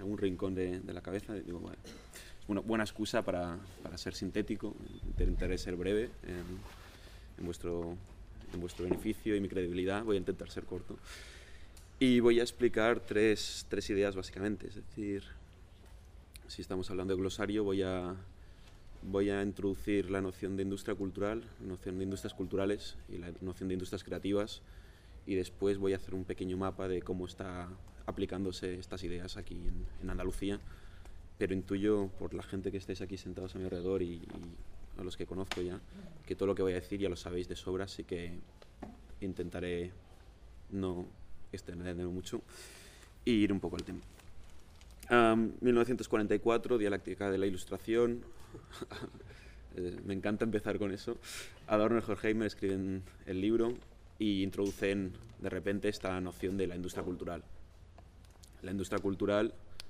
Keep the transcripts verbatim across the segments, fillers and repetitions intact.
algún rincón de, de la cabeza. Digo, bueno, es una buena excusa para, para ser sintético, intentaré ser breve en, en, vuestro, en vuestro beneficio y mi credibilidad. Voy a intentar ser corto. Y voy a explicar tres, tres ideas básicamente. Es decir, si estamos hablando de glosario, voy a, voy a introducir la noción de industria cultural, la noción de industrias culturales y la noción de industrias creativas. Y después voy a hacer un pequeño mapa de cómo está aplicándose estas ideas aquí en, en Andalucía, pero intuyo por la gente que estáis aquí sentados a mi alrededor y, y a los que conozco ya, que todo lo que voy a decir ya lo sabéis de sobra, así que intentaré no extenderme mucho e ir un poco al tema. Um, mil novecientos cuarenta y cuatro, dialéctica de la Ilustración. eh, me encanta empezar con eso. Adorno y Horkheimer escriben el libro y introducen de repente esta noción de la industria cultural. La industria cultural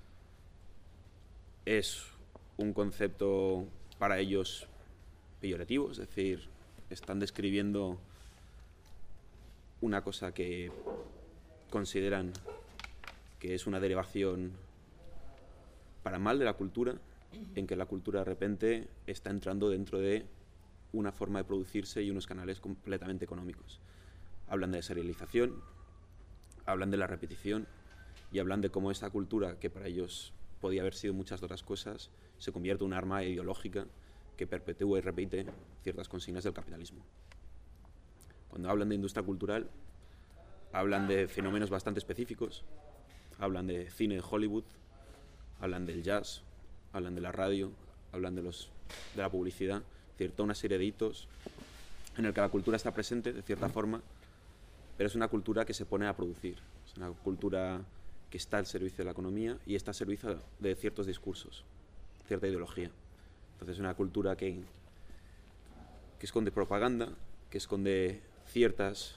es un concepto para ellos peyorativo, es decir, están describiendo una cosa que consideran que es una derivación para mal de la cultura, en que la cultura de repente está entrando dentro de una forma de producirse y unos canales completamente económicos. Hablan de serialización, hablan de la repetición y hablan de cómo esta cultura, que para ellos podía haber sido muchas otras cosas, se convierte en un arma ideológica que perpetúa y repite ciertas consignas del capitalismo. Cuando hablan de industria cultural, hablan de fenómenos bastante específicos, hablan de cine de Hollywood, hablan del jazz, hablan de la radio, hablan de, los, de la publicidad, es decir, toda una serie de hitos en el que la cultura está presente de cierta forma, pero es una cultura que se pone a producir, es una cultura que está al servicio de la economía y está al servicio de ciertos discursos, cierta ideología. Entonces es una cultura que, que esconde propaganda, que esconde ciertas,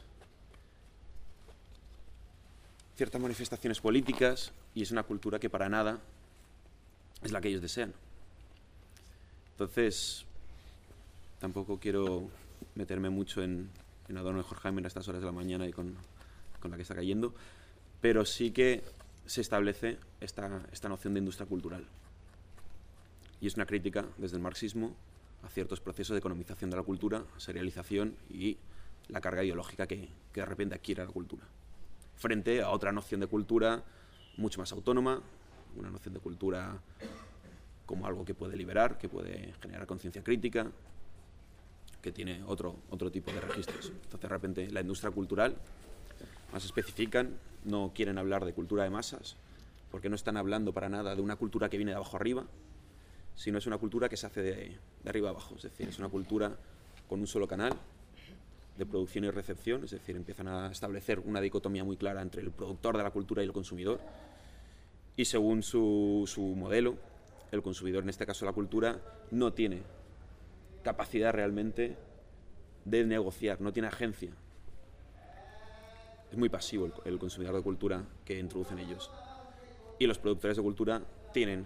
ciertas manifestaciones políticas y es una cultura que para nada es la que ellos desean. Entonces, tampoco quiero meterme mucho en, en Adorno y Horkheimer a estas horas de la mañana y con, con la que está cayendo, pero sí que se establece esta, esta noción de industria cultural. Y es una crítica desde el marxismo a ciertos procesos de economización de la cultura, serialización y la carga ideológica que, que de repente adquiere la cultura, frente a otra noción de cultura mucho más autónoma, una noción de cultura como algo que puede liberar, que puede generar conciencia crítica, que tiene otro, otro tipo de registros. Entonces, de repente, la industria cultural, más especifican, no quieren hablar de cultura de masas, porque no están hablando para nada de una cultura que viene de abajo arriba, sino es una cultura que se hace de, de arriba abajo, es decir, es una cultura con un solo canal de producción y recepción, es decir, empiezan a establecer una dicotomía muy clara entre el productor de la cultura y el consumidor, y según su, su modelo, el consumidor, en este caso la cultura, no tiene capacidad realmente de negociar, no tiene agencia. Es muy pasivo el, el consumidor de cultura que introducen ellos. Y los productores de cultura tienen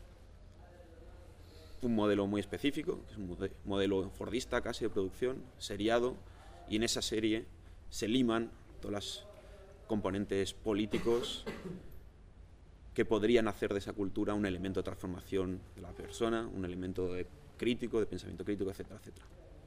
un modelo muy específico, que es un modelo fordista casi de producción, seriado, y en esa serie se liman todos los componentes políticos que podrían hacer de esa cultura un elemento de transformación de la persona, un elemento de crítico, de pensamiento crítico, etcétera, etcétera.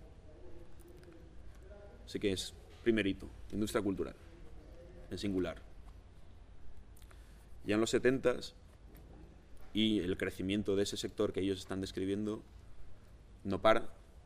Así que es primer hito, industria cultural, en singular. Ya en los setentas, y el crecimiento de ese sector que ellos están describiendo no para,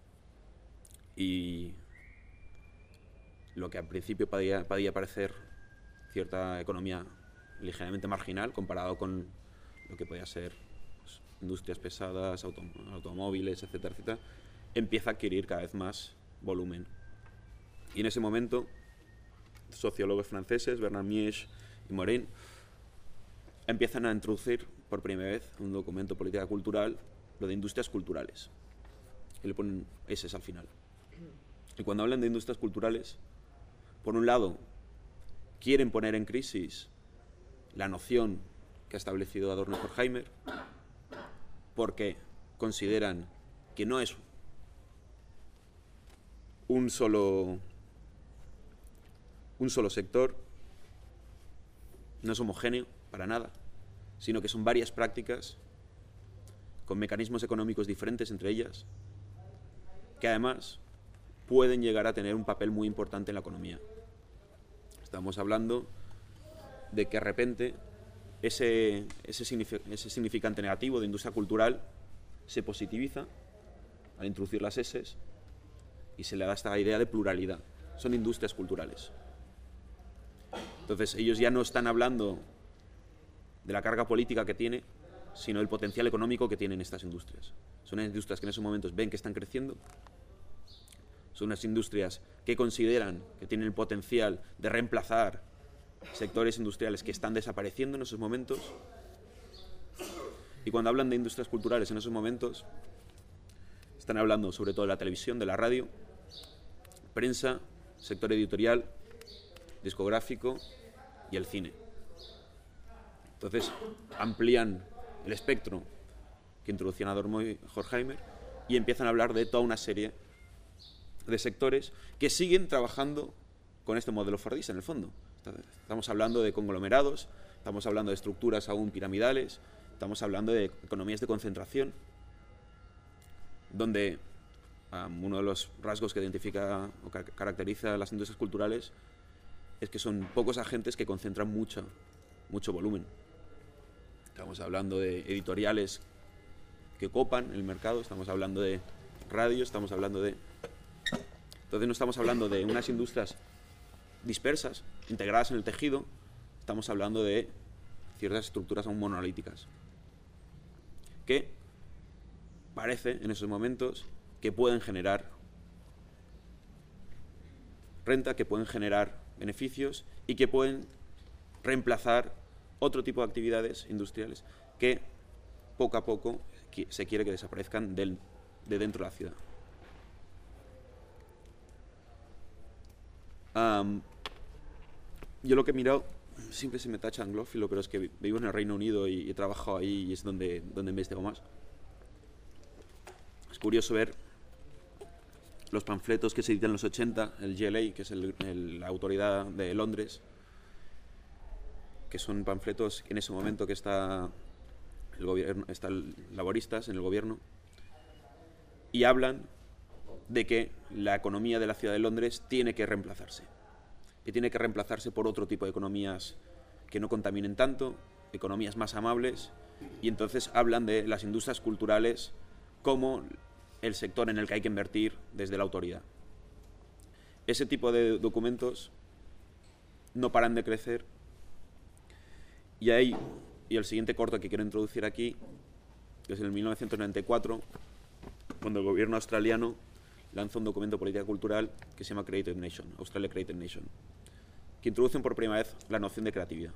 y lo que al principio podía, podía parecer cierta economía ligeramente marginal comparado con lo que podía ser pues, industrias pesadas, auto, automóviles, etcétera, etcétera, empieza a adquirir cada vez más volumen. Y en ese momento, sociólogos franceses, Bernard Miege y Morin, empiezan a introducir por primera vez en un documento de política cultural lo de industrias culturales. Y le ponen eses al final. Y cuando hablan de industrias culturales, por un lado, quieren poner en crisis la noción que ha establecido Adorno y Horkheimer, porque consideran que no es un solo, un solo sector, no es homogéneo para nada, sino que son varias prácticas con mecanismos económicos diferentes entre ellas, que además pueden llegar a tener un papel muy importante en la economía. Estamos hablando de que de repente ese, ese, signific- ese significante negativo de industria cultural se positiviza al introducir las eses y se le da esta idea de pluralidad. Son industrias culturales. Entonces ellos ya no están hablando de la carga política que tiene, sino del potencial económico que tienen estas industrias. Son industrias que en esos momentos ven que están creciendo, son unas industrias que consideran que tienen el potencial de reemplazar sectores industriales que están desapareciendo en esos momentos. Y cuando hablan de industrias culturales en esos momentos, están hablando sobre todo de la televisión, de la radio, prensa, sector editorial, discográfico y el cine. Entonces amplían el espectro que introducían Adorno y Horkheimer y empiezan a hablar de toda una serie de sectores que siguen trabajando con este modelo fordista en el fondo. Estamos hablando de conglomerados, estamos hablando de estructuras aún piramidales, estamos hablando de economías de concentración, donde um, uno de los rasgos que identifica o car- caracteriza a las industrias culturales es que son pocos agentes que concentran mucho, mucho volumen. Estamos hablando de editoriales que copan el mercado, estamos hablando de radio, estamos hablando de... Entonces no estamos hablando de unas industrias dispersas, integradas en el tejido, estamos hablando de ciertas estructuras aún monolíticas, que parece en esos momentos que pueden generar renta, que pueden generar beneficios y que pueden reemplazar otro tipo de actividades industriales que poco a poco se quiere que desaparezcan del, de dentro de la ciudad. Um, yo lo que he mirado, siempre se me tacha anglófilo, pero es que vivo en el Reino Unido y he trabajado ahí y es donde, donde investigo más. Es curioso ver los panfletos que se editan en los ochenta, el G L A, que es el, el, la autoridad de Londres, que son panfletos que en ese momento que está el gobierno, están laboristas en el gobierno, y hablan de que la economía de la ciudad de Londres tiene que reemplazarse, que tiene que reemplazarse por otro tipo de economías que no contaminen tanto, economías más amables, y entonces hablan de las industrias culturales como el sector en el que hay que invertir desde la autoridad. Ese tipo de documentos no paran de crecer, y ahí, y el siguiente corto que quiero introducir aquí, es en el mil novecientos noventa y cuatro, cuando el gobierno australiano lanza un documento de política cultural que se llama Creative Nation, Australia Creative Nation, que introducen por primera vez la noción de creatividad.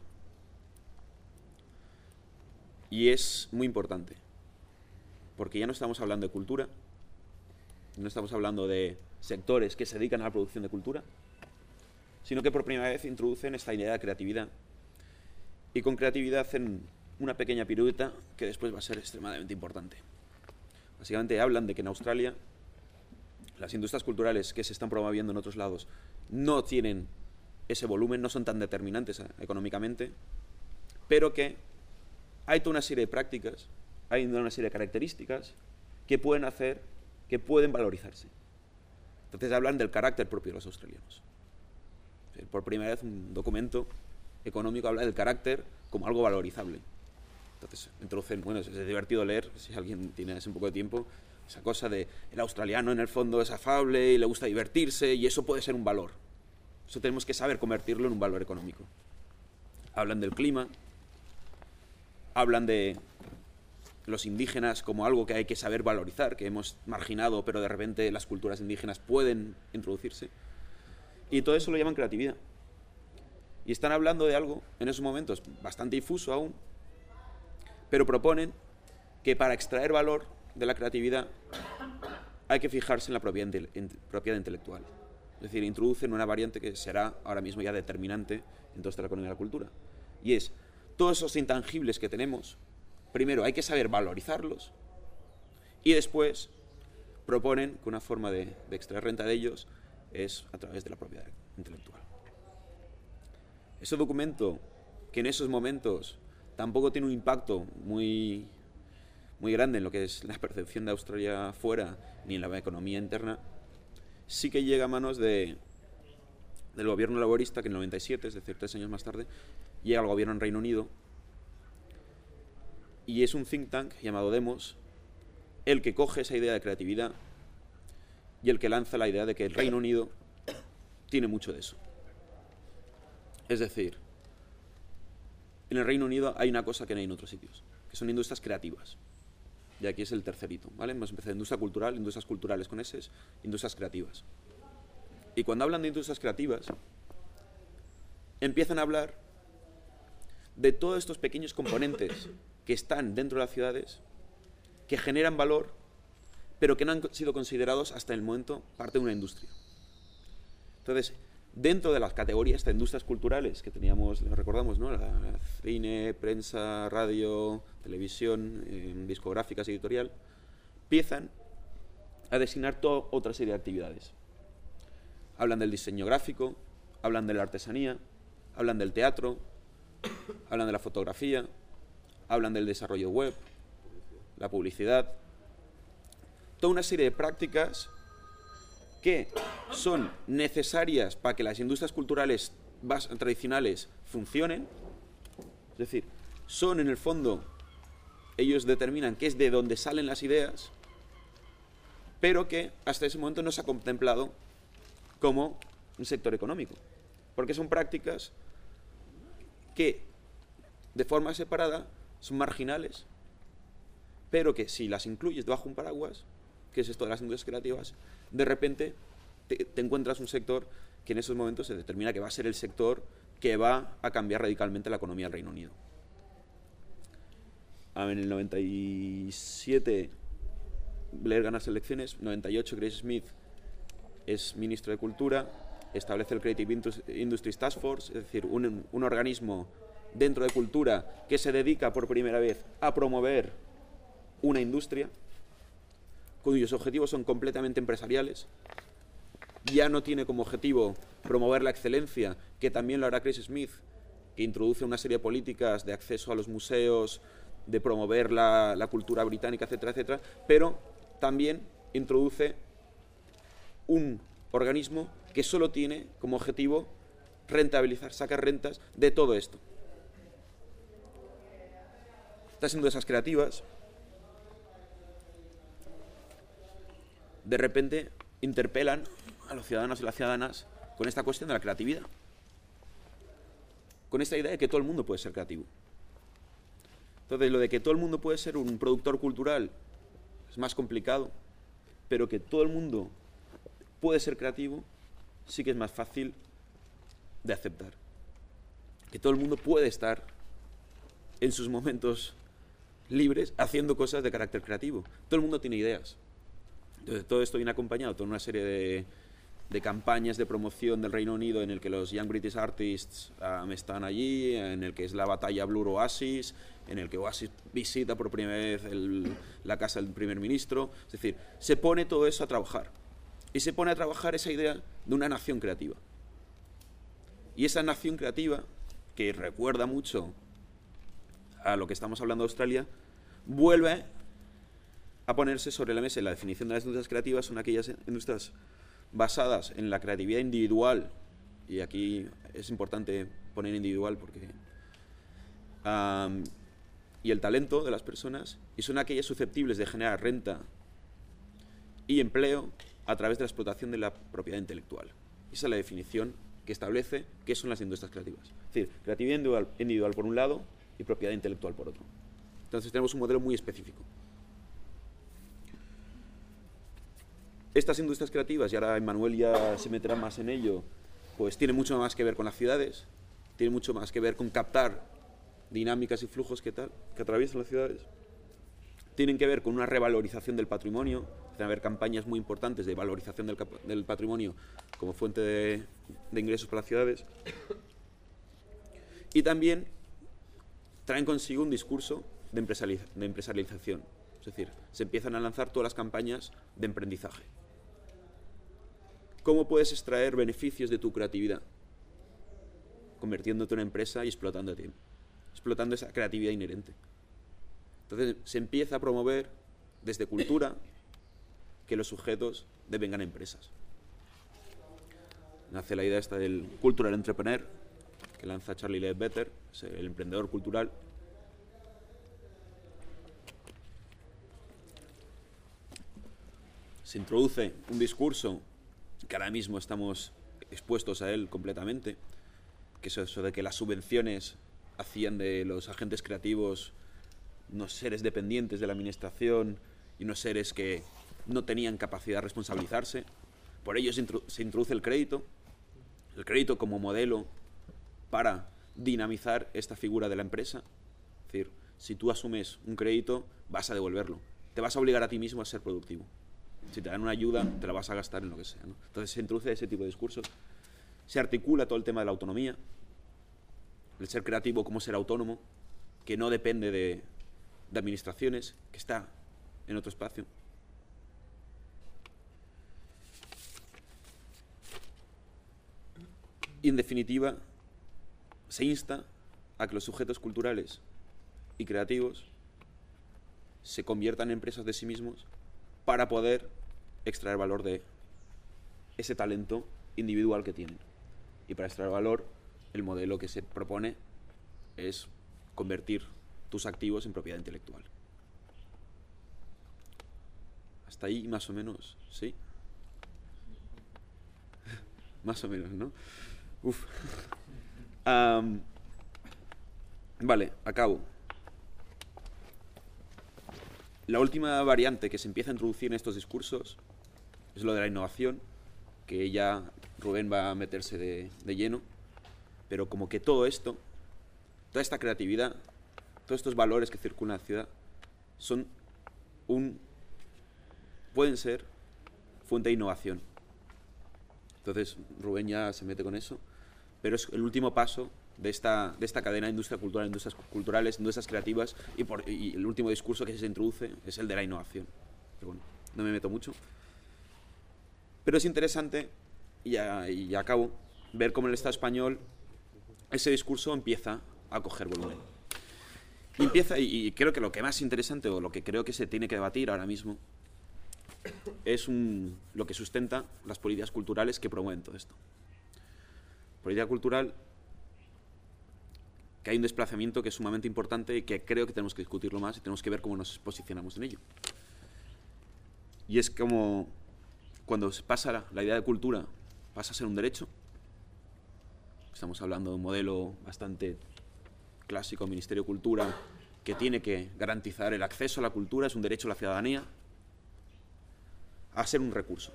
Y es muy importante, porque ya no estamos hablando de cultura, no estamos hablando de sectores que se dedican a la producción de cultura, sino que por primera vez introducen esta idea de creatividad. Y con creatividad hacen una pequeña pirueta que después va a ser extremadamente importante. Básicamente hablan de que en Australia las industrias culturales que se están promoviendo en otros lados no tienen ese volumen, no son tan determinantes económicamente, pero que hay toda una serie de prácticas, hay una serie de características que pueden hacer, que pueden valorizarse. Entonces hablan del carácter propio de los australianos. Por primera vez un documento económico habla del carácter como algo valorizable. Entonces introducen, bueno, es divertido leer, si alguien tiene ese un poco de tiempo, esa cosa de el australiano en el fondo es afable y le gusta divertirse y eso puede ser un valor. Eso tenemos que saber convertirlo en un valor económico. Hablan del clima, hablan de los indígenas como algo que hay que saber valorizar, que hemos marginado, pero de repente las culturas indígenas pueden introducirse. Y todo eso lo llaman creatividad. Y están hablando de algo, en esos momentos, bastante difuso aún, pero proponen que para extraer valor de la creatividad hay que fijarse en la propiedad, en propiedad intelectual. Es decir, introducen una variante que será ahora mismo ya determinante en toda esta economía de la cultura. Y es, todos esos intangibles que tenemos, primero hay que saber valorizarlos y después proponen que una forma de, de extraer renta de ellos es a través de la propiedad intelectual. Ese documento que en esos momentos tampoco tiene un impacto muy, muy grande en lo que es la percepción de Australia fuera, ni en la economía interna, sí que llega a manos de, del gobierno laborista, que en el noventa y siete, es decir, tres años más tarde, llega al gobierno en Reino Unido, y es un think tank llamado Demos el que coge esa idea de creatividad y el que lanza la idea de que el Reino Unido tiene mucho de eso. Es decir, en el Reino Unido hay una cosa que no hay en otros sitios, que son industrias creativas. Y aquí es el tercer hito, ¿vale? Hemos empezado industria cultural, industrias culturales con S, industrias creativas. Y cuando hablan de industrias creativas, empiezan a hablar de todos estos pequeños componentes que están dentro de las ciudades, que generan valor, pero que no han sido considerados hasta el momento parte de una industria. Entonces, dentro de las categorías de industrias culturales que teníamos, lo recordamos, ¿no? La, la cine, prensa, radio, televisión, eh, discográficas, editorial, empiezan a designar toda otra serie de actividades. Hablan del diseño gráfico, hablan de la artesanía, hablan del teatro, hablan de la fotografía, hablan del desarrollo web, la publicidad, toda una serie de prácticas que son necesarias para que las industrias culturales tradicionales funcionen. Es decir, son en el fondo, ellos determinan qué es de donde salen las ideas, pero que hasta ese momento no se ha contemplado como un sector económico, porque son prácticas que de forma separada son marginales, pero que si las incluyes debajo de un paraguas, que es esto de las industrias creativas, de repente te, te encuentras un sector que en esos momentos se determina que va a ser el sector que va a cambiar radicalmente la economía del Reino Unido. En el noventa y siete Blair gana las elecciones, en el noventa y ocho Grace Smith es ministro de Cultura, establece el Creative Industries Task Force, es decir, un, un organismo dentro de cultura que se dedica por primera vez a promover una industria cuyos objetivos son completamente empresariales. Ya no tiene como objetivo promover la excelencia, que también lo hará Chris Smith, que introduce una serie de políticas de acceso a los museos, de promover la, la cultura británica, etcétera, etcétera, pero también introduce un organismo que solo tiene como objetivo rentabilizar, sacar rentas de todo esto. Estas industrias creativas de repente interpelan a los ciudadanos y las ciudadanas con esta cuestión de la creatividad, con esta idea de que todo el mundo puede ser creativo. Entonces, lo de que todo el mundo puede ser un productor cultural es más complicado, pero que todo el mundo puede ser creativo sí que es más fácil de aceptar. Que todo el mundo puede estar en sus momentos libres haciendo cosas de carácter creativo. Todo el mundo tiene ideas. Entonces, todo esto viene acompañado de toda una serie de, de campañas de promoción del Reino Unido en el que los Young British Artists um, están allí, en el que es la batalla Blur Oasis, en el que Oasis visita por primera vez el, la casa del primer ministro. Es decir, se pone todo eso a trabajar. Y se pone a trabajar esa idea de una nación creativa. Y esa nación creativa, que recuerda mucho a lo que estamos hablando de Australia, vuelve a ponerse sobre la mesa. La definición de las industrias creativas son aquellas industrias basadas en la creatividad individual, y aquí es importante poner individual porque um, y el talento de las personas, y son aquellas susceptibles de generar renta y empleo a través de la explotación de la propiedad intelectual. Esa es la definición que establece qué son las industrias creativas. Es decir, creatividad individual, individual por un lado y propiedad intelectual por otro. Entonces tenemos un modelo muy específico. Estas industrias creativas, y ahora Emmanuel ya se meterá más en ello, pues tienen mucho más que ver con las ciudades, tienen mucho más que ver con captar dinámicas y flujos que, tal, que atraviesan las ciudades. Tienen que ver con una revalorización del patrimonio, tienen que haber campañas muy importantes de valorización del, del patrimonio como fuente de, de ingresos para las ciudades. Y también traen consigo un discurso de, empresarializ de empresarialización. Es decir, se empiezan a lanzar todas las campañas de emprendizaje. ¿Cómo puedes extraer beneficios de tu creatividad? Convirtiéndote en una empresa y explotándote. explotando esa creatividad inherente. Entonces se empieza a promover desde cultura que los sujetos devengan empresas. Nace la idea esta del cultural entrepreneur, que lanza Charlie Ledbetter, el emprendedor cultural. Se introduce un discurso que ahora mismo estamos expuestos a él completamente, que es eso de que las subvenciones hacían de los agentes creativos unos seres dependientes de la administración y unos seres que no tenían capacidad de responsabilizarse. Por ello se, introdu- se introduce el crédito, el crédito como modelo para dinamizar esta figura de la empresa. Es decir, si tú asumes un crédito, vas a devolverlo. Te vas a obligar a ti mismo a ser productivo. Si te dan una ayuda, te la vas a gastar en lo que sea, ¿no? Entonces se introduce ese tipo de discursos. Se articula todo el tema de la autonomía, el ser creativo como ser autónomo, que no depende de, de administraciones, que está en otro espacio. Y en definitiva, se insta a que los sujetos culturales y creativos se conviertan en empresas de sí mismos para poder extraer valor de ese talento individual que tienen. Y para extraer valor, el modelo que se propone es convertir tus activos en propiedad intelectual. Hasta ahí más o menos, ¿sí? Más o menos, ¿no? Uf. Um, vale, acabo. La última variante que se empieza a introducir en estos discursos es lo de la innovación, que ya Rubén va a meterse de, de lleno, pero como que todo esto, toda esta creatividad, todos estos valores que circulan en la ciudad, son un, pueden ser fuente de innovación. Entonces Rubén ya se mete con eso, pero es el último paso de esta, de esta cadena de industria cultural, industrias culturales, industrias creativas, y, por, y el último discurso que se introduce es el de la innovación. Pero bueno, no me meto mucho. Pero es interesante, y ya, y ya acabo, ver cómo en el Estado español ese discurso empieza a coger volumen. Y empieza, y, y creo que lo que más interesante, o lo que creo que se tiene que debatir ahora mismo, es un, lo que sustenta las políticas culturales que promueven todo esto. Política cultural, que hay un desplazamiento que es sumamente importante y que creo que tenemos que discutirlo más y tenemos que ver cómo nos posicionamos en ello. Y es como cuando se pasa la, la idea de cultura pasa a ser un derecho. Estamos hablando de un modelo bastante clásico, Ministerio de Cultura, que tiene que garantizar el acceso a la cultura, es un derecho a la ciudadanía, a ser un recurso.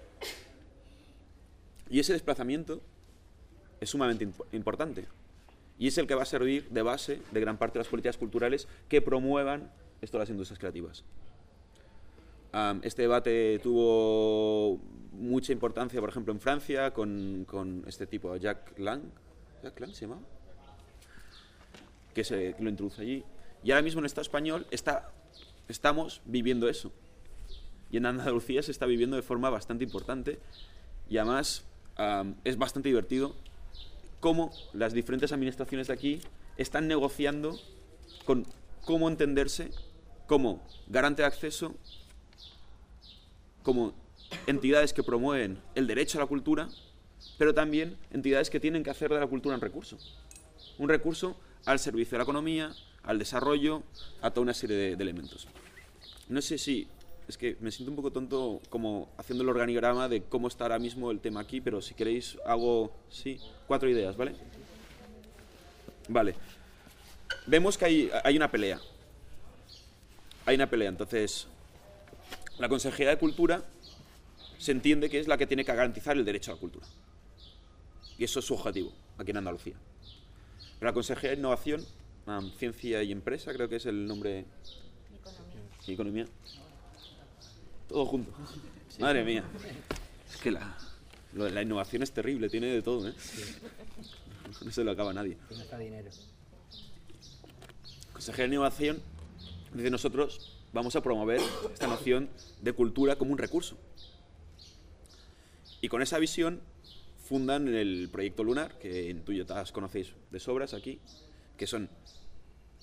Y ese desplazamiento es sumamente imp- importante. Y es el que va a servir de base de gran parte de las políticas culturales que promuevan esto de las industrias creativas. Um, este debate tuvo mucha importancia, por ejemplo, en Francia, con, con este tipo, Jacques Lang. ¿Jacques Lang se llamaba? Que, se, que lo introduce allí. Y ahora mismo en el Estado español está, estamos viviendo eso. Y en Andalucía se está viviendo de forma bastante importante. Y además um, es bastante divertido cómo las diferentes administraciones de aquí están negociando con cómo entenderse como garante de acceso, como entidades que promueven el derecho a la cultura, pero también entidades que tienen que hacer de la cultura un recurso. Un recurso al servicio de la economía, al desarrollo, a toda una serie de, de elementos. No sé si... Es que me siento un poco tonto como haciendo el organigrama de cómo está ahora mismo el tema aquí, pero si queréis hago, sí, cuatro ideas, ¿vale? Vale. Vemos que hay, hay una pelea. Hay una pelea, entonces la Consejería de Cultura se entiende que es la que tiene que garantizar el derecho a la cultura. Y eso es su objetivo, aquí en Andalucía. Pero la Consejería de Innovación, um, Ciencia y Empresa, creo que es el nombre... Economía. Y Economía. Todo junto. Sí. Madre mía. Es que la, lo de la innovación es terrible, tiene de todo, ¿eh? Sí. No se lo acaba a nadie. No está dinero. Consejería de Innovación dice: nosotros vamos a promover esta noción de cultura como un recurso. Y con esa visión fundan el proyecto Lunar, que tú y yo todas conocéis de sobras aquí, que son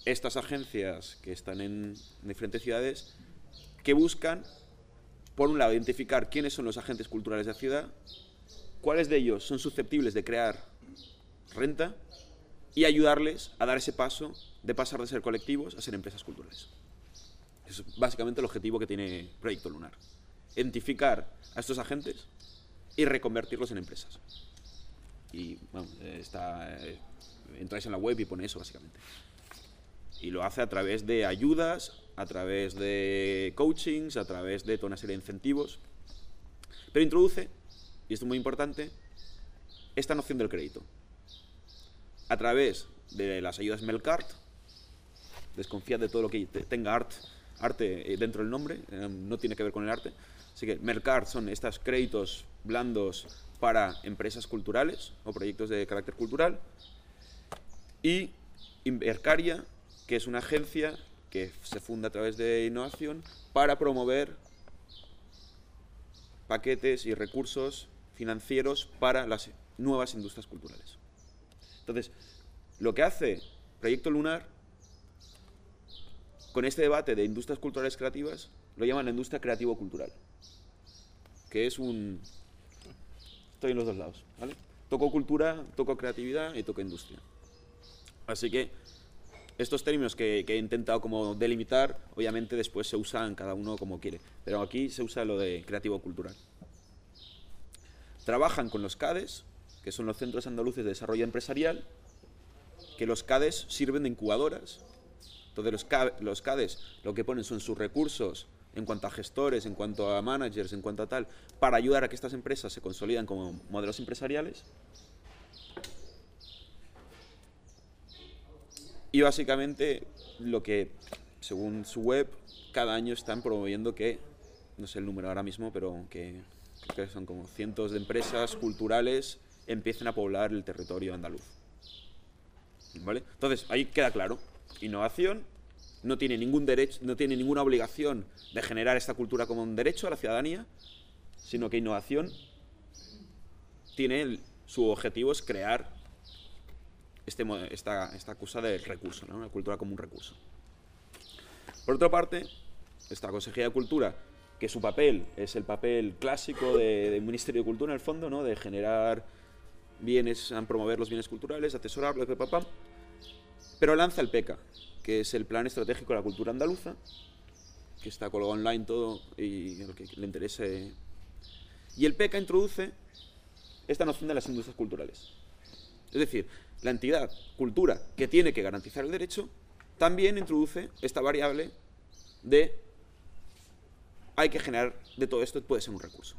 estas agencias que están en diferentes ciudades que buscan, por un lado, identificar quiénes son los agentes culturales de la ciudad, cuáles de ellos son susceptibles de crear renta y ayudarles a dar ese paso de pasar de ser colectivos a ser empresas culturales. Eso es básicamente el objetivo que tiene Proyecto Lunar. Identificar a estos agentes y reconvertirlos en empresas. Y bueno, está, eh, entráis en la web y pone eso básicamente. Y lo hace a través de ayudas, a través de coachings, a través de toda una serie de incentivos. Pero introduce, y esto es muy importante, esta noción del crédito. A través de las ayudas Melcart, desconfiad de todo lo que tenga art, arte dentro del nombre, eh, no tiene que ver con el arte. Así que Melcart son estos créditos blandos para empresas culturales o proyectos de carácter cultural. Y Invercaria, que es una agencia que se funda a través de innovación para promover paquetes y recursos financieros para las nuevas industrias culturales. Entonces, lo que hace Proyecto Lunar con este debate de industrias culturales creativas lo llaman la industria creativo-cultural, que es un... Estoy en los dos lados, ¿vale? Toco cultura, toco creatividad y toco industria. Así que estos términos que, que he intentado como delimitar, obviamente después se usan cada uno como quiere, pero aquí se usa lo de creativo-cultural. Trabajan con los CADES, que son los Centros Andaluces de Desarrollo Empresarial, que los CADES sirven de incubadoras. Entonces los, los CADES lo que ponen son sus recursos en cuanto a gestores, en cuanto a managers, en cuanto a tal, para ayudar a que estas empresas se consolidan como modelos empresariales. Y básicamente lo que, según su web, cada año están promoviendo que, no sé el número ahora mismo, pero que creo que son como cientos de empresas culturales empiecen a poblar el territorio andaluz. ¿Vale? Entonces, ahí queda claro. Innovación no tiene ningún derecho, no tiene ninguna obligación de generar esta cultura como un derecho a la ciudadanía, sino que innovación tiene el, su objetivo es crear este, esta, esta cosa del recurso, ¿no? La cultura como un recurso. Por otra parte, esta Consejería de Cultura, que su papel es el papel clásico de, del Ministerio de Cultura, en el fondo, ¿no? De generar bienes, promover los bienes culturales, atesorarlos, papá, pero lanza el PECA, que es el Plan Estratégico de la Cultura Andaluza, que está colgado online todo y el que le interese. Y el PECA introduce esta noción de las industrias culturales. Es decir, la entidad cultura que tiene que garantizar el derecho también introduce esta variable de hay que generar de todo esto, puede ser un recurso.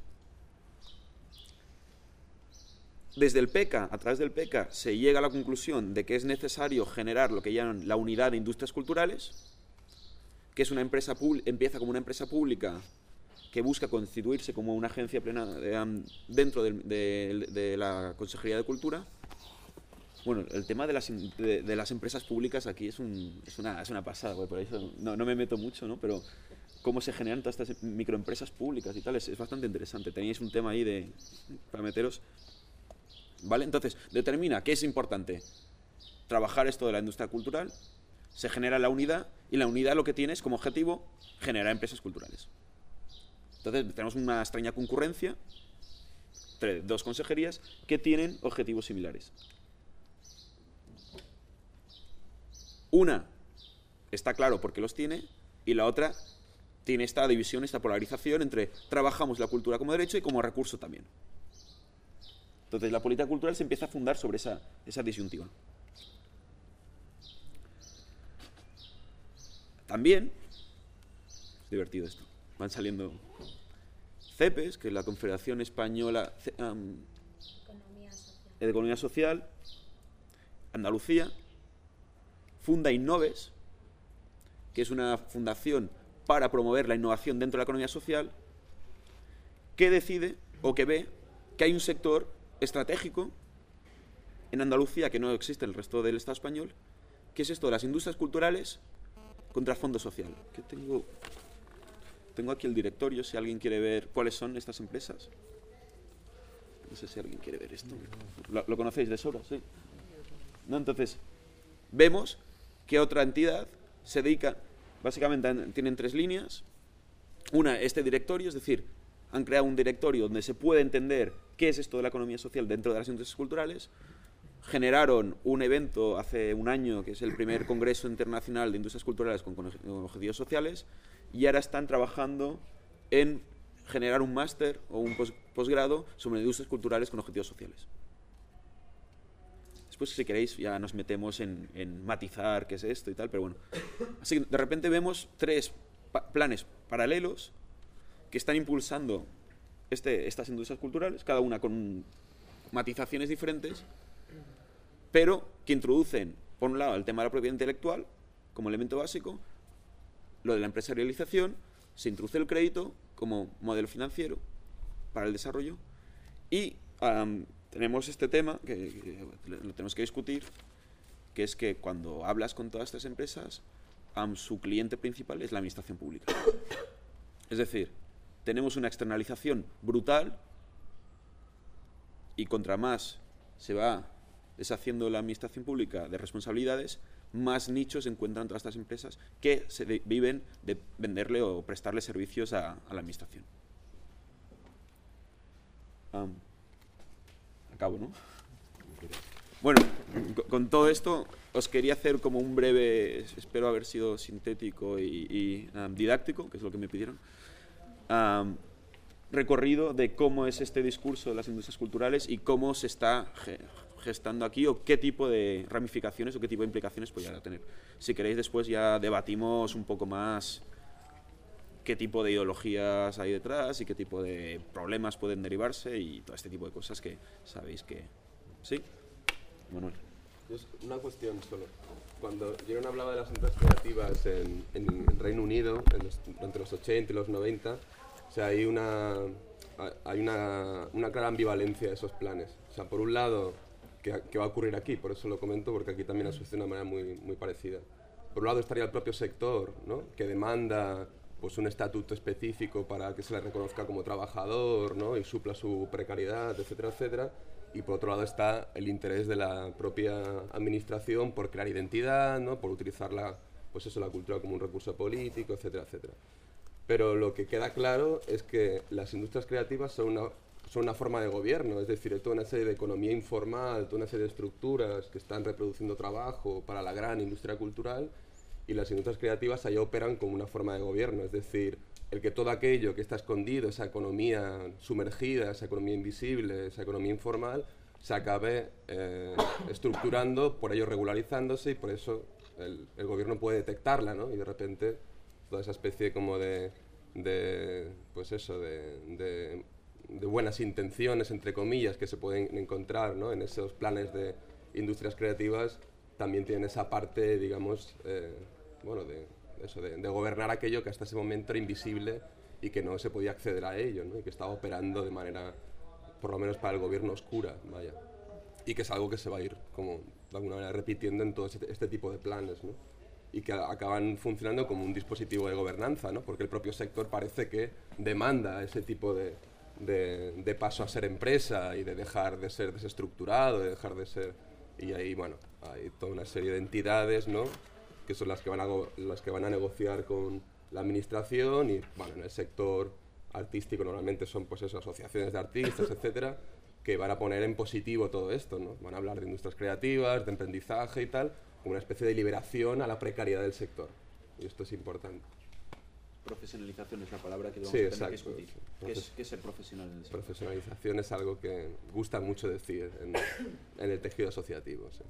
Desde el PECA, a través del PECA, se llega a la conclusión de que es necesario generar lo que llaman la unidad de industrias culturales, que es una empresa empieza como una empresa pública que busca constituirse como una agencia plena de, dentro de, de, de la Consejería de Cultura. Bueno, el tema de las, de, de las empresas públicas aquí es, un, es, una, es una pasada, güey, por eso no, no me meto mucho, ¿no? Pero cómo se generan todas estas microempresas públicas y tal, es, es bastante interesante. Teníais un tema ahí de, para meteros... ¿Vale? Entonces, determina qué es importante. Trabajar esto de la industria cultural, se genera la unidad, y la unidad lo que tiene es como objetivo generar empresas culturales. Entonces, tenemos una extraña concurrencia entre dos consejerías que tienen objetivos similares. Una está claro por qué los tiene, y la otra tiene esta división, esta polarización entre trabajamos la cultura como derecho y como recurso también. Entonces la política cultural se empieza a fundar sobre esa, esa disyuntiva. También, es divertido esto, van saliendo CEPES, que es la Confederación Española um, Economía Social. de Economía Social, Andalucía, funda Innoves, que es una fundación para promover la innovación dentro de la economía social, que decide o que ve que hay un sector estratégico en Andalucía que no existe en el resto del Estado español, que es esto de las industrias culturales contra fondo social. Que tengo, tengo aquí el directorio, si alguien quiere ver cuáles son estas empresas. No sé si alguien quiere ver esto. ¿Lo, lo conocéis de sobra? Sí. ¿No? Entonces, vemos ¿Qué otra entidad se dedica? Básicamente tienen tres líneas. Una, este directorio, es decir, han creado un directorio donde se puede entender qué es esto de la economía social dentro de las industrias culturales. Generaron un evento hace un año, que es el primer Congreso Internacional de Industrias Culturales con, con Objetivos Sociales, y ahora están trabajando en generar un máster o un pos, posgrado sobre industrias culturales con objetivos sociales. Después, si queréis, ya nos metemos en, en matizar qué es esto y tal, pero bueno. Así que de repente vemos tres pa planes paralelos que están impulsando este, estas industrias culturales, cada una con matizaciones diferentes, pero que introducen, por un lado, el tema de la propiedad intelectual como elemento básico, lo de la empresarialización, se introduce el crédito como modelo financiero para el desarrollo y um, tenemos este tema que, que lo tenemos que discutir, que es que cuando hablas con todas estas empresas, um, su cliente principal es la administración pública. Es decir, tenemos una externalización brutal y contra más se va deshaciendo la administración pública de responsabilidades, más nichos encuentran todas estas empresas que se de, viven de venderle o prestarle servicios a, a la administración. Um, acabo, ¿no? Bueno, con, con todo esto os quería hacer como un breve, espero haber sido sintético y, y um, didáctico, que es lo que me pidieron, um, recorrido de cómo es este discurso de las industrias culturales y cómo se está gestando aquí o qué tipo de ramificaciones o qué tipo de implicaciones puede tener. Si queréis, después ya debatimos un poco más qué tipo de ideologías hay detrás y qué tipo de problemas pueden derivarse y todo este tipo de cosas que sabéis que... ¿Sí? Manuel. Una cuestión solo. Cuando Jeroen hablaba de las industrias creativas en, en el Reino Unido, en los, entre los ochenta y los noventa, o sea, hay una, hay una, una clara ambivalencia de esos planes. O sea, por un lado, que, que va a ocurrir aquí, por eso lo comento, porque aquí también ha sucedido de una manera muy, muy parecida. Por un lado estaría el propio sector, ¿no?, que demanda pues, un estatuto específico para que se le reconozca como trabajador, ¿no?, y supla su precariedad, etcétera, etcétera. Y por otro lado está el interés de la propia administración por crear identidad, ¿no?, por utilizar la, pues eso, la cultura como un recurso político, etcétera, etcétera. Pero lo que queda claro es que las industrias creativas son una, son una forma de gobierno, es decir, toda una serie de economía informal, toda una serie de estructuras que están reproduciendo trabajo para la gran industria cultural, y las industrias creativas allá operan como una forma de gobierno, es decir, el que todo aquello que está escondido, esa economía sumergida, esa economía invisible, esa economía informal, se acabe eh, estructurando, por ello regularizándose, y por eso el, el gobierno puede detectarla, ¿no?, y de repente toda esa especie como de, de pues eso, de, de, de buenas intenciones, entre comillas, que se pueden encontrar, ¿no?, en esos planes de industrias creativas, también tienen esa parte, digamos, eh, bueno, de, eso, de, de gobernar aquello que hasta ese momento era invisible y que no se podía acceder a ello, ¿no?, y que estaba operando de manera, por lo menos para el gobierno, oscura, vaya. Y que es algo que se va a ir, como, de alguna manera, repitiendo en todo este, este tipo de planes, ¿no?, y que acaban funcionando como un dispositivo de gobernanza, ¿no?, porque el propio sector parece que demanda ese tipo de, de, de paso a ser empresa y de dejar de ser desestructurado, de dejar de ser... Y ahí, bueno, hay toda una serie de entidades, ¿no?, que son las que van a, las que van a negociar con la administración y, bueno, en el sector artístico normalmente son, pues eso, asociaciones de artistas, etcétera, que van a poner en positivo todo esto, ¿no? Van a hablar de industrias creativas, de emprendizaje y tal, como una especie de liberación a la precariedad del sector. Y esto es importante. Profesionalización es la palabra que vamos sí, a tener exacto, que discutir. Sí. ¿Qué es, ¿Qué es ser profesional en el sector? Profesionalización es algo que gusta mucho decir en, en el tejido asociativo. Sí.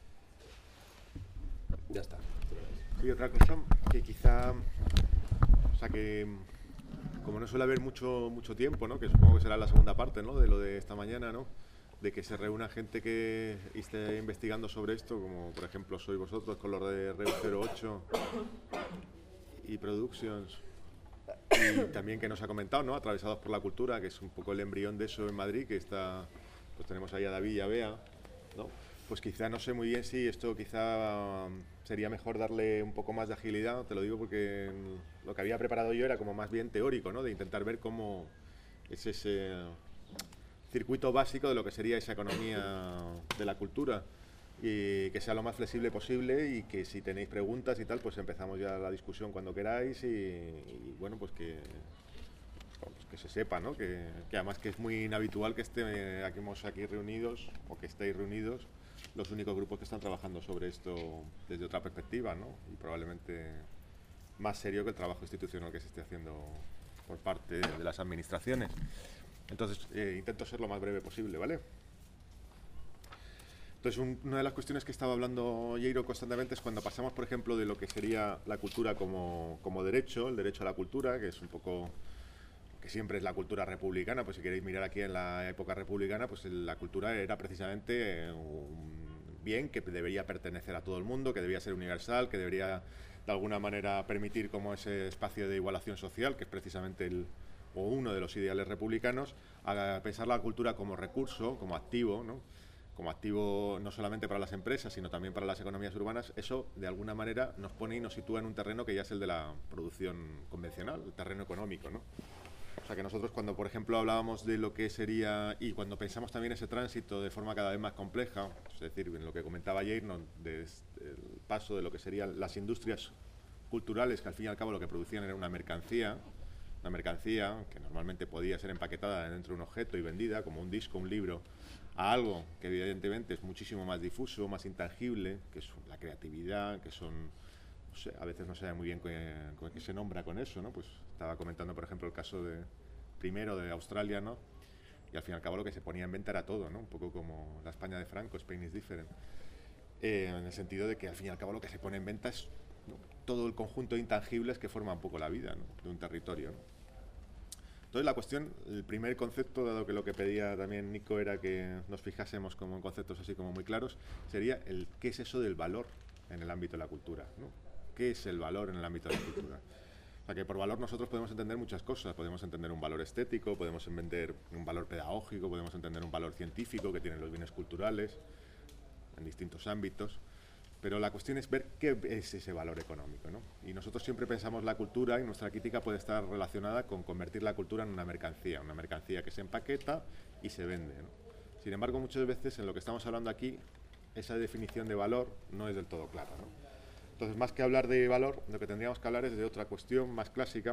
Ya está. Sí, otra cosa que quizá, o sea que como no suele haber mucho mucho tiempo, ¿no?, que supongo que será la segunda parte, ¿no?, de lo de esta mañana, ¿no?, de que se reúna gente que esté investigando sobre esto, como por ejemplo sois vosotros con los de Reus cero ocho y Productions, y también que nos ha comentado, ¿no?, Atravesados por la Cultura, que es un poco el embrión de eso en Madrid, que está, pues tenemos ahí a David y a Bea, ¿no? Pues quizá no sé muy bien si esto quizá um, sería mejor darle un poco más de agilidad, te lo digo porque lo que había preparado yo era como más bien teórico, ¿no?, de intentar ver cómo es ese circuito básico de lo que sería esa economía de la cultura, y que sea lo más flexible posible y que si tenéis preguntas y tal, pues empezamos ya la discusión cuando queráis y, y bueno, pues que, pues que se sepa, ¿no? Que, que además que es muy inhabitual que esté, aquí, aquí reunidos o que estéis reunidos los únicos grupos que están trabajando sobre esto desde otra perspectiva, ¿no? Y probablemente más serio que el trabajo institucional que se esté haciendo por parte de, de las administraciones. Entonces, eh, intento ser lo más breve posible, ¿vale? Entonces, un, una de las cuestiones que estaba hablando Yeiro constantemente es cuando pasamos, por ejemplo, de lo que sería la cultura como, como derecho, el derecho a la cultura, que es un poco, que siempre es la cultura republicana, pues si queréis mirar aquí en la época republicana, pues la cultura era precisamente un bien que debería pertenecer a todo el mundo, que debía ser universal, que debería de alguna manera permitir como ese espacio de igualación social, que es precisamente el, o uno de los ideales republicanos, a pensar la cultura como recurso, como activo, ¿no? Como activo no solamente para las empresas, sino también para las economías urbanas. Eso de alguna manera nos pone y nos sitúa en un terreno que ya es el de la producción convencional, el terreno económico, ¿no? O sea que nosotros cuando, por ejemplo, hablábamos de lo que sería, y cuando pensamos también ese tránsito de forma cada vez más compleja, es decir, en lo que comentaba Jair, ¿no? Del paso de lo que serían las industrias culturales, que al fin y al cabo lo que producían era una mercancía, una mercancía que normalmente podía ser empaquetada dentro de un objeto y vendida, como un disco, un libro, a algo que evidentemente es muchísimo más difuso, más intangible, que es la creatividad, que son, no sé, a veces no se sabe muy bien qué, qué se nombra con eso, ¿no? Pues estaba comentando, por ejemplo, el caso de primero de Australia, ¿no? Y al fin y al cabo lo que se ponía en venta era todo, ¿no? Un poco como la España de Franco, Spain is different. Eh, en el sentido de que al fin y al cabo lo que se pone en venta es, ¿no?, todo el conjunto de intangibles que forma un poco la vida, ¿no?, de un territorio, ¿no? Entonces la cuestión, el primer concepto, dado que lo que pedía también Nico era que nos fijásemos como en conceptos así como muy claros, sería el qué es eso del valor en el ámbito de la cultura, ¿no? ¿Qué es el valor en el ámbito de la cultura? O sea que por valor nosotros podemos entender muchas cosas, podemos entender un valor estético, podemos entender un valor pedagógico, podemos entender un valor científico que tienen los bienes culturales en distintos ámbitos. Pero la cuestión es ver qué es ese valor económico, ¿no? Y nosotros siempre pensamos la cultura, y nuestra crítica puede estar relacionada con convertir la cultura en una mercancía, una mercancía que se empaqueta y se vende, ¿no? Sin embargo, muchas veces en lo que estamos hablando aquí, esa definición de valor no es del todo clara, ¿no? Entonces, más que hablar de valor, lo que tendríamos que hablar es de otra cuestión más clásica,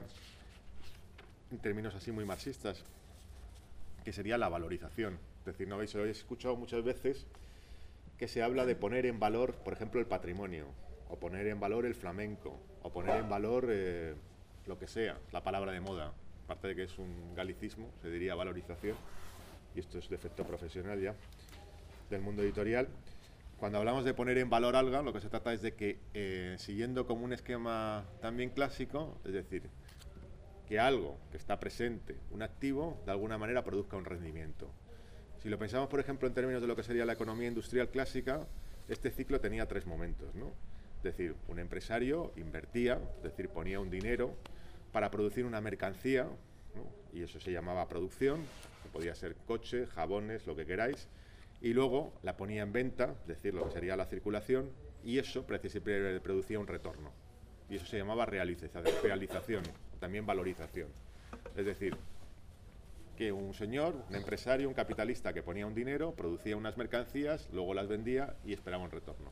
en términos así muy marxistas, que sería la valorización. Es decir, ¿no veis? Lo habéis escuchado muchas veces que se habla de poner en valor, por ejemplo, el patrimonio, o poner en valor el flamenco, o poner en valor eh, lo que sea, la palabra de moda. Aparte de que es un galicismo, se diría valorización, y esto es de efecto profesional ya, del mundo editorial. Cuando hablamos de poner en valor algo, lo que se trata es de que, eh, siguiendo como un esquema también clásico, es decir, que algo que está presente, un activo, de alguna manera produzca un rendimiento. Si lo pensamos, por ejemplo, en términos de lo que sería la economía industrial clásica, este ciclo tenía tres momentos, ¿no? Es decir, un empresario invertía, es decir, ponía un dinero para producir una mercancía, ¿no? Y eso se llamaba producción, que podía ser coche, jabones, lo que queráis, y luego la ponía en venta, es decir, lo que sería la circulación, y eso producía un retorno. Y eso se llamaba realización, también valorización. Es decir, que un señor, un empresario, un capitalista que ponía un dinero, producía unas mercancías, luego las vendía y esperaba un retorno.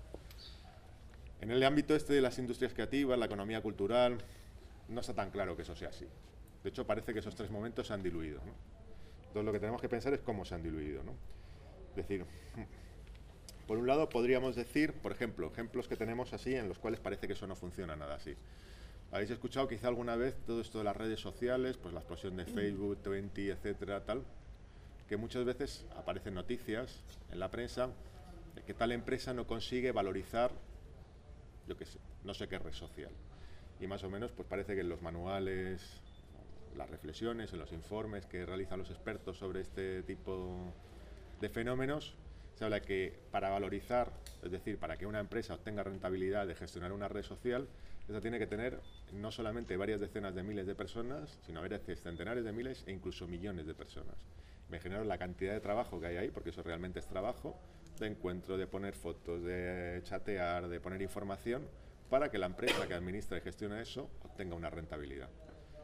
En el ámbito este de las industrias creativas, la economía cultural, no está tan claro que eso sea así. De hecho, parece que esos tres momentos se han diluido, ¿no? Entonces, lo que tenemos que pensar es cómo se han diluido, ¿no? Es decir, por un lado podríamos decir, por ejemplo, ejemplos que tenemos así en los cuales parece que eso no funciona nada así. ¿Habéis escuchado quizá alguna vez todo esto de las redes sociales, pues la explosión de Facebook, veinte, etcétera, tal? Que muchas veces aparecen noticias en la prensa de que tal empresa no consigue valorizar, yo qué sé, no sé qué red social. Y más o menos pues parece que en los manuales, las reflexiones, en los informes que realizan los expertos sobre este tipo de fenómenos, se habla que para valorizar, es decir, para que una empresa obtenga rentabilidad de gestionar una red social, esa tiene que tener no solamente varias decenas de miles de personas, sino a veces centenares de miles e incluso millones de personas. Imaginaros la cantidad de trabajo que hay ahí, porque eso realmente es trabajo, de encuentro, de poner fotos, de chatear, de poner información, para que la empresa que administra y gestiona eso obtenga una rentabilidad.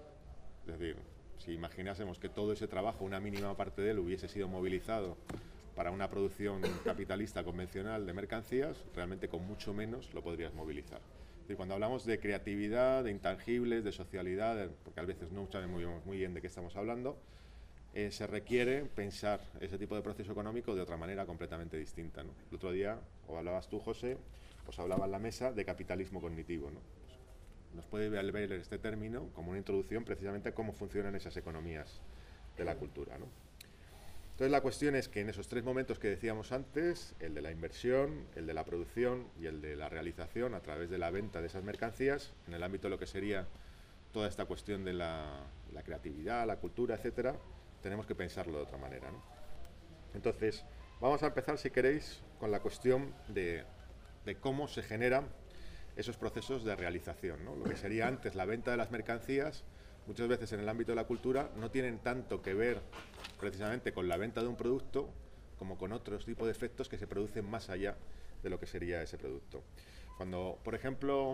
Es decir, si imaginásemos que todo ese trabajo, una mínima parte de él, hubiese sido movilizado para una producción capitalista convencional de mercancías, realmente con mucho menos lo podrías movilizar. Es decir, cuando hablamos de creatividad, de intangibles, de socialidad, de, porque a veces no sabemos muy, muy bien de qué estamos hablando, eh, se requiere pensar ese tipo de proceso económico de otra manera completamente distinta, ¿no? El otro día, o hablabas tú, José, os hablaba en la mesa de capitalismo cognitivo, ¿no? Pues nos puede ver este término como una introducción precisamente a cómo funcionan esas economías de la cultura, ¿no? Entonces la cuestión es que en esos tres momentos que decíamos antes, el de la inversión, el de la producción y el de la realización a través de la venta de esas mercancías, en el ámbito de lo que sería toda esta cuestión de la, la creatividad, la cultura, etcétera, tenemos que pensarlo de otra manera, ¿no? Entonces, vamos a empezar, si queréis, con la cuestión de, de cómo se generan esos procesos de realización, ¿no? Lo que sería antes la venta de las mercancías, muchas veces en el ámbito de la cultura no tienen tanto que ver precisamente con la venta de un producto como con otros tipos de efectos que se producen más allá de lo que sería ese producto. Cuando, por ejemplo,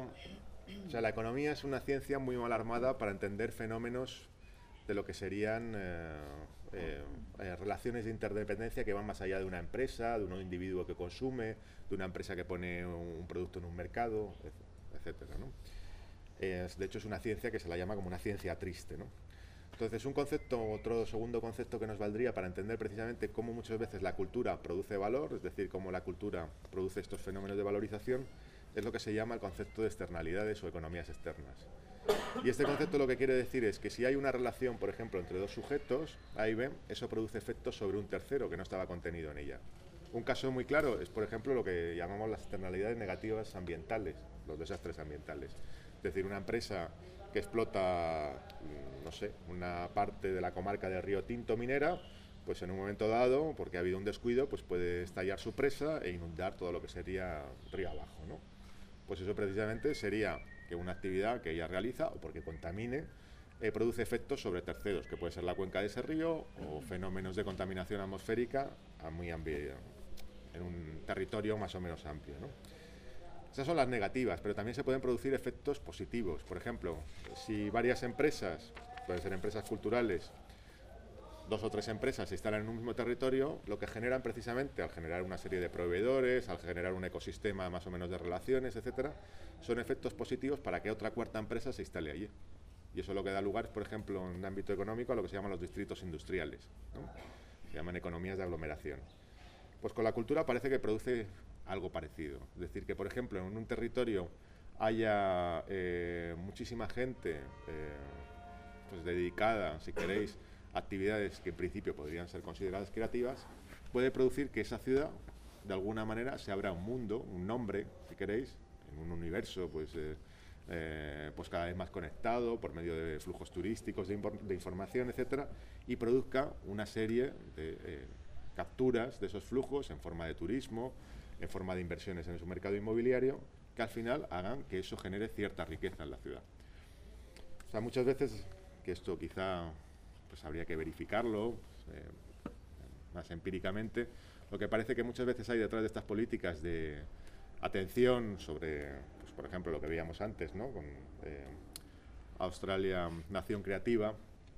o sea, la economía es una ciencia muy mal armada para entender fenómenos de lo que serían eh, eh, eh, relaciones de interdependencia que van más allá de una empresa, de un individuo que consume, de una empresa que pone un, un producto en un mercado, etcétera, ¿no? Es, de hecho, es una ciencia que se la llama como una ciencia triste, ¿no? Entonces, un concepto, otro segundo concepto que nos valdría para entender precisamente cómo muchas veces la cultura produce valor, es decir, cómo la cultura produce estos fenómenos de valorización, es lo que se llama el concepto de externalidades o economías externas. Y este concepto lo que quiere decir es que si hay una relación, por ejemplo, entre dos sujetos, A y B, eso produce efectos sobre un tercero que no estaba contenido en ella. Un caso muy claro es, por ejemplo, lo que llamamos las externalidades negativas ambientales, los desastres ambientales. Es decir, una empresa que explota, no sé, una parte de la comarca del Río Tinto minera, pues en un momento dado, porque ha habido un descuido, pues puede estallar su presa e inundar todo lo que sería río abajo, ¿no? Pues eso precisamente sería que una actividad que ella realiza, o porque contamine, eh, produce efectos sobre terceros, que puede ser la cuenca de ese río o fenómenos de contaminación atmosférica a muy ambi- en un territorio más o menos amplio, ¿no? Esas son las negativas, pero también se pueden producir efectos positivos. Por ejemplo, si varias empresas, pueden ser empresas culturales, dos o tres empresas se instalan en un mismo territorio, lo que generan precisamente, al generar una serie de proveedores, al generar un ecosistema más o menos de relaciones, etcétera, son efectos positivos para que otra cuarta empresa se instale allí. Y eso es lo que da lugar, por ejemplo, en un ámbito económico, a lo que se llaman los distritos industriales, ¿no? Se llaman economías de aglomeración. Pues con la cultura parece que produce algo parecido. Es decir, que por ejemplo en un territorio haya eh, muchísima gente eh, pues dedicada, si queréis, a actividades que en principio podrían ser consideradas creativas, puede producir que esa ciudad de alguna manera se abra un mundo, un nombre, si queréis, en un universo pues, eh, eh, pues cada vez más conectado por medio de flujos turísticos, de, de información, etcétera, y produzca una serie de eh, capturas de esos flujos en forma de turismo, en forma de inversiones en su mercado inmobiliario, que al final hagan que eso genere cierta riqueza en la ciudad. O sea, muchas veces, que esto quizá pues habría que verificarlo eh, más empíricamente, lo que parece que muchas veces hay detrás de estas políticas de atención sobre, pues, por ejemplo, lo que veíamos antes, ¿no? Con eh, Australia, Nación Creativa,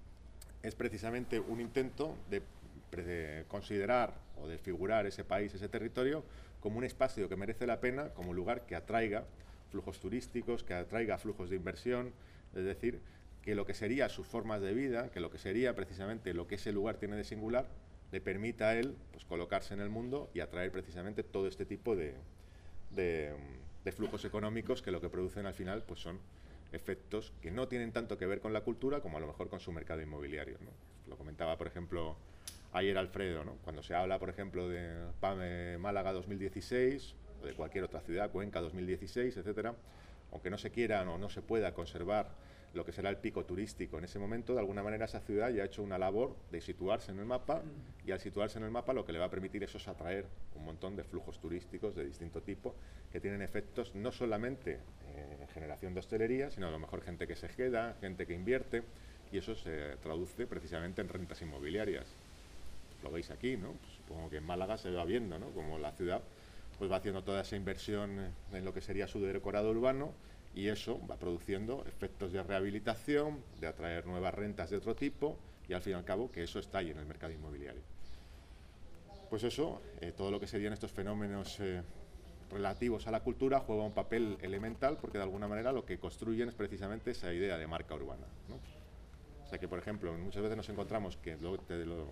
es precisamente un intento de, de considerar o de figurar ese país, ese territorio, como un espacio que merece la pena, como un lugar que atraiga flujos turísticos, que atraiga flujos de inversión, es decir, que lo que sería sus formas de vida, que lo que sería precisamente lo que ese lugar tiene de singular, le permita a él pues, colocarse en el mundo y atraer precisamente todo este tipo de, de, de flujos económicos que lo que producen al final pues, son efectos que no tienen tanto que ver con la cultura como a lo mejor con su mercado inmobiliario, ¿no? Lo comentaba, por ejemplo, ayer Alfredo, ¿no? Cuando se habla, por ejemplo, de PAME Málaga dos mil dieciséis, o de cualquier otra ciudad, Cuenca dos mil dieciséis, etcétera, aunque no se quiera o no se pueda conservar lo que será el pico turístico en ese momento, de alguna manera esa ciudad ya ha hecho una labor de situarse en el mapa, y al situarse en el mapa lo que le va a permitir eso es atraer un montón de flujos turísticos de distinto tipo que tienen efectos no solamente eh, en generación de hostelería, sino a lo mejor gente que se queda, gente que invierte, y eso se traduce precisamente en rentas inmobiliarias. Lo veis aquí, ¿no? Pues supongo que en Málaga se va viendo, ¿no? Como la ciudad pues va haciendo toda esa inversión en lo que sería su decorado urbano, y eso va produciendo efectos de rehabilitación, de atraer nuevas rentas de otro tipo, y al fin y al cabo que eso está ahí en el mercado inmobiliario. pues eso, eh, todo lo que serían estos fenómenos eh, relativos a la cultura juega un papel elemental, porque de alguna manera lo que construyen es precisamente esa idea de marca urbana, ¿no? O sea que, por ejemplo, muchas veces nos encontramos que lo, de lo,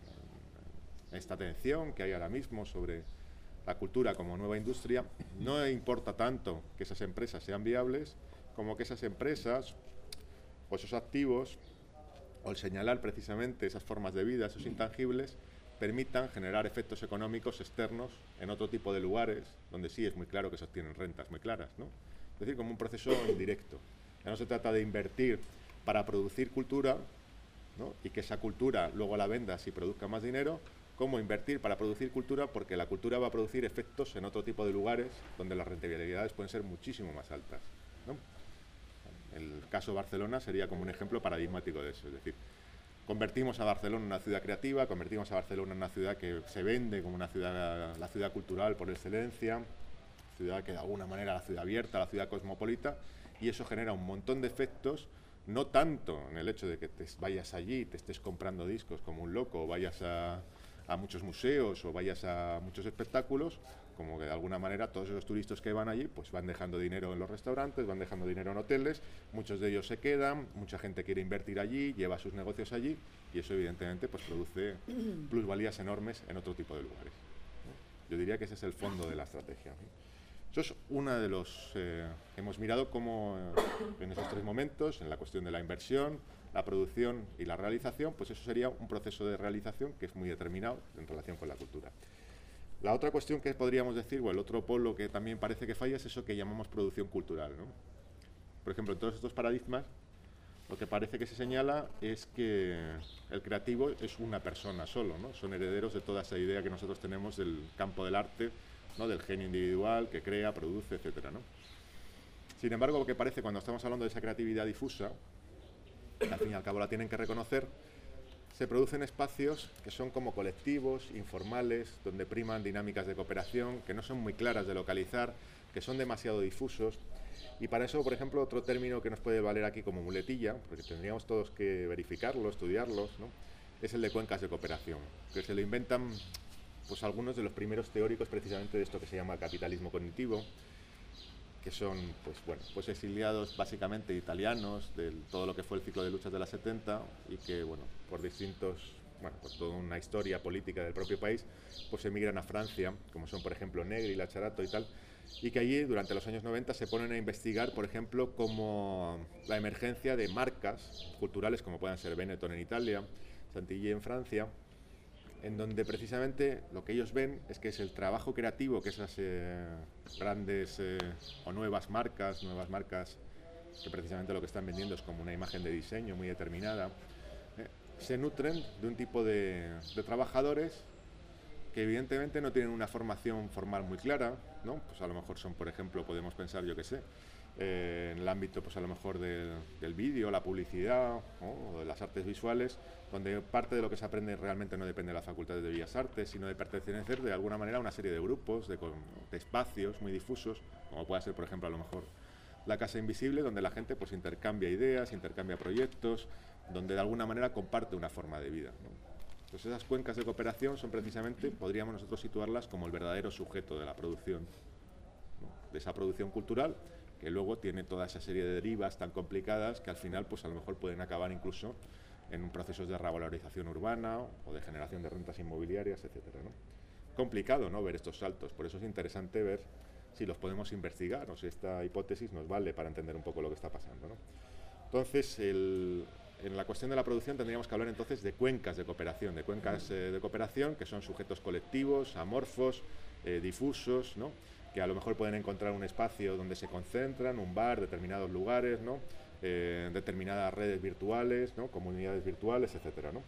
esta tensión que hay ahora mismo sobre la cultura como nueva industria, no importa tanto que esas empresas sean viables, como que esas empresas o esos activos, o el señalar precisamente esas formas de vida, esos intangibles, permitan generar efectos económicos externos en otro tipo de lugares, donde sí es muy claro que se obtienen rentas muy claras, ¿no? Es decir, como un proceso indirecto. Ya no se trata de invertir para producir cultura, ¿no? Y que esa cultura luego la vendas y produzca más dinero, como invertir para producir cultura, porque la cultura va a producir efectos en otro tipo de lugares donde las rentabilidades pueden ser muchísimo más altas, ¿no? El caso Barcelona sería como un ejemplo paradigmático de eso, es decir, convertimos a Barcelona en una ciudad creativa, convertimos a Barcelona en una ciudad que se vende como una ciudad, la ciudad cultural por excelencia, ciudad que de alguna manera la ciudad abierta, la ciudad cosmopolita, y eso genera un montón de efectos, no tanto en el hecho de que te vayas allí y te estés comprando discos como un loco, o vayas a, a muchos museos o vayas a muchos espectáculos, como que de alguna manera todos esos turistas que van allí pues van dejando dinero en los restaurantes, van dejando dinero en hoteles, muchos de ellos se quedan, mucha gente quiere invertir allí, lleva sus negocios allí, y eso evidentemente pues produce plusvalías enormes en otro tipo de lugares, ¿no? Yo diría que ese es el fondo de la estrategia, ¿no? Eso es una de los... Eh, hemos mirado cómo eh, en esos tres momentos, en la cuestión de la inversión, la producción y la realización, pues eso sería un proceso de realización que es muy determinado en relación con la cultura. La otra cuestión que podríamos decir, o el otro polo que también parece que falla, es eso que llamamos producción cultural, ¿no? Por ejemplo, en todos estos paradigmas, lo que parece que se señala es que el creativo es una persona solo, ¿no? Son herederos de toda esa idea que nosotros tenemos del campo del arte, ¿no? Del genio individual que crea, produce, etcétera, ¿no? Sin embargo, lo que parece cuando estamos hablando de esa creatividad difusa, que al fin y al cabo la tienen que reconocer, se producen espacios que son como colectivos, informales, donde priman dinámicas de cooperación, que no son muy claras de localizar, que son demasiado difusos. Y para eso, por ejemplo, otro término que nos puede valer aquí como muletilla, porque tendríamos todos que verificarlo, estudiarlos, ¿no? Es el de cuencas de cooperación, que se lo inventan pues algunos de los primeros teóricos precisamente de esto que se llama capitalismo cognitivo, que son pues bueno pues exiliados básicamente italianos de todo lo que fue el ciclo de luchas de la setenta, y que bueno por distintos bueno por toda una historia política del propio país pues emigran a Francia, como son por ejemplo Negri, La Charato y tal, y que allí durante los años noventa se ponen a investigar por ejemplo como la emergencia de marcas culturales como puedan ser Benetton en Italia, Chantilly en Francia, en donde precisamente lo que ellos ven es que es el trabajo creativo que esas eh, grandes eh, o nuevas marcas, nuevas marcas que precisamente lo que están vendiendo es como una imagen de diseño muy determinada, eh, se nutren de un tipo de, de trabajadores que evidentemente no tienen una formación formal muy clara, ¿no? Pues a lo mejor son, por ejemplo, podemos pensar, yo qué sé, eh, en el ámbito pues a lo mejor del, del vídeo, la publicidad, ¿no? O de las artes visuales, donde parte de lo que se aprende realmente no depende de las facultades de Bellas Artes, sino de pertenecer de alguna manera a una serie de grupos, de, de espacios muy difusos, como puede ser, por ejemplo, a lo mejor la Casa Invisible, donde la gente pues intercambia ideas, intercambia proyectos, donde de alguna manera comparte una forma de vida, ¿no? Entonces esas cuencas de cooperación son precisamente, podríamos nosotros situarlas como el verdadero sujeto de la producción, ¿no? De esa producción cultural, que luego tiene toda esa serie de derivas tan complicadas que al final pues a lo mejor pueden acabar incluso en procesos de revalorización urbana o de generación de rentas inmobiliarias, etcétera, ¿no? Complicado, ¿no?, ver estos saltos, por eso es interesante ver si los podemos investigar o si esta hipótesis nos vale para entender un poco lo que está pasando, ¿no? Entonces, el, en la cuestión de la producción tendríamos que hablar entonces de cuencas de cooperación, de cuencas eh, de cooperación que son sujetos colectivos, amorfos, eh, difusos, ¿no?, que a lo mejor pueden encontrar un espacio donde se concentran, un bar, determinados lugares, ¿no?, eh, determinadas redes virtuales, ¿no?, comunidades virtuales, etcétera, ¿no?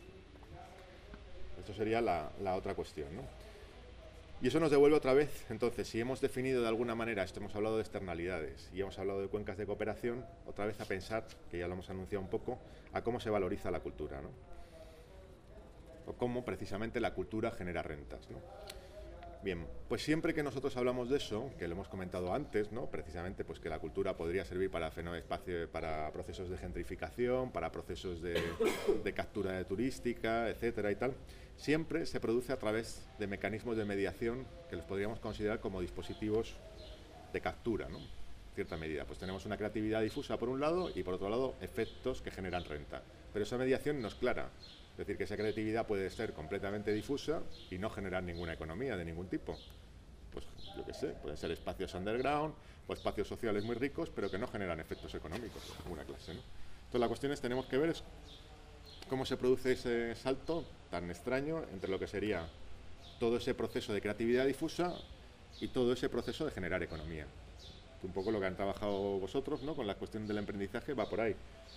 Esto sería la, la otra cuestión, ¿no? Y eso nos devuelve otra vez, entonces, si hemos definido de alguna manera, esto hemos hablado de externalidades y hemos hablado de cuencas de cooperación, otra vez a pensar, que ya lo hemos anunciado un poco, a cómo se valoriza la cultura, ¿no? O cómo precisamente la cultura genera rentas, ¿no? Bien, pues siempre que nosotros hablamos de eso, que lo hemos comentado antes, ¿no? Precisamente pues que la cultura podría servir para, espacio, para procesos de gentrificación, para procesos de, de captura de turística, etcétera y tal, siempre se produce a través de mecanismos de mediación que los podríamos considerar como dispositivos de captura, ¿no? En cierta medida. Pues tenemos una creatividad difusa por un lado y por otro lado efectos que generan renta. Pero esa mediación no es clara. Es decir, que esa creatividad puede ser completamente difusa y no generar ninguna economía de ningún tipo. Pues yo qué sé, pueden ser espacios underground o espacios sociales muy ricos, pero que no generan efectos económicos de ninguna clase, ¿no? Entonces la cuestión es, tenemos que ver es cómo se produce ese salto tan extraño entre lo que sería todo ese proceso de creatividad difusa y todo ese proceso de generar economía. Un poco lo que han trabajado vosotros, ¿no? Con la cuestión del emprendizaje va por ahí,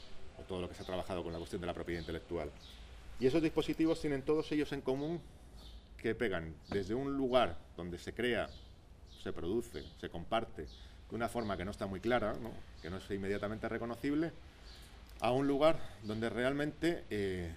o todo lo que se ha trabajado con la cuestión de la propiedad intelectual. Y esos dispositivos tienen todos ellos en común que pegan desde un lugar donde se crea, se produce, se comparte de una forma que no está muy clara, ¿no? Que no es inmediatamente reconocible, a un lugar donde realmente eh,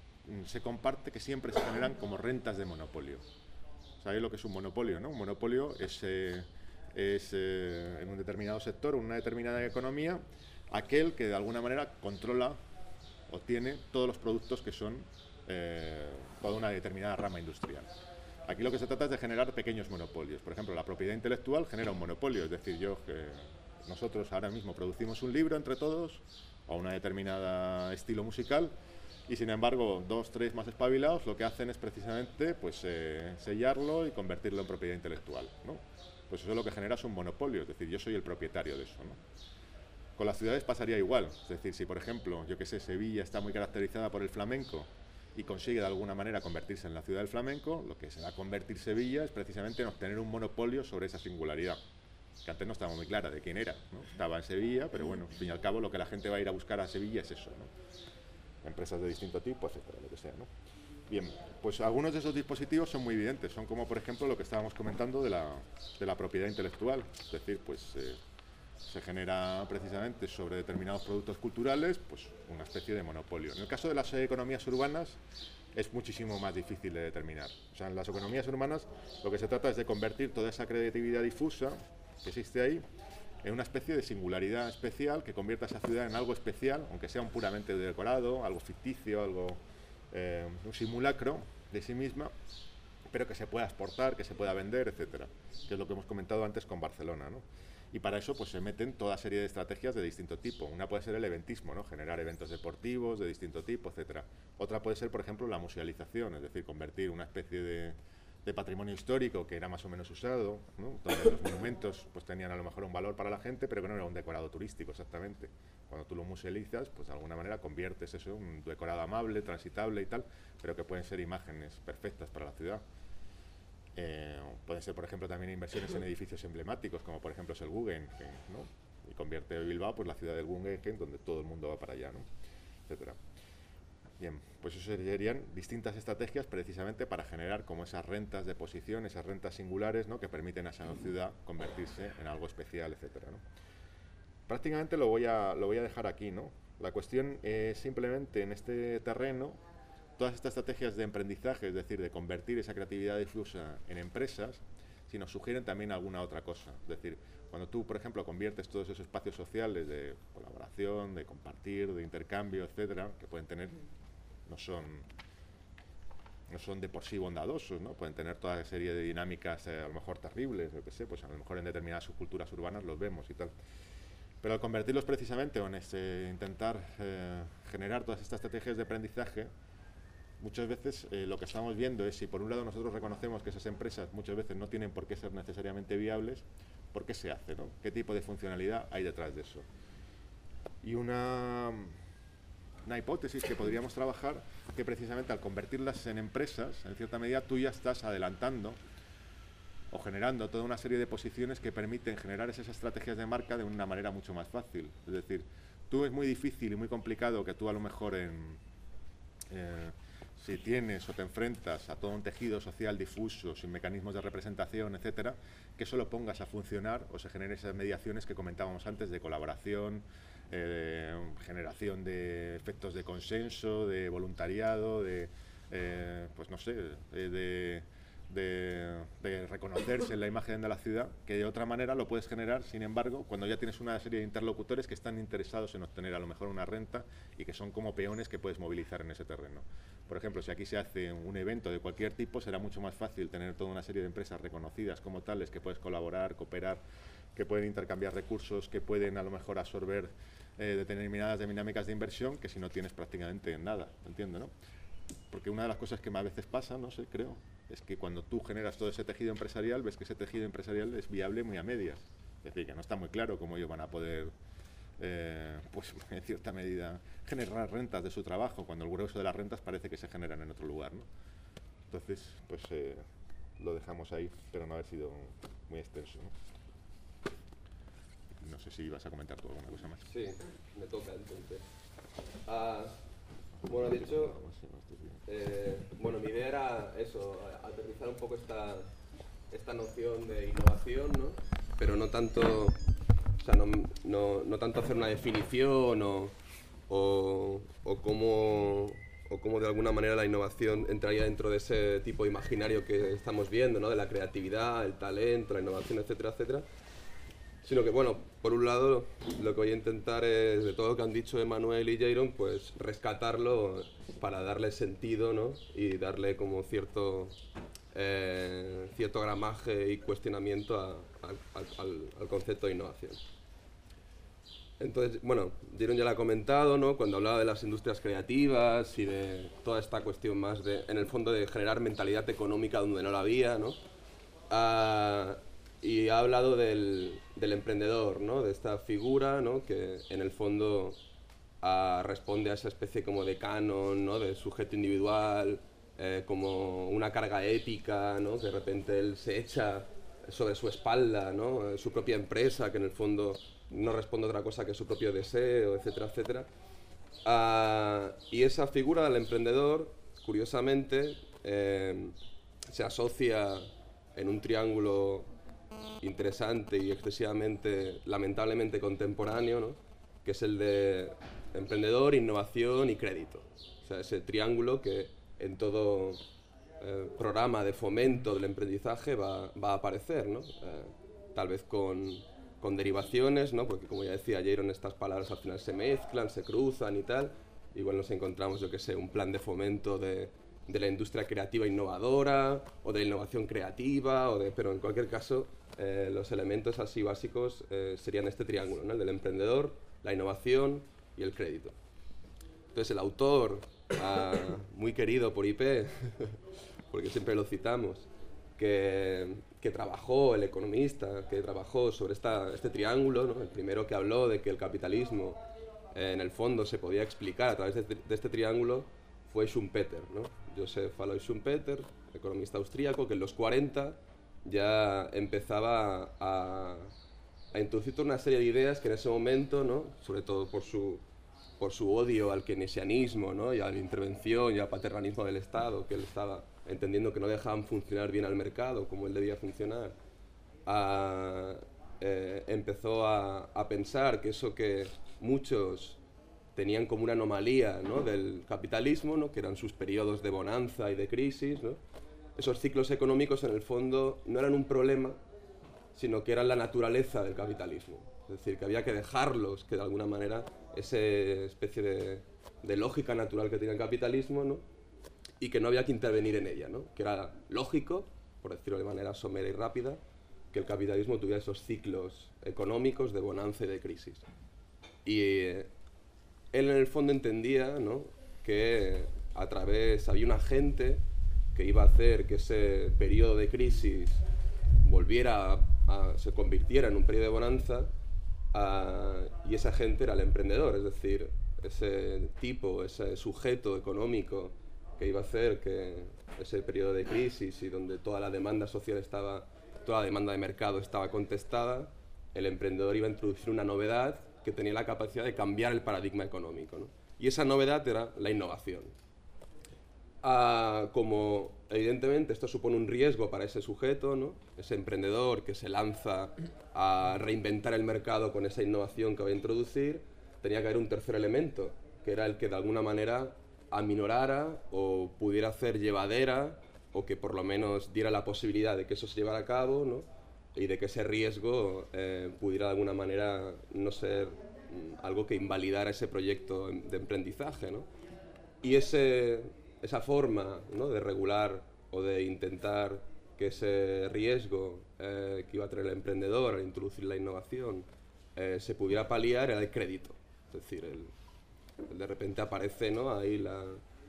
se comparte, que siempre se generan como rentas de monopolio. ¿Sabéis lo que es un monopolio, no? Un monopolio es, eh, es eh, en un determinado sector, en una determinada economía, aquel que de alguna manera controla o tiene todos los productos que son eh, toda una determinada rama industrial. Aquí lo que se trata es de generar pequeños monopolios. Por ejemplo, la propiedad intelectual genera un monopolio, es decir, yo que nosotros ahora mismo producimos un libro entre todos o una determinada estilo musical y sin embargo dos, tres más espabilados lo que hacen es precisamente pues eh, sellarlo y convertirlo en propiedad intelectual, ¿no? Pues eso es lo que genera es un monopolio, es decir, yo soy el propietario de eso, ¿no? Con las ciudades pasaría igual, es decir, si por ejemplo, yo que sé, Sevilla está muy caracterizada por el flamenco y consigue de alguna manera convertirse en la ciudad del flamenco, lo que se va a convertir Sevilla es precisamente en obtener un monopolio sobre esa singularidad, que antes no estaba muy clara de quién era, ¿no? Estaba en Sevilla, pero bueno, al fin y al cabo lo que la gente va a ir a buscar a Sevilla es eso, ¿no? Empresas de distinto tipo, etcétera, lo que sea, ¿no? Bien, pues algunos de esos dispositivos son muy evidentes, son como por ejemplo lo que estábamos comentando de la, de la propiedad intelectual, es decir, pues eh, se genera precisamente sobre determinados productos culturales pues una especie de monopolio. En el caso de las economías urbanas es muchísimo más difícil de determinar. O sea, en las economías urbanas lo que se trata es de convertir toda esa creatividad difusa que existe ahí en una especie de singularidad especial que convierta a esa ciudad en algo especial, aunque sea un puramente decorado, algo ficticio, algo eh, un simulacro de sí misma, pero que se pueda exportar, que se pueda vender, etcétera, que es lo que hemos comentado antes con Barcelona, ¿no? Y para eso pues se meten toda serie de estrategias de distinto tipo. Una puede ser el eventismo, ¿no? Generar eventos deportivos de distinto tipo, etcétera. Otra puede ser, por ejemplo, la musealización, es decir, convertir una especie de, de patrimonio histórico que era más o menos usado, ¿no? Donde los monumentos pues tenían a lo mejor un valor para la gente, pero que no era un decorado turístico exactamente. Cuando tú lo musealizas, pues de alguna manera conviertes eso en un decorado amable, transitable y tal, pero que pueden ser imágenes perfectas para la ciudad. Eh, pueden ser, por ejemplo, también inversiones en edificios emblemáticos, como por ejemplo es el Guggenheim, ¿no? Y convierte Bilbao, pues la ciudad del Guggenheim, donde todo el mundo va para allá, ¿no? Etcétera. Bien, pues eso serían distintas estrategias precisamente para generar como esas rentas de posición, esas rentas singulares, ¿no? Que permiten a esa ciudad convertirse en algo especial, etcétera, ¿no? Prácticamente lo voy a, lo voy a dejar aquí, ¿no? La cuestión es simplemente en este terreno todas estas estrategias de emprendizaje, es decir, de convertir esa creatividad difusa en empresas, si nos sugieren también alguna otra cosa. Es decir, cuando tú, por ejemplo, conviertes todos esos espacios sociales de colaboración, de compartir, de intercambio, etcétera, que pueden tener, no son, no son de por sí bondadosos, ¿no? Pueden tener toda serie de dinámicas eh, a lo mejor terribles, yo qué sé, pues a lo mejor en determinadas subculturas urbanas los vemos y tal. Pero al convertirlos precisamente o en ese, intentar eh, generar todas estas estrategias de aprendizaje, muchas veces eh, lo que estamos viendo es si por un lado nosotros reconocemos que esas empresas muchas veces no tienen por qué ser necesariamente viables, ¿por qué se hace, ¿no? ¿Qué tipo de funcionalidad hay detrás de eso? Y una, una hipótesis que podríamos trabajar, que precisamente al convertirlas en empresas, en cierta medida tú ya estás adelantando o generando toda una serie de posiciones que permiten generar esas estrategias de marca de una manera mucho más fácil. Es decir, tú es muy difícil y muy complicado que tú a lo mejor en... Eh, si tienes o te enfrentas a todo un tejido social difuso, sin mecanismos de representación, etcétera, que eso lo pongas a funcionar o se generen esas mediaciones que comentábamos antes de colaboración, eh, de generación de efectos de consenso, de voluntariado, de, eh, pues no sé, de, de, de reconocerse en la imagen de la ciudad, que de otra manera lo puedes generar, sin embargo, cuando ya tienes una serie de interlocutores que están interesados en obtener a lo mejor una renta y que son como peones que puedes movilizar en ese terreno. Por ejemplo, si aquí se hace un evento de cualquier tipo, será mucho más fácil tener toda una serie de empresas reconocidas como tales, que puedes colaborar, cooperar, que pueden intercambiar recursos, que pueden a lo mejor absorber eh, determinadas dinámicas de inversión, que si no tienes prácticamente nada, ¿entiendes, no? Porque una de las cosas que más veces pasa, no sé, creo, es que cuando tú generas todo ese tejido empresarial, ves que ese tejido empresarial es viable muy a medias. Es decir, que no está muy claro cómo ellos van a poder, eh, pues en cierta medida, generar rentas de su trabajo, cuando el grueso de las rentas parece que se generan en otro lugar, ¿no? Entonces, pues eh, lo dejamos ahí, pero no haber sido muy extenso, ¿no? No sé si ibas a comentar tú alguna cosa más. Sí, me toca entonces. Ah, bueno, de hecho, eh, bueno, mi idea era eso, aterrizar un poco esta, esta noción de innovación, ¿no? Pero no tanto, o sea, no, no, no tanto hacer una definición o, o, o cómo, o cómo de alguna manera la innovación entraría dentro de ese tipo de imaginario que estamos viendo, ¿no? De la creatividad, el talento, la innovación, etcétera, etcétera. Sino que, bueno, por un lado, lo que voy a intentar es, de todo lo que han dicho Emmanuel y Jaron, pues rescatarlo para darle sentido, ¿no? Y darle como cierto, eh, cierto gramaje y cuestionamiento a, a, al, al concepto de innovación. Entonces, bueno, Jaron ya lo ha comentado, ¿no? Cuando hablaba de las industrias creativas y de toda esta cuestión más de, en el fondo, de generar mentalidad económica donde no la había, ¿no? Uh, y ha hablado del, del emprendedor, ¿no? De esta figura, ¿no? Que en el fondo uh, responde a esa especie como de canon, ¿no? De sujeto individual, eh, como una carga ética, ¿no? Que de repente él se echa sobre su espalda, ¿no? Su propia empresa, que en el fondo no responde a otra cosa que su propio deseo, etcétera, etcétera. Uh, y esa figura del emprendedor, curiosamente, eh, se asocia en un triángulo interesante y excesivamente, lamentablemente contemporáneo, ¿no? Que es el de emprendedor, innovación y crédito. O sea, ese triángulo que en todo eh, programa de fomento del emprendizaje va, va a aparecer, ¿no? Eh, tal vez con, con derivaciones, ¿no? Porque como ya decía Jaron, estas palabras al final se mezclan, se cruzan y tal. Igual nos encontramos, yo que sé, un plan de fomento de, de la industria creativa innovadora o de la innovación creativa, o de, pero en cualquier caso eh, los elementos así básicos eh, serían este triángulo, ¿no? El del emprendedor, la innovación y el crédito. Entonces el autor, ah, muy querido por I P, porque siempre lo citamos, que, que trabajó, el economista, que trabajó sobre esta, este triángulo, ¿no? El primero que habló de que el capitalismo eh, en el fondo se podía explicar a través de, de este triángulo fue Schumpeter, ¿no? Joseph Alois Schumpeter, economista austríaco, que en los cuarenta ya empezaba a, a introducir toda una serie de ideas que en ese momento, ¿no? Sobre todo por su, por su odio al keynesianismo, ¿no? Y a la intervención y al paternalismo del Estado, que él estaba entendiendo que no dejaban funcionar bien al mercado como él debía funcionar, a, eh, empezó a, a pensar que eso que muchos tenían como una anomalía, ¿no? Del capitalismo, ¿no? Que eran sus periodos de bonanza y de crisis, ¿no? Esos ciclos económicos en el fondo no eran un problema, sino que eran la naturaleza del capitalismo. Es decir, que había que dejarlos, que de alguna manera esa especie de, de lógica natural que tiene el capitalismo, ¿no? Y que no había que intervenir en ella, ¿no? Que era lógico, por decirlo de manera somera y rápida, que el capitalismo tuviera esos ciclos económicos de bonanza y de crisis. Y eh, él en el fondo entendía, ¿no? Que a través, había un agente que iba a hacer que ese periodo de crisis volviera a, a, se convirtiera en un periodo de bonanza, a, y ese agente era el emprendedor, es decir, ese tipo, ese sujeto económico que iba a hacer que ese periodo de crisis y donde toda la demanda social estaba, toda la demanda de mercado estaba contestada, el emprendedor iba a introducir una novedad que tenía la capacidad de cambiar el paradigma económico, ¿no? Y esa novedad era la innovación. Ah, como evidentemente esto supone un riesgo para ese sujeto, ¿no? Ese emprendedor que se lanza a reinventar el mercado con esa innovación que va a introducir, tenía que haber un tercer elemento, que era el que de alguna manera aminorara o pudiera hacer llevadera o que por lo menos diera la posibilidad de que eso se llevara a cabo, ¿no? Y de que ese riesgo eh, pudiera de alguna manera no ser mm, algo que invalidara ese proyecto de emprendizaje, ¿no? Y ese, esa forma, ¿no?, de regular o de intentar que ese riesgo eh, que iba a tener el emprendedor al introducir la innovación eh, se pudiera paliar era el crédito. Es decir, el, el de repente aparece, ¿no?, ahí la,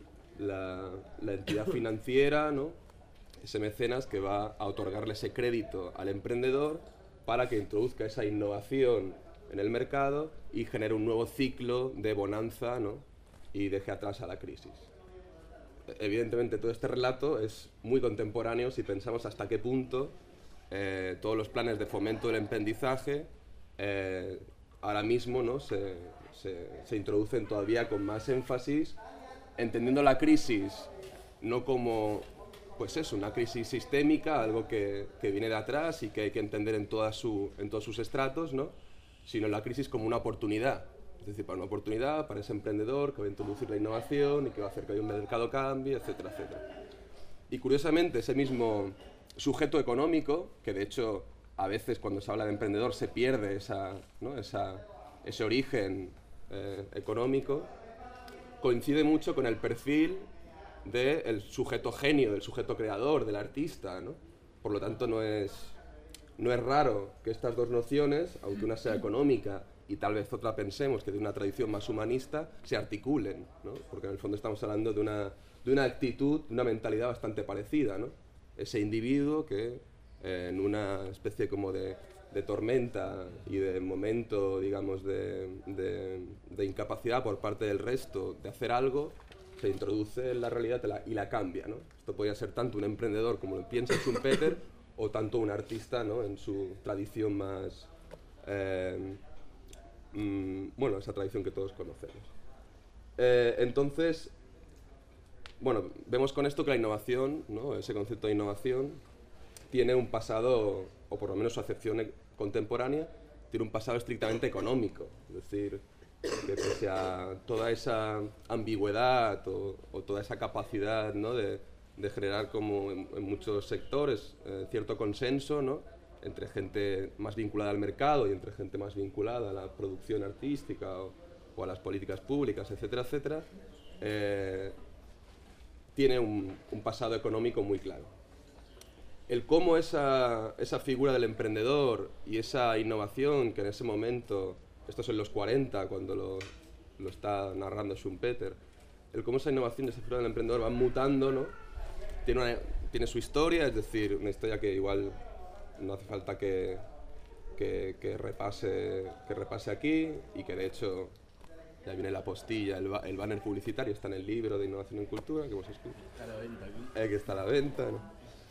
la, la entidad financiera, ¿no?, ese mecenas que va a otorgarle ese crédito al emprendedor para que introduzca esa innovación en el mercado y genere un nuevo ciclo de bonanza, ¿no?, y deje atrás a la crisis. Evidentemente todo este relato es muy contemporáneo si pensamos hasta qué punto eh, todos los planes de fomento del emprendizaje eh, ahora mismo, ¿no?, se, se, se introducen todavía con más énfasis, entendiendo la crisis no como, pues eso, una crisis sistémica, algo que, que viene de atrás y que hay que entender en, toda su, en todos sus estratos, ¿no?, sino la crisis como una oportunidad. Es decir, para una oportunidad, para ese emprendedor que va a introducir la innovación y que va a hacer que haya un mercado cambie, etcétera, etcétera. Y curiosamente, ese mismo sujeto económico, que de hecho a veces cuando se habla de emprendedor se pierde esa, ¿no?, esa, ese origen eh, económico, coincide mucho con el perfil del sujeto genio, del sujeto creador, del artista, ¿no? Por lo tanto, no es, no es raro que estas dos nociones, aunque una sea económica y tal vez otra pensemos que de una tradición más humanista, se articulen, ¿no? Porque en el fondo estamos hablando de una, de una actitud, de una mentalidad bastante parecida, ¿no? Ese individuo que eh, en una especie como de, de tormenta y de momento, digamos, de, de, de incapacidad por parte del resto de hacer algo, se introduce en la realidad la, y la cambia, ¿no? Esto podría ser tanto un emprendedor como lo piensa Schumpeter, o tanto un artista, ¿no?, en su tradición más... Eh, mmm, bueno, esa tradición que todos conocemos. Eh, entonces, bueno, vemos con esto que la innovación, ¿no?, ese concepto de innovación, tiene un pasado, o por lo menos su acepción contemporánea, tiene un pasado estrictamente económico. Es decir, que pese a toda esa ambigüedad o, o toda esa capacidad, ¿no?, de, de generar, como en, en muchos sectores, eh, cierto consenso, ¿no?, entre gente más vinculada al mercado y entre gente más vinculada a la producción artística o, o a las políticas públicas, etcétera, etcétera, eh, tiene un, un pasado económico muy claro. El cómo esa, esa figura del emprendedor y esa innovación que en ese momento, estos son los cuarenta, cuando lo, lo está narrando Schumpeter, el cómo esa innovación y esa figura del emprendedor van mutando, ¿no?, tiene, una, tiene su historia, es decir, una historia que igual no hace falta que, que, que, repase, que repase aquí, y que de hecho ya viene la postilla, el, el banner publicitario está en el libro de Innovación en Cultura, que hemos escrito. Está a la venta aquí. Eh, que está a la venta, ¿no?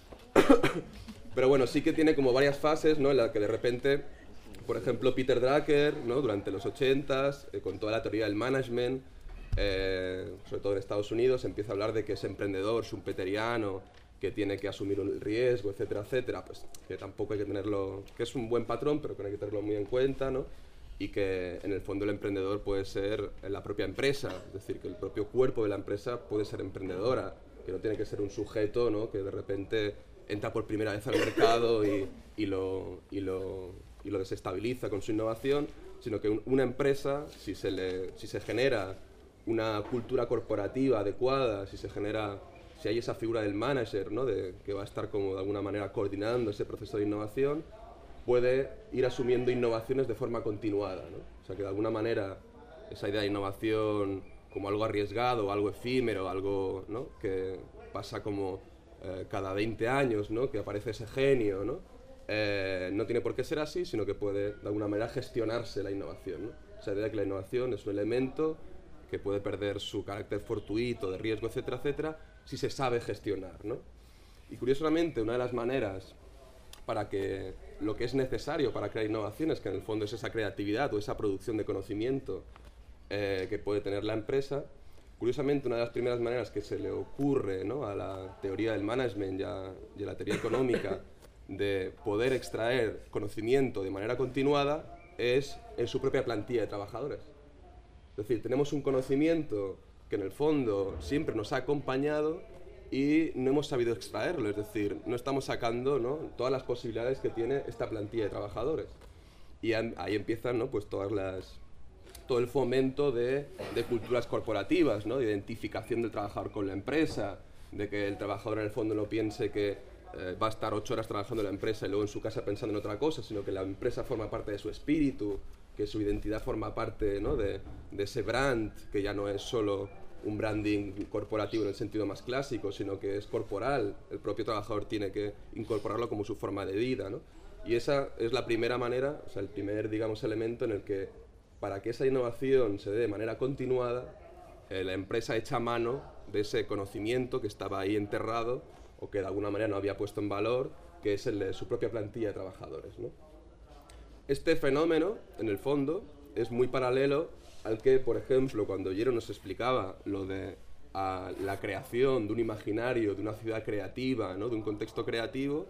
Pero bueno, sí que tiene como varias fases, ¿no?, en las que de repente, por ejemplo, Peter Drucker, ¿no?, durante los ochentas, eh, con toda la teoría del management, eh, sobre todo en Estados Unidos, empieza a hablar de que ese emprendedor schumpeteriano, que tiene que asumir el riesgo, etcétera, etcétera, pues que tampoco hay que tenerlo, que es un buen patrón, pero que no hay que tenerlo muy en cuenta, ¿no? Y que en el fondo el emprendedor puede ser la propia empresa, es decir, que el propio cuerpo de la empresa puede ser emprendedora, que no tiene que ser un sujeto, ¿no?, que de repente entra por primera vez al mercado y, y, lo, y, lo, y lo desestabiliza con su innovación, sino que un, una empresa, si se, le, si se genera una cultura corporativa adecuada, si se genera... si hay esa figura del manager, ¿no?, de, que va a estar como de alguna manera coordinando ese proceso de innovación, puede ir asumiendo innovaciones de forma continuada, ¿no? O sea, que de alguna manera esa idea de innovación como algo arriesgado, algo efímero, algo, ¿no?, que pasa como eh, cada veinte años, ¿no?, que aparece ese genio, ¿no?, eh, no tiene por qué ser así, sino que puede de alguna manera gestionarse la innovación, ¿no? Esa idea de que la innovación es un elemento que puede perder su carácter fortuito, de riesgo, etcétera, etcétera, si se sabe gestionar, ¿no? Y curiosamente, una de las maneras para que lo que es necesario para crear innovaciones, que en el fondo es esa creatividad o esa producción de conocimiento eh, que puede tener la empresa, curiosamente una de las primeras maneras que se le ocurre, ¿no?, a la teoría del management y a, y a la teoría económica de poder extraer conocimiento de manera continuada es en su propia plantilla de trabajadores. Es decir, tenemos un conocimiento que en el fondo siempre nos ha acompañado y no hemos sabido extraerlo, es decir, no estamos sacando, ¿no?, todas las posibilidades que tiene esta plantilla de trabajadores. Y ahí empiezan, ¿no?, pues todas las, todo el fomento de, de culturas corporativas, ¿no?, de identificación del trabajador con la empresa, de que el trabajador en el fondo no piense que eh, va a estar ocho horas trabajando en la empresa y luego en su casa pensando en otra cosa, sino que la empresa forma parte de su espíritu, que su identidad forma parte, ¿no?, de, de ese brand, que ya no es solo un branding corporativo en el sentido más clásico, sino que es corporal. El propio trabajador tiene que incorporarlo como su forma de vida, ¿no? Y esa es la primera manera, o sea, el primer, digamos, elemento en el que, para que esa innovación se dé de manera continuada, eh, la empresa echa mano de ese conocimiento que estaba ahí enterrado o que de alguna manera no había puesto en valor, que es el de su propia plantilla de trabajadores, ¿no? Este fenómeno, en el fondo, es muy paralelo al que, por ejemplo, cuando Yero nos explicaba lo de a, la creación de un imaginario, de una ciudad creativa, ¿no?, de un contexto creativo,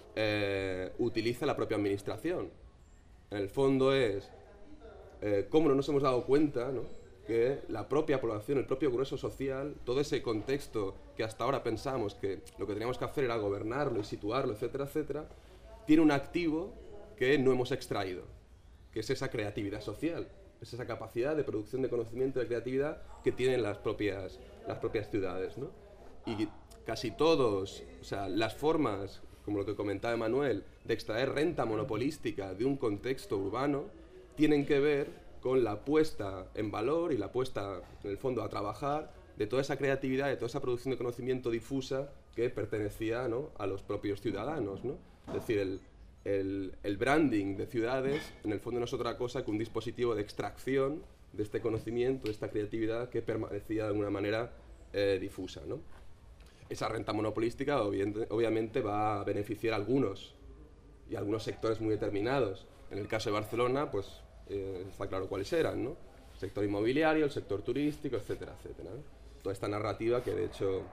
eh, utiliza la propia administración. En el fondo es eh, cómo no nos hemos dado cuenta, ¿no?, que la propia población, el propio grueso social, todo ese contexto que hasta ahora pensamos que lo que teníamos que hacer era gobernarlo y situarlo, etcétera, etcétera, tiene un activo que no hemos extraído, que es esa creatividad social. Es esa capacidad de producción de conocimiento, de creatividad que tienen las propias, las propias ciudades, ¿no? Y casi todos, o sea, las formas, como lo que comentaba Manuel, de extraer renta monopolística de un contexto urbano, tienen que ver con la puesta en valor y la puesta, en el fondo, a trabajar de toda esa creatividad, de toda esa producción de conocimiento difusa que pertenecía, ¿no?, a los propios ciudadanos, ¿no? Es decir, el El, el branding de ciudades, en el fondo, no es otra cosa que un dispositivo de extracción de este conocimiento, de esta creatividad que permanecía de alguna manera eh, difusa, ¿no? Esa renta monopolística obvi- obviamente va a beneficiar a algunos y a algunos sectores muy determinados. En el caso de Barcelona, pues eh, está claro cuáles eran, ¿no? El sector inmobiliario, el sector turístico, etcétera, etcétera, ¿no? Toda esta narrativa que, de hecho,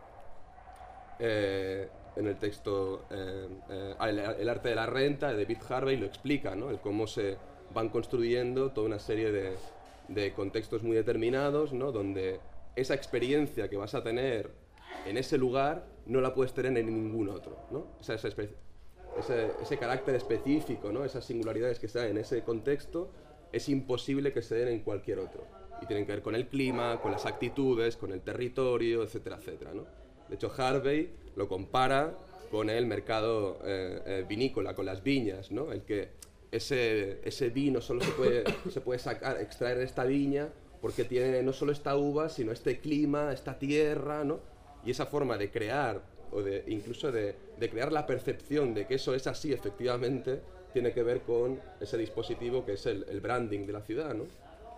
eh, en el texto eh, eh, el, el arte de la renta de David Harvey lo explica, ¿no?, el cómo se van construyendo toda una serie de, de contextos muy determinados, ¿no?, donde esa experiencia que vas a tener en ese lugar no la puedes tener en ningún otro, ¿no? Esa, esa espe- ese, ese carácter específico, ¿no?, esas singularidades que se dan en ese contexto es imposible que se den en cualquier otro, y tienen que ver con el clima, con las actitudes, con el territorio, etcétera, etcétera, ¿no? De hecho, Harvey lo compara con el mercado eh, eh, vinícola, con las viñas, ¿no? El que ese, ese vino solo se puede, se puede sacar, extraer de esta viña porque tiene no solo esta uva, sino este clima, esta tierra, ¿no? Y esa forma de crear, o de incluso de, de crear la percepción de que eso es así efectivamente, tiene que ver con ese dispositivo que es el, el branding de la ciudad, ¿no?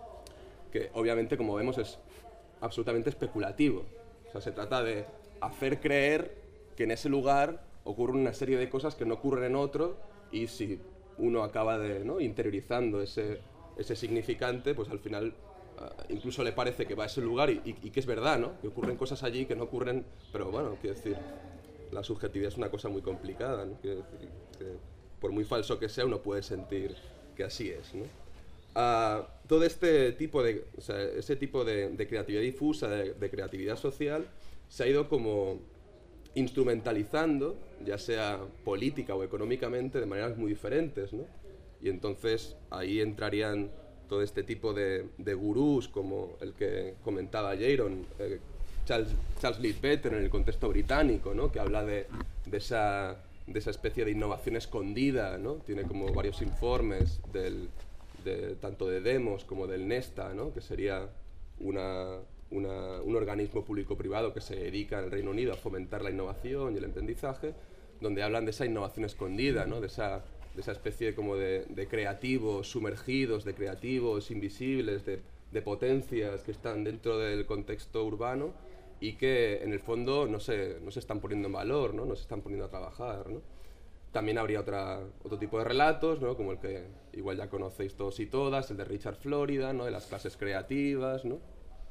Que obviamente, como vemos, es absolutamente especulativo. O sea, se trata de hacer creer que en ese lugar ocurren una serie de cosas que no ocurren en otro, y si uno acaba de, ¿no?, interiorizando ese, ese significante, pues al final uh, incluso le parece que va a ese lugar y, y, y que es verdad, ¿no?, que ocurren cosas allí que no ocurren, pero bueno, quiero decir, la subjetividad es una cosa muy complicada, ¿no? Quiero decir, que por muy falso que sea, uno puede sentir que así es, ¿no? Uh, todo este tipo de, o sea, ese tipo de, de creatividad difusa, de, de creatividad social, se ha ido como instrumentalizando, ya sea política o económicamente, de maneras muy diferentes, ¿no? Y entonces ahí entrarían todo este tipo de, de gurús, como el que comentaba Jaron, eh, Charles, Charles Leadbeater en el contexto británico, ¿no?, que habla de, de, esa, de esa especie de innovación escondida, ¿no? Tiene como varios informes del, de, tanto de Demos como del Nesta, ¿no?, que sería una, una, un organismo público-privado que se dedica en el Reino Unido a fomentar la innovación y el aprendizaje, donde hablan de esa innovación escondida, ¿no?, de esa, de esa especie como de, de creativos sumergidos, de creativos invisibles, de, de potencias que están dentro del contexto urbano y que en el fondo no se, no se están poniendo en valor, ¿no?, no se están poniendo a trabajar, ¿no? También habría otra, otro tipo de relatos, ¿no?, como el que igual ya conocéis todos y todas, el de Richard Florida, ¿no?, de las clases creativas, ¿no?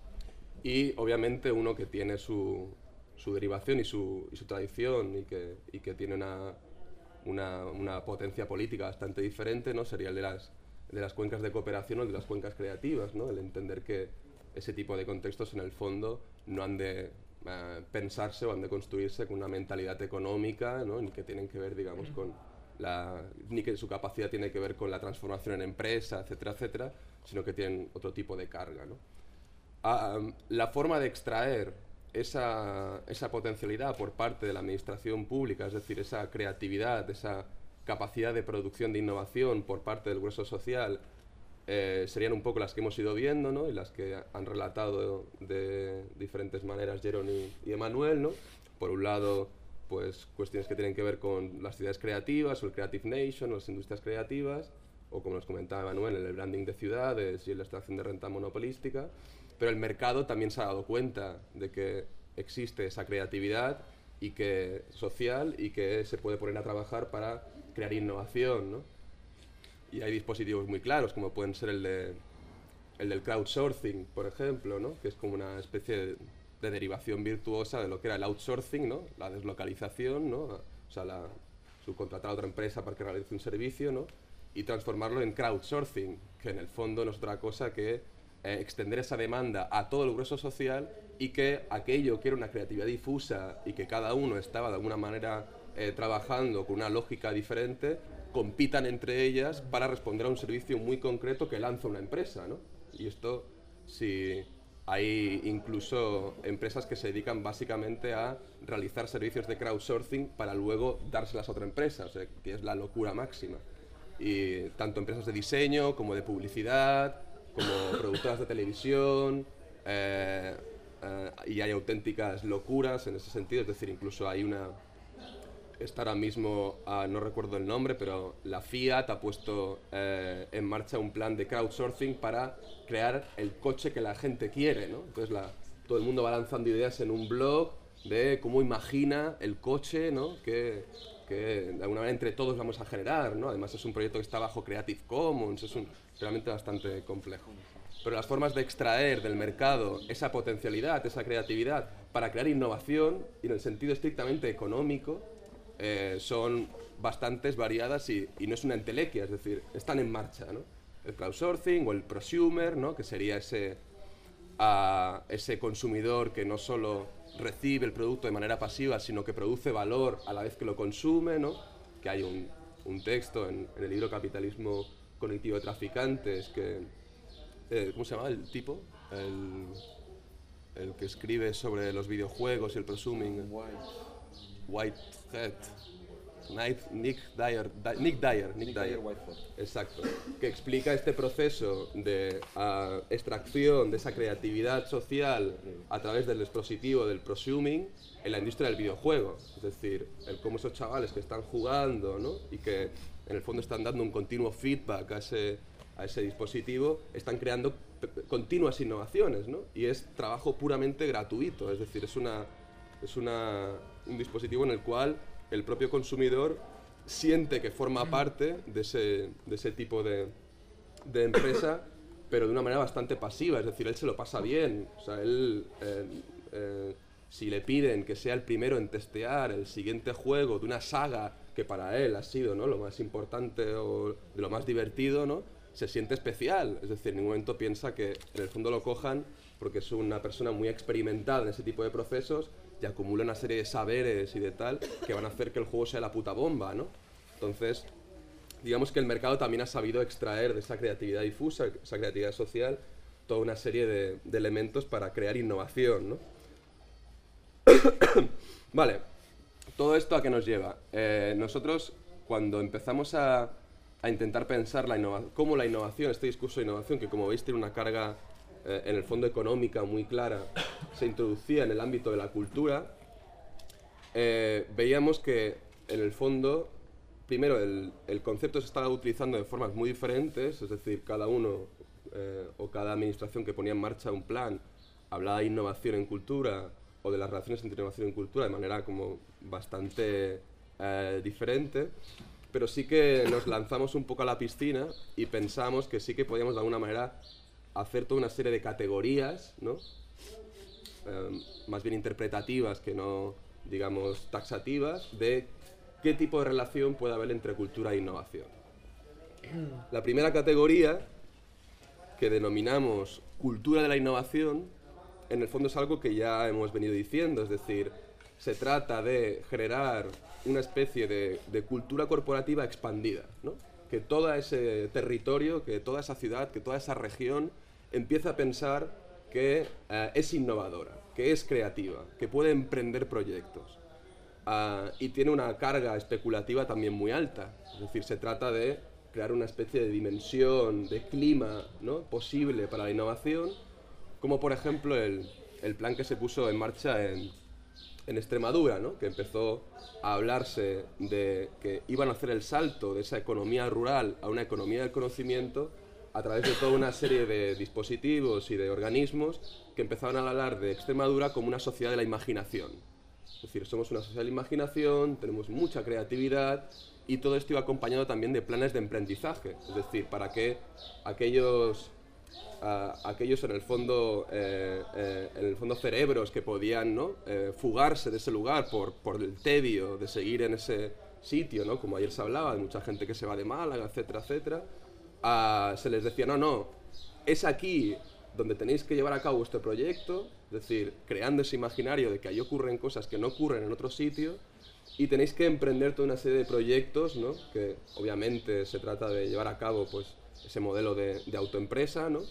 Y obviamente uno que tiene su, su derivación y su, y su tradición y que, y que tiene una, una, una potencia política bastante diferente, ¿no?, sería el de las, de las cuencas de cooperación o el de las cuencas creativas, ¿no?, el entender que ese tipo de contextos en el fondo no han de eh, pensarse o han de construirse con una mentalidad económica, ¿no? Ni que tienen que ver, digamos, con la, ni que su capacidad tiene que ver con la transformación en empresa, etcétera, etcétera, sino que tienen otro tipo de carga, ¿no? Ah, um, la forma de extraer esa, esa potencialidad por parte de la administración pública, es decir, esa creatividad, esa capacidad de producción de innovación por parte del grueso social, eh, serían un poco las que hemos ido viendo, ¿no? Y las que han relatado de diferentes maneras Jeroen y, y Emmanuel, ¿no? Por un lado, pues cuestiones que tienen que ver con las ciudades creativas o el Creative Nation o las industrias creativas, o como nos comentaba Emmanuel, el branding de ciudades y la extracción de renta monopolística. Pero el mercado también se ha dado cuenta de que existe esa creatividad y que, social y que se puede poner a trabajar para crear innovación, ¿no? Y hay dispositivos muy claros, como pueden ser el, de, el del crowdsourcing, por ejemplo, ¿no? Que es como una especie de, de derivación virtuosa de lo que era el outsourcing, ¿no? La deslocalización, ¿no? O sea, la, subcontratar a otra empresa para que realice un servicio, ¿no? Y transformarlo en crowdsourcing, que en el fondo no es otra cosa que eh, extender esa demanda a todo el grueso social y que aquello que era una creatividad difusa y que cada uno estaba de alguna manera eh, trabajando con una lógica diferente, compitan entre ellas para responder a un servicio muy concreto que lanza una empresa, ¿no? Y esto, si hay incluso empresas que se dedican básicamente a realizar servicios de crowdsourcing para luego dárselas a otra empresa, o sea, que es la locura máxima. Y tanto empresas de diseño como de publicidad, como productoras de televisión, eh, eh, y hay auténticas locuras en ese sentido, es decir, incluso hay una... Está ahora mismo, uh, no recuerdo el nombre, pero la Fiat ha puesto eh, en marcha un plan de crowdsourcing para crear el coche que la gente quiere, ¿no? Entonces la, todo el mundo va lanzando ideas en un blog de cómo imagina el coche, ¿no? Que, que de alguna manera entre todos vamos a generar, ¿no? Además es un proyecto que está bajo Creative Commons, es un, realmente bastante complejo. Pero las formas de extraer del mercado esa potencialidad, esa creatividad para crear innovación, y en el sentido estrictamente económico, Eh, son bastantes, variadas y, y no es una entelequia, es decir, están en marcha, ¿no? El crowdsourcing o el prosumer, ¿no? Que sería ese, uh, ese consumidor que no solo recibe el producto de manera pasiva, sino que produce valor a la vez que lo consume, ¿no? Que hay un, un texto en, en el libro Capitalismo Cognitivo de Traficantes que... Eh, ¿Cómo se llama el tipo? El, el que escribe sobre los videojuegos y el prosuming. Whitehead, Nick Dyer, Nick Dyer, Nick Dyer, exacto, que explica este proceso de uh, extracción de esa creatividad social a través del dispositivo del prosuming en la industria del videojuego, es decir, el cómo esos chavales que están jugando, ¿no? Y que en el fondo están dando un continuo feedback a ese, a ese dispositivo, están creando continuas innovaciones, ¿no? Y es trabajo puramente gratuito, es decir, es una es una, un dispositivo en el cual el propio consumidor siente que forma parte de ese, de ese tipo de, de empresa, pero de una manera bastante pasiva, es decir, él se lo pasa bien, o sea, él, eh, eh, si le piden que sea el primero en testear el siguiente juego de una saga que para él ha sido, ¿no?, lo más importante o de lo más divertido, ¿no?, se siente especial, es decir, en ningún momento piensa que en el fondo lo cojan porque es una persona muy experimentada en ese tipo de procesos y acumula una serie de saberes y de tal que van a hacer que el juego sea la puta bomba, ¿no? Entonces, digamos que el mercado también ha sabido extraer de esa creatividad difusa, esa creatividad social, toda una serie de, de elementos para crear innovación, ¿no? Vale, ¿todo esto a qué nos lleva? Eh, nosotros, cuando empezamos a, a intentar pensar la innova- cómo la innovación, este discurso de innovación, que como veis tiene una carga eh, en el fondo económica muy clara, se introducía en el ámbito de la cultura, eh, veíamos que en el fondo, primero, el, el concepto se estaba utilizando de formas muy diferentes, es decir, cada uno eh, o cada administración que ponía en marcha un plan hablaba de innovación en cultura o de las relaciones entre innovación y cultura de manera como bastante eh, diferente, pero sí que nos lanzamos un poco a la piscina y pensamos que sí que podíamos de alguna manera hacer toda una serie de categorías, ¿no? Eh, más bien interpretativas que no, digamos, taxativas, de qué tipo de relación puede haber entre cultura e innovación. La primera categoría, que denominamos cultura de la innovación, en el fondo es algo que ya hemos venido diciendo, es decir, se trata de generar una especie de, de cultura corporativa expandida, ¿no? Que todo ese territorio, que toda esa ciudad, que toda esa región empieza a pensar que uh, es innovadora, que es creativa, que puede emprender proyectos. Uh, y tiene una carga especulativa también muy alta. Es decir, se trata de crear una especie de dimensión, de clima, ¿no?, posible para la innovación, como por ejemplo el, el plan que se puso en marcha en, en Extremadura, ¿no?, que empezó a hablarse de que iban a hacer el salto de esa economía rural a una economía del conocimiento a través de toda una serie de dispositivos y de organismos que empezaban a hablar de Extremadura como una sociedad de la imaginación. Es decir, somos una sociedad de la imaginación, tenemos mucha creatividad y todo esto iba acompañado también de planes de emprendizaje. Es decir, para que aquellos, uh, aquellos en el fondo, eh, eh, en el fondo cerebros que podían, ¿no?, eh, fugarse de ese lugar por, por el tedio de seguir en ese sitio, ¿no?, como ayer se hablaba, de mucha gente que se va de Málaga, etcétera, etcétera, uh, se les decía, no, no, es aquí donde tenéis que llevar a cabo vuestro proyecto, es decir, creando ese imaginario de que ahí ocurren cosas que no ocurren en otro sitio, y tenéis que emprender toda una serie de proyectos, ¿no?, que obviamente se trata de llevar a cabo pues, ese modelo de, de autoempresa, ¿no?,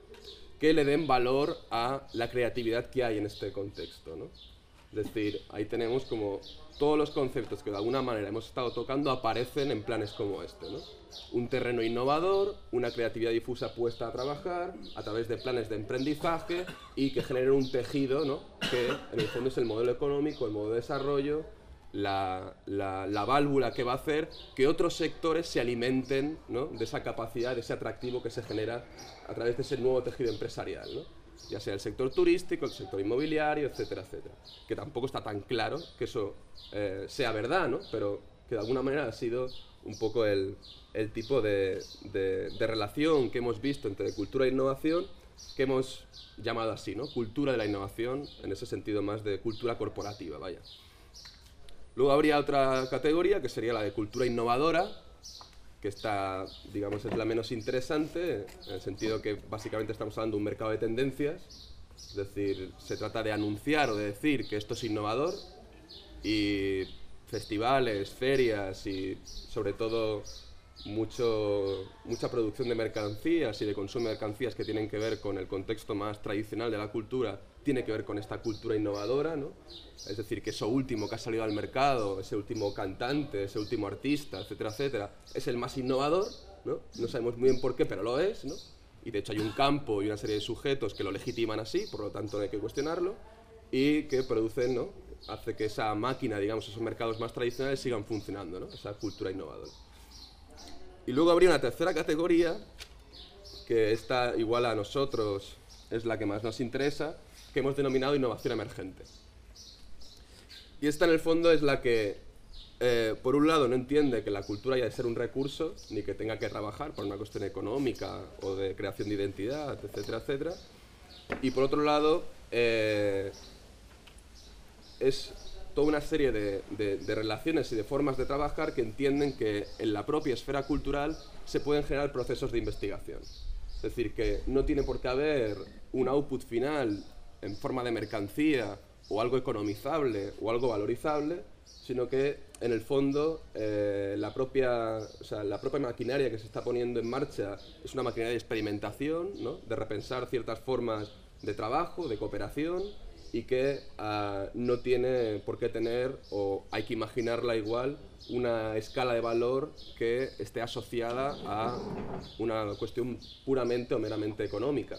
que le den valor a la creatividad que hay en este contexto, ¿no? Es decir, ahí tenemos como todos los conceptos que de alguna manera hemos estado tocando aparecen en planes como este, ¿no? Un terreno innovador, una creatividad difusa puesta a trabajar a través de planes de emprendizaje y que generen un tejido, ¿no?, que en el fondo es el modelo económico, el modelo de desarrollo, la, la, la válvula que va a hacer que otros sectores se alimenten, ¿no?, de esa capacidad, de ese atractivo que se genera a través de ese nuevo tejido empresarial, ¿no?, ya sea el sector turístico, el sector inmobiliario, etcétera, etcétera. Que tampoco está tan claro que eso eh, sea verdad, ¿no?, pero que de alguna manera ha sido un poco el, el tipo de, de, de relación que hemos visto entre cultura e innovación, que hemos llamado así, ¿no?, cultura de la innovación, en ese sentido más de cultura corporativa, vaya. Luego habría otra categoría, que sería la de cultura innovadora, que está, digamos, es la menos interesante, en el sentido que básicamente estamos hablando de un mercado de tendencias, es decir, se trata de anunciar o de decir que esto es innovador, y festivales, ferias y sobre todo mucho, mucha producción de mercancías y de consumo de mercancías que tienen que ver con el contexto más tradicional de la cultura, tiene que ver con esta cultura innovadora, ¿no? Es decir, que eso último que ha salido al mercado, ese último cantante, ese último artista, etcétera, etcétera, es el más innovador, ¿no? No sabemos muy bien por qué, pero lo es, ¿no? Y de hecho hay un campo y una serie de sujetos que lo legitiman así, por lo tanto no hay que cuestionarlo, y que producen, ¿no?, hace que esa máquina, digamos, esos mercados más tradicionales sigan funcionando, ¿no?, esa cultura innovadora. Y luego habría una tercera categoría, que está igual a nosotros, es la que más nos interesa, que hemos denominado innovación emergente. Y esta en el fondo es la que, eh, por un lado, no entiende que la cultura haya de ser un recurso, ni que tenga que trabajar por una cuestión económica o de creación de identidad, etcétera, etcétera. Y por otro lado, eh, es toda una serie de, de, de relaciones y de formas de trabajar que entienden que en la propia esfera cultural se pueden generar procesos de investigación. Es decir, que no tiene por qué haber un output final en forma de mercancía o algo economizable o algo valorizable, sino que en el fondo eh, la, propia, o sea, la propia maquinaria que se está poniendo en marcha es una maquinaria de experimentación, ¿no?, de repensar ciertas formas de trabajo, de cooperación, y que uh, no tiene por qué tener, o hay que imaginarla igual, una escala de valor que esté asociada a una cuestión puramente o meramente económica.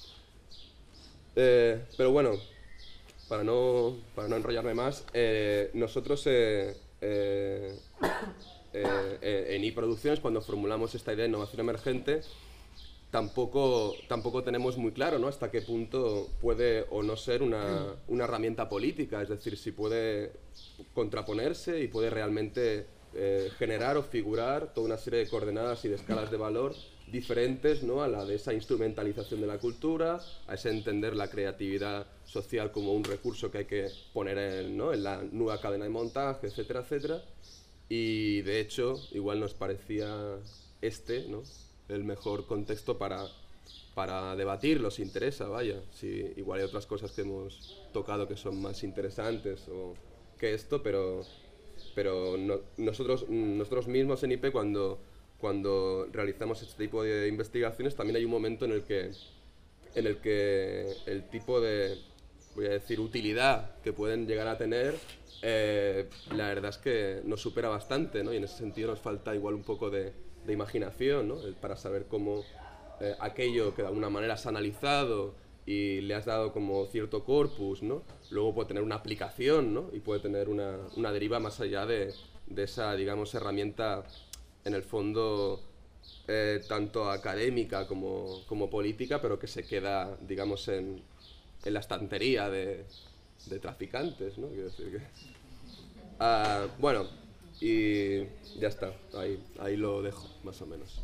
Eh, pero bueno, para no, para no enrollarme más, eh, nosotros eh, eh, eh, en iProducciones, cuando formulamos esta idea de innovación emergente, tampoco, tampoco tenemos muy claro, ¿no?, hasta qué punto puede o no ser una, una herramienta política, es decir, si puede contraponerse y puede realmente eh, generar o figurar toda una serie de coordenadas y de escalas de valor diferentes, ¿no?, a la de esa instrumentalización de la cultura, a ese entender la creatividad social como un recurso que hay que poner en, ¿no?, en la nueva cadena de montaje, etcétera, etcétera. Y de hecho, igual nos parecía este, ¿no?, el mejor contexto para para debatirlo si interesa, vaya. Si, igual hay otras cosas que hemos tocado que son más interesantes o que esto, pero, pero no, nosotros, nosotros mismos en I P, cuando, cuando realizamos este tipo de investigaciones, también hay un momento en el que, en el, que el tipo de, voy a decir, utilidad que pueden llegar a tener, eh, la verdad es que nos supera bastante, ¿no? Y en ese sentido nos falta igual un poco de, de imaginación, ¿no? Para saber cómo eh, aquello que de alguna manera has analizado y le has dado como cierto corpus, ¿no? Luego puede tener una aplicación, ¿no? Y puede tener una, una deriva más allá de, de esa, digamos, herramienta, en el fondo, eh, tanto académica como, como política, pero que se queda, digamos, en, en la estantería de, de traficantes, ¿no? Quiero decir que... Uh, bueno, y ya está, ahí, ahí lo dejo, más o menos.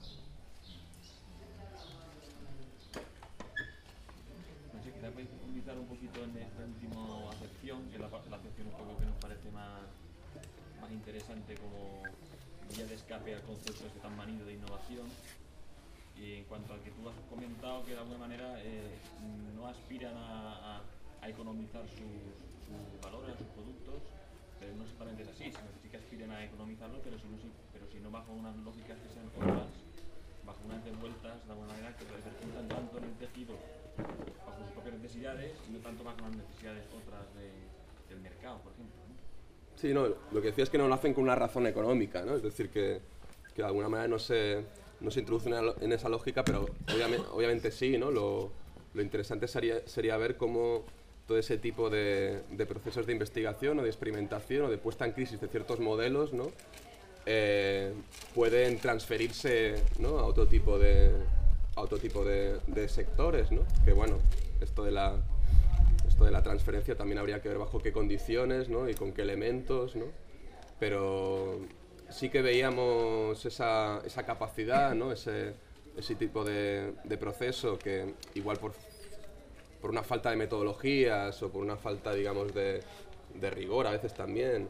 Quizá podéis profundizar un poquito en esta última acepción, que es la, la acepción un poco que nos parece más, más interesante como vía de escape al concepto este tan manido de innovación. Y en cuanto al que tú has comentado, que de alguna manera eh, no aspiran a, a, a economizar sus, sus valores, sus productos, pero no solamente es así, sino que sí que aspiran a economizarlo, pero si no, sí, pero si no bajo unas lógicas que sean otras, bajo unas devueltas, de alguna manera, que repercutan tanto en el tejido bajo sus propias necesidades y no tanto bajo las necesidades otras de, del mercado, por ejemplo, ¿no? Sí, no, lo que decía es que no lo hacen con una razón económica, ¿no? Es decir, que, que de alguna manera no se, no se introducen en esa lógica, pero obviamente, obviamente sí, ¿no? Lo, lo interesante sería, sería ver cómo todo ese tipo de, de procesos de investigación o de experimentación o de puesta en crisis de ciertos modelos, ¿no? Eh, pueden transferirse, ¿no? a otro tipo de, a otro tipo de, de sectores, ¿no? Que bueno, esto de la esto de la transferencia también habría que ver bajo qué condiciones, ¿no? Y con qué elementos, ¿no? Pero sí que veíamos esa, esa capacidad, ¿no? Ese, ese tipo de, de proceso que igual por, por una falta de metodologías o por una falta, digamos, de, de rigor a veces también,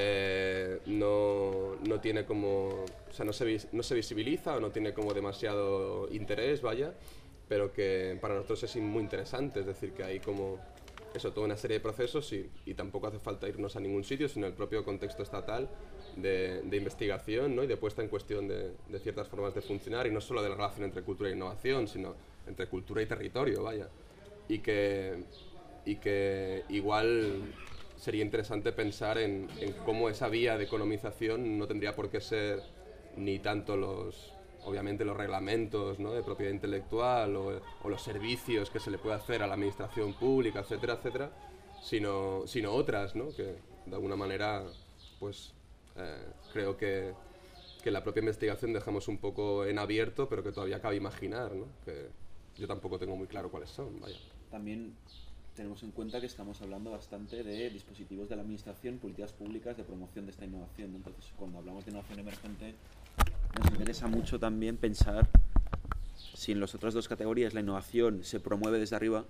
eh, no, no tiene como, o sea, no se, no se visibiliza o no tiene como demasiado interés, vaya, pero que para nosotros es muy interesante, es decir, que hay como eso, toda una serie de procesos y, y tampoco hace falta irnos a ningún sitio, sino el propio contexto estatal de, de investigación, ¿no? Y de puesta en cuestión de, de ciertas formas de funcionar, y no solo de la relación entre cultura e innovación, sino entre cultura y territorio, vaya. Y que, y que igual sería interesante pensar en, en cómo esa vía de economización no tendría por qué ser ni tanto los... obviamente los reglamentos, ¿no? de propiedad intelectual o, o los servicios que se le puede hacer a la administración pública, etcétera, etcétera, sino, sino otras, ¿no? Que de alguna manera, pues eh, creo que, que la propia investigación dejamos un poco en abierto, pero que todavía cabe imaginar, ¿no? Que yo tampoco tengo muy claro cuáles son, vaya. También tenemos en cuenta que estamos hablando bastante de dispositivos de la administración, políticas públicas de promoción de esta innovación. Entonces, cuando hablamos de innovación emergente, nos interesa mucho también pensar si en las otras dos categorías la innovación se promueve desde arriba,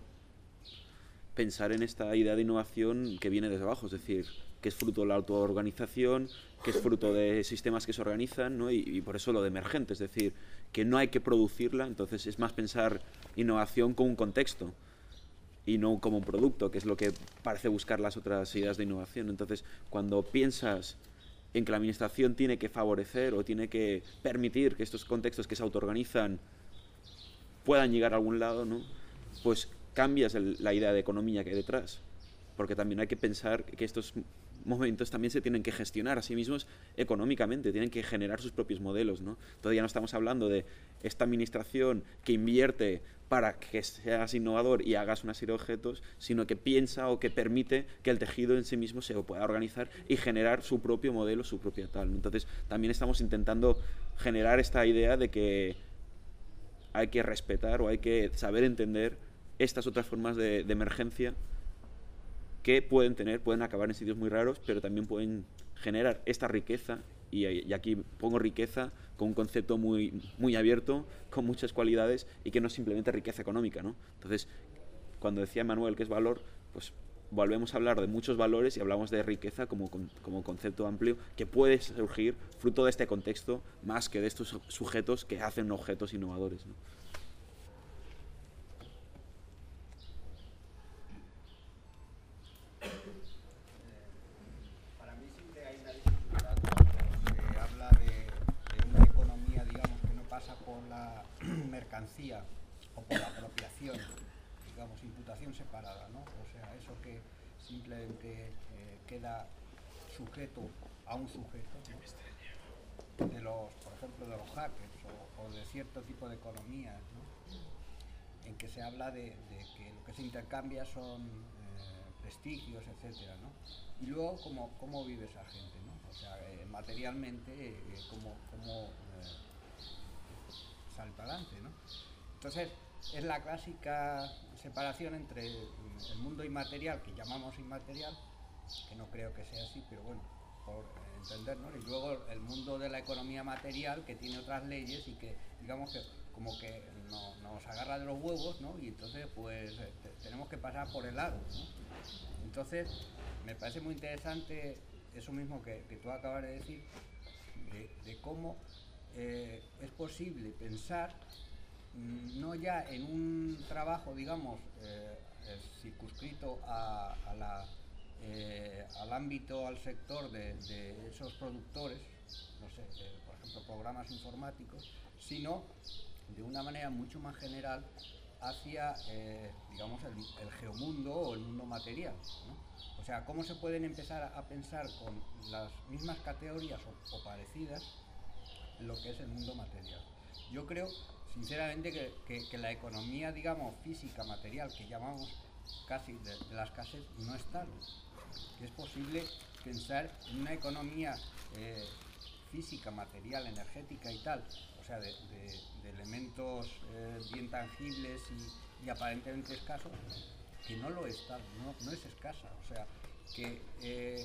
pensar en esta idea de innovación que viene desde abajo, es decir, que es fruto de la autoorganización, que es fruto de sistemas que se organizan, ¿no? y, y por eso lo de emergente, es decir, que no hay que producirla, entonces es más pensar innovación como un contexto y no como un producto, que es lo que parece buscar las otras ideas de innovación. Entonces, cuando piensas en que la administración tiene que favorecer o tiene que permitir que estos contextos que se autoorganizan puedan llegar a algún lado, ¿no? Pues cambias el, la idea de economía que hay detrás, porque también hay que pensar que estos momentos también se tienen que gestionar a sí mismos económicamente, tienen que generar sus propios modelos, ¿no? Todavía no estamos hablando de esta administración que invierte para que seas innovador y hagas una serie de objetos, sino que piensa o que permite que el tejido en sí mismo se pueda organizar y generar su propio modelo, su propia tal. Entonces, también estamos intentando generar esta idea de que hay que respetar o hay que saber entender estas otras formas de, de emergencia que pueden tener, pueden acabar en sitios muy raros, pero también pueden generar esta riqueza, y, y aquí pongo riqueza con un concepto muy, muy abierto, con muchas cualidades, y que no es simplemente riqueza económica, ¿no? Entonces, cuando decía Manuel que es valor, pues volvemos a hablar de muchos valores y hablamos de riqueza como, como concepto amplio que puede surgir fruto de este contexto más que de estos sujetos que hacen objetos innovadores, ¿no? mercancía o por apropiación, digamos, imputación separada, ¿no? O sea, eso que simplemente eh, queda sujeto a un sujeto, ¿no? De los, por ejemplo, de los hackers o, o de cierto tipo de economías, ¿no? En que se habla de, de que lo que se intercambia son eh, prestigios, etcétera, ¿no? Y luego cómo, cómo vive esa gente, ¿no? O sea, eh, materialmente, eh, cómo, cómo eh, sale para adelante, ¿no? Entonces, es la clásica separación entre el mundo inmaterial, que llamamos inmaterial, que no creo que sea así, pero bueno, por entendernos, y luego el mundo de la economía material, que tiene otras leyes y que, digamos que como que no, nos agarra de los huevos, ¿no? Y entonces, pues, te, tenemos que pasar por el aro, ¿no? Entonces, me parece muy interesante eso mismo que, que tú acabas de decir, de, de cómo eh, es posible pensar no ya en un trabajo, digamos, eh, circunscrito a, a la, eh, al ámbito, al sector de, de esos productores, no sé, eh, por ejemplo, programas informáticos, sino de una manera mucho más general hacia, eh, digamos, el, el geomundo o el mundo material, ¿no? O sea, cómo se pueden empezar a pensar con las mismas categorías o, o parecidas lo que es el mundo material. Yo creo, sinceramente, que, que, que la economía, digamos, física, material, que llamamos casi de, de la escasez, no es tal. Que es posible pensar en una economía eh, física, material, energética y tal, o sea, de, de, de elementos eh, bien tangibles y, y aparentemente escasos, que no lo es tal, no, no es escasa. O sea, que... Eh,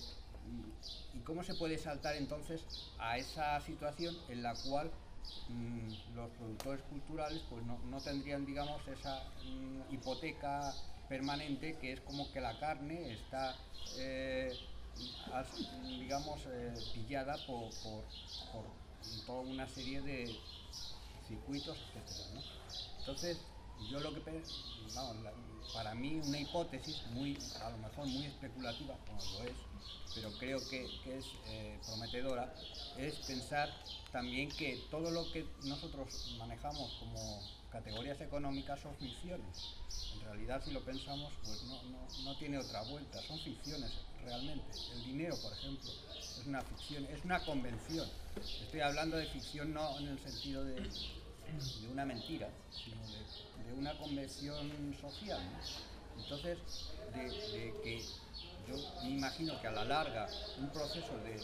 ¿y cómo se puede saltar entonces a esa situación en la cual mmm, los productores culturales pues no, no tendrían, digamos, esa mmm, hipoteca permanente, que es como que la carne está, eh, as, digamos, eh, pillada por, por, por toda una serie de circuitos, etcétera, ¿no? Entonces, yo lo que, vamos, la, para mí una hipótesis muy, a lo mejor muy especulativa, como lo es, pero creo que, que es eh, prometedora, es pensar también que todo lo que nosotros manejamos como categorías económicas son ficciones. En realidad, si lo pensamos, pues no, no, no tiene otra vuelta, son ficciones realmente. El dinero, por ejemplo, es una ficción, es una convención. Estoy hablando de ficción no en el sentido de, de una mentira, sino de, de una convención social, ¿no? Entonces, de, de que yo me imagino que a la larga un proceso de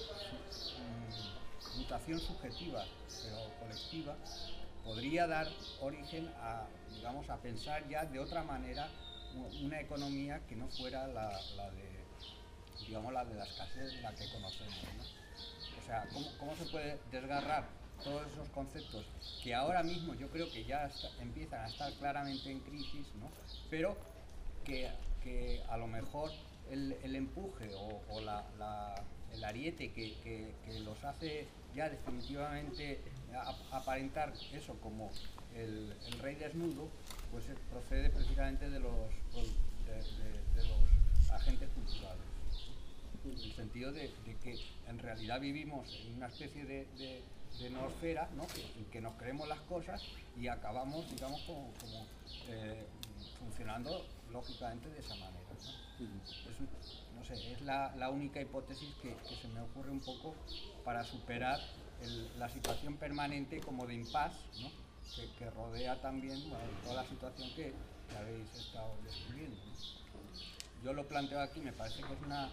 um, mutación subjetiva pero colectiva podría dar origen a, digamos, a pensar ya de otra manera una economía que no fuera la, la de, digamos, la de la escasez, la que conocemos, ¿no? O sea, ¿cómo, cómo se puede desgarrar todos esos conceptos que ahora mismo yo creo que ya está, empiezan a estar claramente en crisis, ¿no? Pero que, que a lo mejor el, el empuje o, o la, la, el ariete que, que, que los hace ya definitivamente aparentar eso como el, el rey desnudo, pues procede precisamente de los, de, de, de los agentes culturales. En el sentido de, de que en realidad vivimos en una especie de, de, de noosfera, ¿no? que, en que nos creemos las cosas y acabamos, digamos, como, como eh, funcionando lógicamente de esa manera, ¿no? Es, no sé, es la, la única hipótesis que, que se me ocurre un poco para superar el, la situación permanente como de impas, ¿no? que, que rodea también, bueno, toda la situación que, que habéis estado describiendo, ¿no? Yo lo planteo aquí, me parece que es una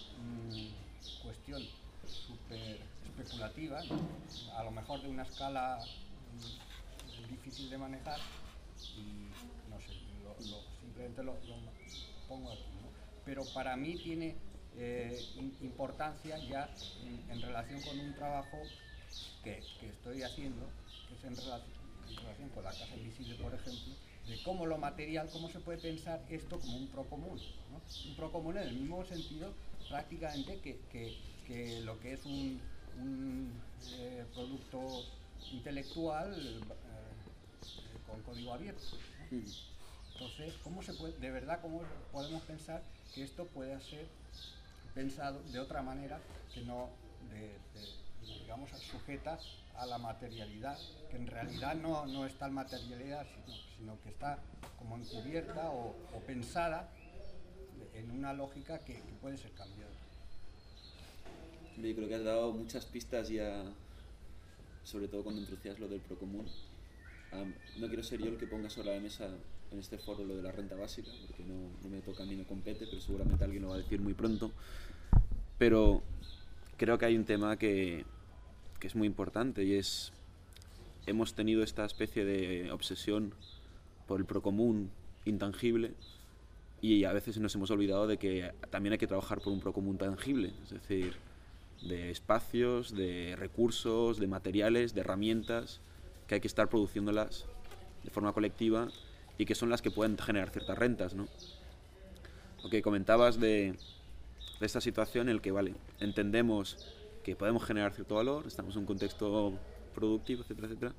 mmm, cuestión súper especulativa, ¿no? A lo mejor de una escala mmm, difícil de manejar y no sé, lo, lo, simplemente lo, lo pongo aquí, ¿no? Pero para mí tiene eh, importancia ya en, en relación con un trabajo que, que estoy haciendo, que es en relación, en relación con la Casa Invisible, por ejemplo, de cómo lo material, cómo se puede pensar esto como un procomún, ¿no? Un procomún en el mismo sentido prácticamente que, que, que lo que es un, un eh, producto intelectual eh, con código abierto, ¿no? Entonces, ¿cómo se puede, de verdad, cómo podemos pensar que esto pueda ser pensado de otra manera que no de, de, digamos, sujeta a la materialidad, que en realidad no, no está en materialidad, sino, sino que está como encubierta o, o pensada en una lógica que, que puede ser cambiada. Yo creo que has dado muchas pistas ya, sobre todo cuando introducías lo del procomún. Um, no quiero ser yo el que ponga sobre la mesa en este foro lo de la renta básica, porque no, no me toca ni me compete, pero seguramente alguien lo va a decir muy pronto. Pero creo que hay un tema que, que es muy importante, y es, hemos tenido esta especie de obsesión por el procomún intangible, y a veces nos hemos olvidado de que también hay que trabajar por un procomún tangible, es decir, de espacios, de recursos, de materiales, de herramientas, que hay que estar produciéndolas de forma colectiva y que son las que pueden generar ciertas rentas, ¿no? Lo que comentabas de, de esta situación en el que, vale, entendemos que podemos generar cierto valor, estamos en un contexto productivo, etcétera, etcétera,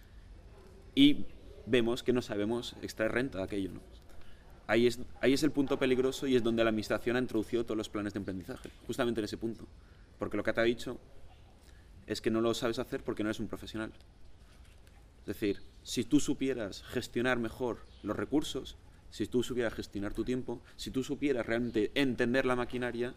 y vemos que no sabemos extraer renta de aquello, ¿no? Ahí es, ahí es el punto peligroso, y es donde la administración ha introducido todos los planes de emprendizaje, justamente en ese punto. Porque lo que te ha dicho es que no lo sabes hacer porque no eres un profesional. Es decir, si tú supieras gestionar mejor los recursos, si tú supieras gestionar tu tiempo, si tú supieras realmente entender la maquinaria,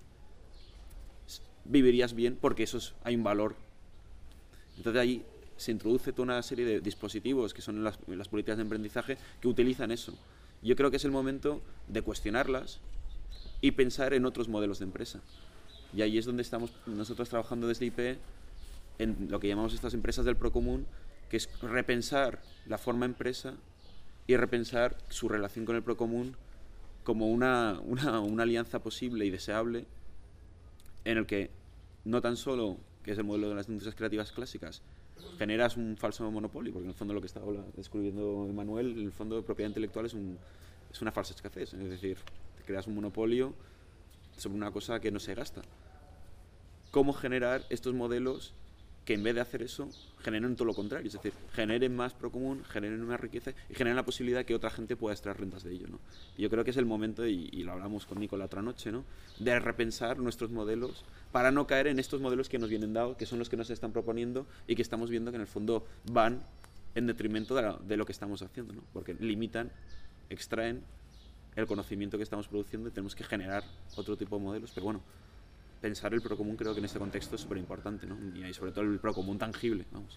vivirías bien, porque eso es, hay un valor. Entonces ahí se introduce toda una serie de dispositivos que son las, las políticas de emprendizaje que utilizan eso. Yo creo que es el momento de cuestionarlas y pensar en otros modelos de empresa. Y ahí es donde estamos nosotros trabajando desde I P E en lo que llamamos estas empresas del procomún, que es repensar la forma empresa y repensar su relación con el procomún como una, una, una alianza posible y deseable, en el que no tan solo, que es el modelo de las industrias creativas clásicas, generas un falso monopolio, porque en el fondo lo que está descubriendo Emanuel, en el fondo de propiedad intelectual es, un, es una falsa escasez, es decir, te creas un monopolio sobre una cosa que no se gasta. ¿Cómo generar estos modelos que en vez de hacer eso, generen todo lo contrario? Es decir, generen más procomún, generen más riqueza y generen la posibilidad de que otra gente pueda extraer rentas de ello, ¿no? Y yo creo que es el momento, y, y lo hablamos con Nico la otra noche, ¿no?, de repensar nuestros modelos para no caer en estos modelos que nos vienen dados, que son los que nos están proponiendo y que estamos viendo que en el fondo van en detrimento de, la, de lo que estamos haciendo, ¿no?, porque limitan, extraen el conocimiento que estamos produciendo y tenemos que generar otro tipo de modelos. Pero bueno, pensar el procomún creo que en este contexto es súper importante, ¿no?, y sobre todo el procomún tangible, vamos.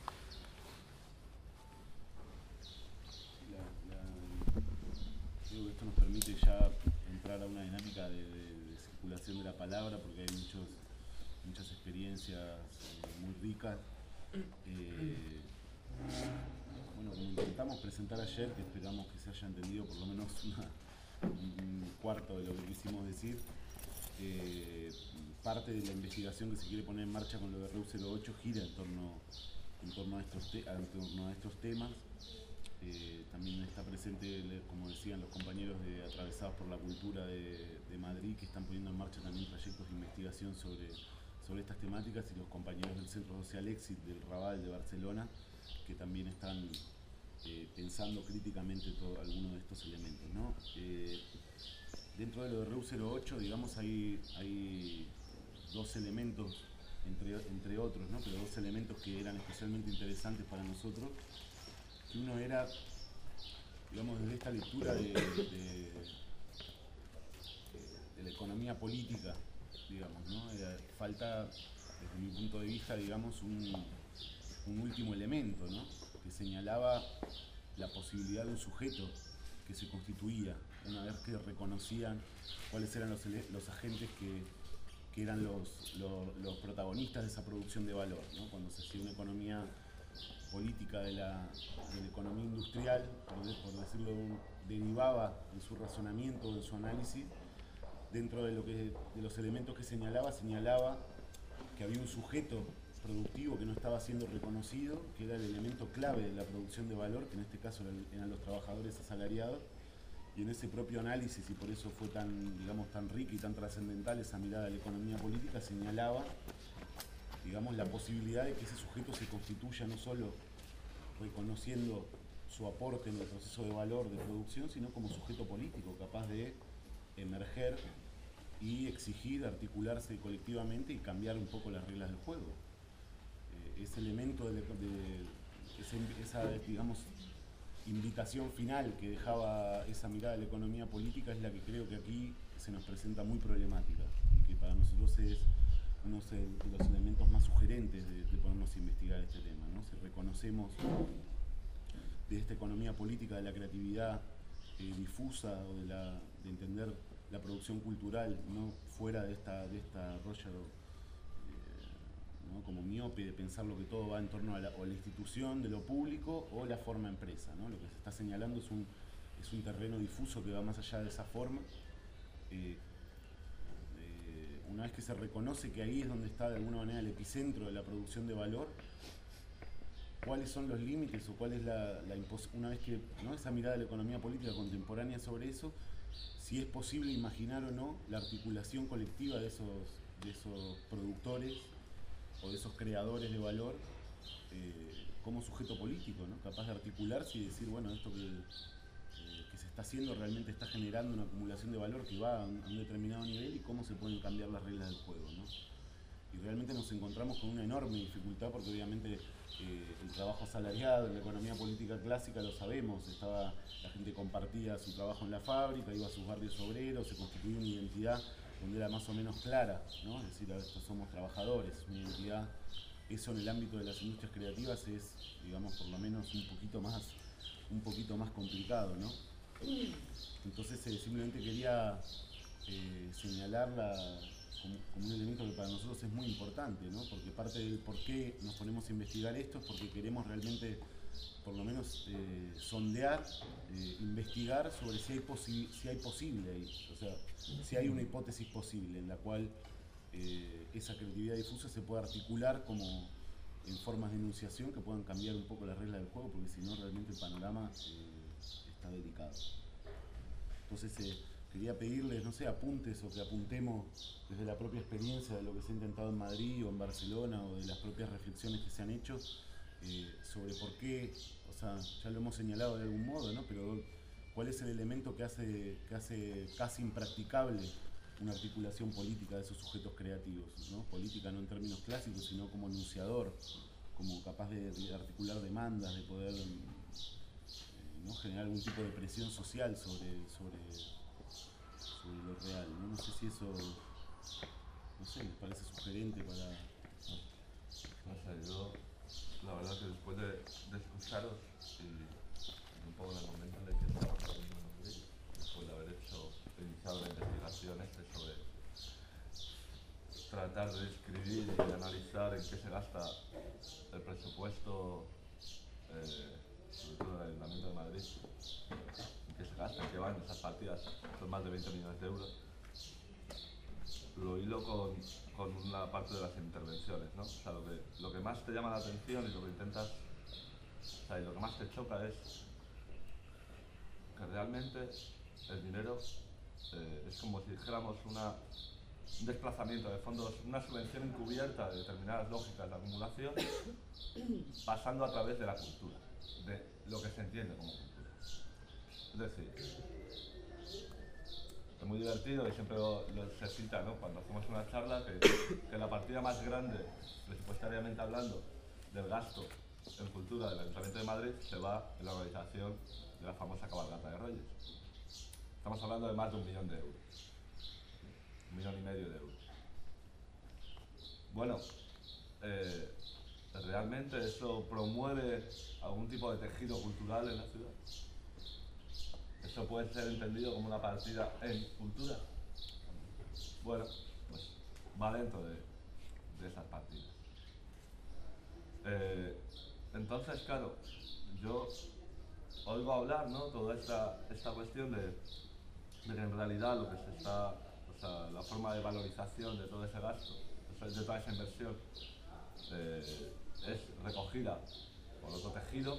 La, la, creo que esto nos permite ya entrar a una dinámica de, de, de circulación de la palabra, porque hay muchos, muchas experiencias eh, muy ricas. Eh, bueno, como intentamos presentar ayer, que esperamos que se haya entendido por lo menos una, un cuarto de lo que quisimos decir, eh, parte de la investigación que se quiere poner en marcha con lo de R E U cero ocho gira en torno, en torno, a, estos te, en torno a estos temas. Eh, también está presente, como decían los compañeros de Atravesados por la Cultura de, de Madrid, que están poniendo en marcha también proyectos de investigación sobre, sobre estas temáticas, y los compañeros del Centro Social Exit del Raval de Barcelona, que también están eh, pensando críticamente todo, algunos de estos elementos, ¿no? Eh, dentro de lo de R E U cero ocho, digamos, hay, hay dos elementos, entre, entre otros, ¿no?, pero dos elementos que eran especialmente interesantes para nosotros. Que uno era, digamos, desde esta lectura de, de, de la economía política, digamos, ¿no? Era, falta, desde mi punto de vista, digamos, un, un último elemento, ¿no?, que señalaba la posibilidad de un sujeto que se constituía una vez que reconocían cuáles eran los, los agentes que, que eran los, los, los protagonistas de esa producción de valor, ¿no? Cuando se hacía una economía política de la, de la economía industrial, por, por decirlo, derivaba en su razonamiento, en su análisis, dentro de, lo que, de los elementos que señalaba, señalaba que había un sujeto productivo que no estaba siendo reconocido, que era el elemento clave de la producción de valor, que en este caso eran los trabajadores asalariados, y en ese propio análisis, y por eso fue tan, digamos, tan rica y tan trascendental esa mirada de la economía política, señalaba, digamos, la posibilidad de que ese sujeto se constituya no solo reconociendo su aporte en el proceso de valor de producción, sino como sujeto político, capaz de emerger y exigir, articularse colectivamente y cambiar un poco las reglas del juego. ese elemento, de, de ese, esa, digamos, invitación final que dejaba esa mirada de la economía política es la que creo que aquí se nos presenta muy problemática y que para nosotros es uno de los elementos más sugerentes de, de ponernos a investigar este tema, ¿no? Si reconocemos de esta economía política de la creatividad eh, difusa o de, la, de entender la producción cultural no fuera de esta, de esta rollo ¿no? como miope de pensar lo que todo va en torno a la, o a la institución de lo público o la forma empresa, ¿no? Lo que se está señalando es un, es un terreno difuso que va más allá de esa forma. Eh, eh, una vez que se reconoce que ahí es donde está de alguna manera el epicentro de la producción de valor, ¿cuáles son los límites o cuál es la, la una vez que ¿no? esa mirada de la economía política contemporánea sobre eso, si es posible imaginar o no la articulación colectiva de esos, de esos productores o de esos creadores de valor eh, como sujeto político, ¿no? Capaz de articularse y decir, bueno, esto que, eh, que se está haciendo realmente está generando una acumulación de valor que va a un, a un determinado nivel y cómo se pueden cambiar las reglas del juego, ¿no? Y realmente nos encontramos con una enorme dificultad porque obviamente eh, el trabajo asalariado en la economía política clásica lo sabemos, estaba, la gente compartía su trabajo en la fábrica, iba a sus barrios obreros, se constituía una identidad donde era más o menos clara, ¿no? Es decir, estos somos trabajadores, una identidad, eso en el ámbito de las industrias creativas es, digamos, por lo menos un poquito más, un poquito más complicado, ¿no? Entonces eh, simplemente quería eh, señalar la, como, como un elemento que para nosotros es muy importante, ¿no? Porque parte del por qué nos ponemos a investigar esto es porque queremos realmente por lo menos eh, sondear, eh, investigar sobre si hay, posi si hay posible ahí, o sea, si hay una hipótesis posible en la cual eh, esa creatividad difusa se puede articular como en formas de enunciación que puedan cambiar un poco las reglas del juego, porque si no realmente el panorama eh, está delicado. Entonces eh, quería pedirles, no sé, apuntes o que apuntemos desde la propia experiencia de lo que se ha intentado en Madrid o en Barcelona o de las propias reflexiones que se han hecho Eh, sobre por qué, o sea, ya lo hemos señalado de algún modo, ¿no? Pero cuál es el elemento que hace, que hace casi impracticable una articulación política de esos sujetos creativos, ¿no? Política no en términos clásicos, sino como enunciador, como capaz de, de articular demandas, de poder eh, ¿no? generar algún tipo de presión social sobre, sobre, sobre lo real, ¿no? No sé si eso, no sé, me parece sugerente para... No sé, yo... La verdad que después de, de escucharos y un poco en el momento en el que estaba trabajando en Madrid, después de haber hecho, iniciado la investigación este sobre tratar de escribir y de analizar en qué se gasta el presupuesto, eh, sobre todo del Ayuntamiento de Madrid, en qué se gasta, en qué van esas partidas, son más de veinte millones de euros, lo hilo con, con una parte de las intervenciones, ¿no? O sea, lo que, lo que más te llama la atención y lo que intentas, o sea, y lo que más te choca es que realmente el dinero eh, es como si dijéramos una, un desplazamiento de fondos, una subvención encubierta de determinadas lógicas de acumulación, pasando a través de la cultura, de lo que se entiende como cultura. Es decir, es muy divertido y siempre lo, lo se cita, ¿no? Cuando hacemos una charla que, que la partida más grande, presupuestariamente hablando, del gasto en cultura del Ayuntamiento de Madrid se va en la organización de la famosa cabalgata de Reyes. Estamos hablando de más de un millón de euros, un millón y medio de euros. Bueno, eh, ¿realmente eso promueve algún tipo de tejido cultural en la ciudad? ¿Eso puede ser entendido como una partida en cultura? Bueno, pues va dentro de, de esas partidas. Eh, entonces, claro, yo oigo hablar, ¿no? Toda esta, esta cuestión de, de que en realidad lo que se está, o sea, la forma de valorización de todo ese gasto, de toda esa inversión, eh, es recogida por otro tejido,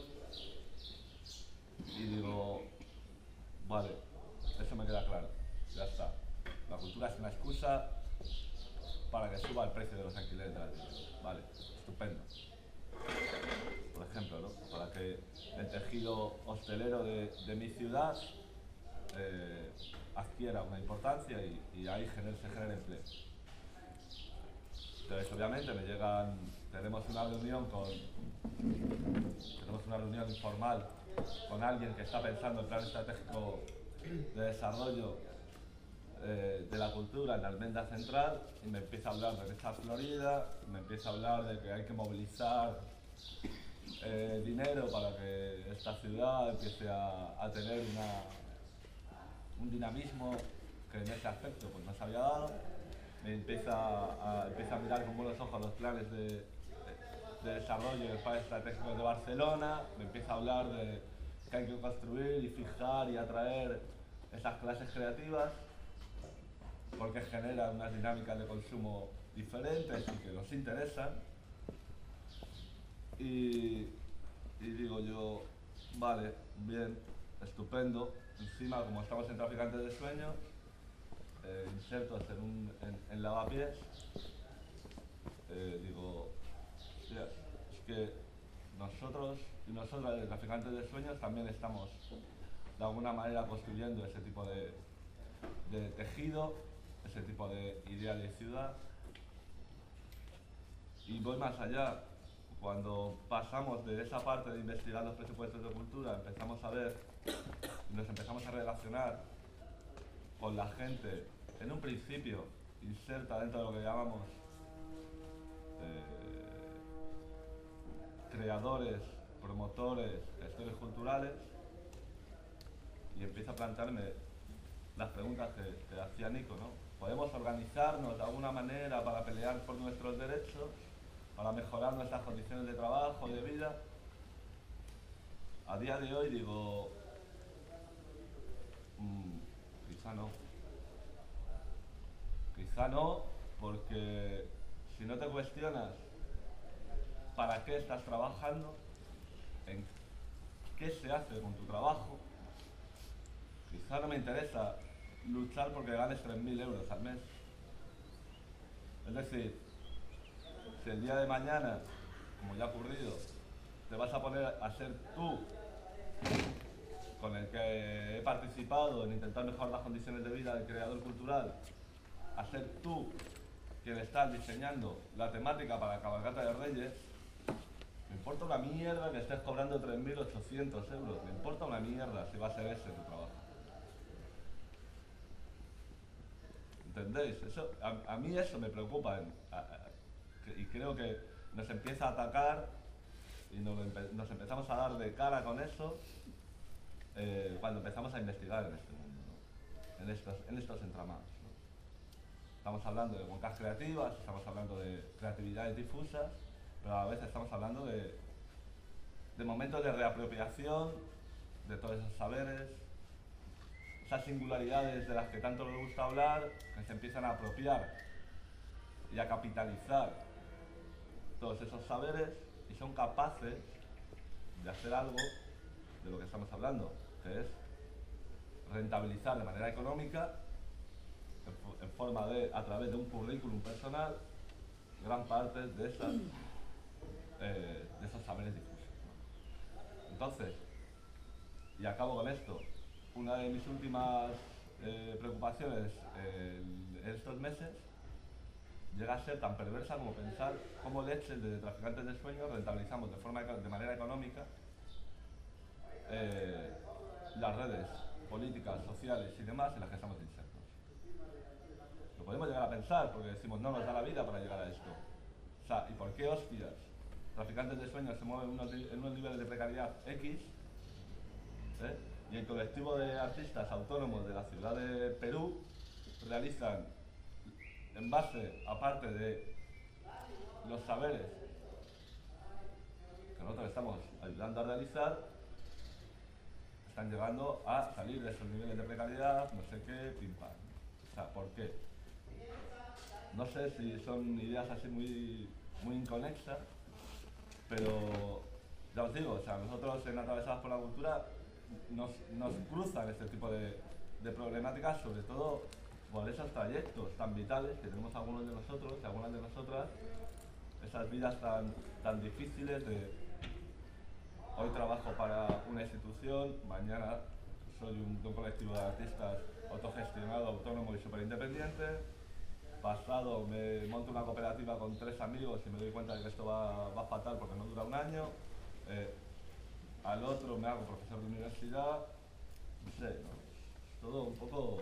y digo, vale, eso me queda claro, ya está. La cultura es una excusa para que suba el precio de los alquileres de la vivienda. Vale, estupendo. Por ejemplo, ¿no? Para que el tejido hostelero de, de mi ciudad eh, adquiera una importancia y, y ahí gener, se genere empleo. Entonces, obviamente, me llegan tenemos una reunión con tenemos una reunión informal con alguien que está pensando el plan estratégico de desarrollo eh, de la cultura en la Almenda Central y me empieza a hablar de esta Florida, me empieza a hablar de que hay que movilizar eh, dinero para que esta ciudad empiece a, a tener una, un dinamismo que en ese aspecto pues no se había dado. Me empieza a, empieza a mirar con buenos ojos los planes de, de, de desarrollo del plan estratégico de Barcelona, me empieza a hablar de que hay que construir y fijar y atraer esas clases creativas porque generan unas dinámicas de consumo diferentes y que nos interesan. Y, y digo yo, vale, bien, estupendo. Encima, como estamos en Traficantes de Sueños, eh, insertos en, un, en, en Lavapiés, eh, digo, hostia, es que nosotros y nosotras de Traficantes de Sueños también estamos de alguna manera construyendo ese tipo de, de tejido, ese tipo de idea de ciudad. Y voy más allá. Cuando pasamos de esa parte de investigar los presupuestos de cultura, empezamos a ver y nos empezamos a relacionar con la gente, en un principio inserta dentro de lo que llamamos eh, creadores, promotores, gestores culturales, y empiezo a plantearme las preguntas que, que hacía Nico, ¿no? ¿Podemos organizarnos de alguna manera para pelear por nuestros derechos, para mejorar nuestras condiciones de trabajo y de vida? A día de hoy digo, mmm, quizá no. Quizá no, porque si no te cuestionas para qué estás trabajando, en qué se hace con tu trabajo, quizá no me interesa luchar porque ganes tres mil euros al mes. Es decir, si el día de mañana, como ya ha ocurrido, te vas a poner a ser tú, con el que he participado en intentar mejorar las condiciones de vida del creador cultural, a ser tú quien estás diseñando la temática para la cabalgata de Reyes, me importa una mierda que estés cobrando tres mil ochocientos euros, me importa una mierda si va a ser ese tu trabajo. ¿Entendéis? Eso, a, a mí eso me preocupa en, a, a, y creo que nos empieza a atacar y nos, empe nos empezamos a dar de cara con eso eh, cuando empezamos a investigar en este mundo, ¿no? en, estos, en estos entramados, ¿no? Estamos hablando de huecas creativas, estamos hablando de creatividades difusas, pero a veces estamos hablando de, de momentos de reapropiación de todos esos saberes, esas singularidades de las que tanto nos gusta hablar, que se empiezan a apropiar y a capitalizar todos esos saberes y son capaces de hacer algo de lo que estamos hablando, que es rentabilizar de manera económica, en, en forma de, a través de un currículum personal, gran parte de, esas, eh, de esos saberes difusos, ¿no? Entonces, y acabo con esto, una de mis últimas eh, preocupaciones eh, en estos meses llega a ser tan perversa como pensar cómo leches de Traficantes de Sueños rentabilizamos de, forma, de manera económica eh, las redes políticas, sociales y demás en las que estamos insertos. Lo podemos llegar a pensar porque decimos no nos da la vida para llegar a esto. O sea, ¿y por qué hostias Traficantes de Sueños se mueven unos, en unos niveles de precariedad X, ¿eh? y el colectivo de artistas autónomos de la ciudad de Perú realizan, en base, aparte de los saberes que nosotros estamos ayudando a realizar, están llegando a salir de esos niveles de precariedad, no sé qué, pim pam. O sea, ¿por qué? No sé si son ideas así muy, muy inconexas, pero ya os digo, o sea, nosotros en Atravesadas por la Cultura nos, nos cruzan este tipo de, de problemáticas, sobre todo por esos trayectos tan vitales que tenemos algunos de nosotros y algunas de nosotras, esas vidas tan, tan difíciles de hoy trabajo para una institución, mañana soy un, de un colectivo de artistas autogestionado, autónomo y súper independiente, pasado me monto una cooperativa con tres amigos y me doy cuenta de que esto va, va fatal porque no dura un año. Eh, al otro me hago profesor de universidad, no sé, ¿no? Todo un poco,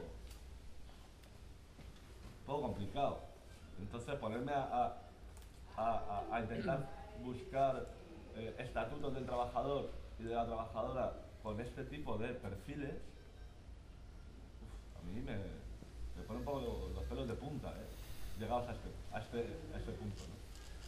un poco complicado. Entonces ponerme a, a, a, a intentar buscar eh, estatutos del trabajador y de la trabajadora con este tipo de perfiles, uf, a mí me, me pone un poco los, los pelos de punta, ¿eh? Llegados a este, a este, a este punto, ¿no?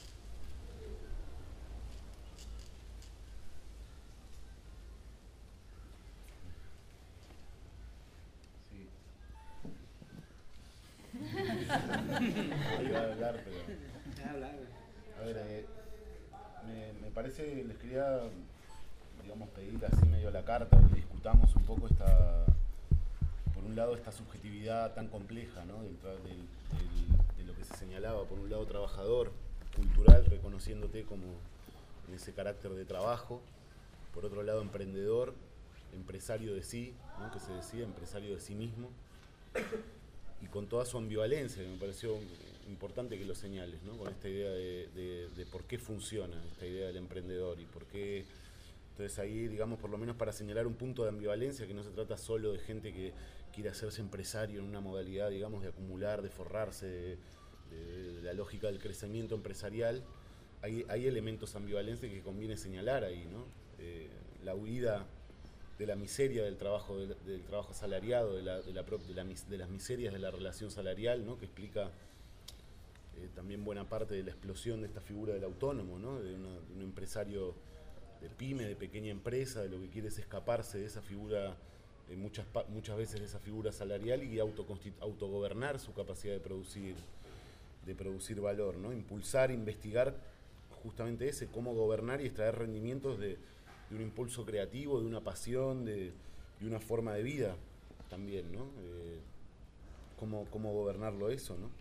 Iba a hablar, pero... A ver, eh, me, me parece, les quería, digamos, pedir así medio la carta, que discutamos un poco esta, por un lado, esta subjetividad tan compleja, ¿no? del, del, del, de lo que se señalaba, por un lado, trabajador, cultural, reconociéndote como en ese carácter de trabajo, por otro lado, emprendedor, empresario de sí, ¿no? Que se decía, empresario de sí mismo, y con toda su ambivalencia, que me pareció importante que lo señales, ¿no? Con esta idea de, de, de por qué funciona esta idea del emprendedor y por qué. Entonces ahí, digamos, por lo menos para señalar un punto de ambivalencia, que no se trata solo de gente que quiere hacerse empresario en una modalidad, digamos, de acumular, de forrarse, de, de, de la lógica del crecimiento empresarial. Hay, hay elementos ambivalencia que conviene señalar ahí, ¿no? Eh, la huida de la miseria del trabajo, del, del trabajo asalariado, de, la, de, la, de, la, de las miserias de la relación salarial, ¿no? Que explica eh, también buena parte de la explosión de esta figura del autónomo, ¿no? De, una, de un empresario de pyme, de pequeña empresa, de lo que quiere es escaparse de esa figura, eh, muchas, muchas veces de esa figura salarial y autogobernar su capacidad de producir, de producir valor, ¿no? Impulsar, investigar justamente ese, cómo gobernar y extraer rendimientos de de un impulso creativo, de una pasión, de, de una forma de vida también, ¿no? Eh, cómo, cómo gobernarlo eso, ¿no?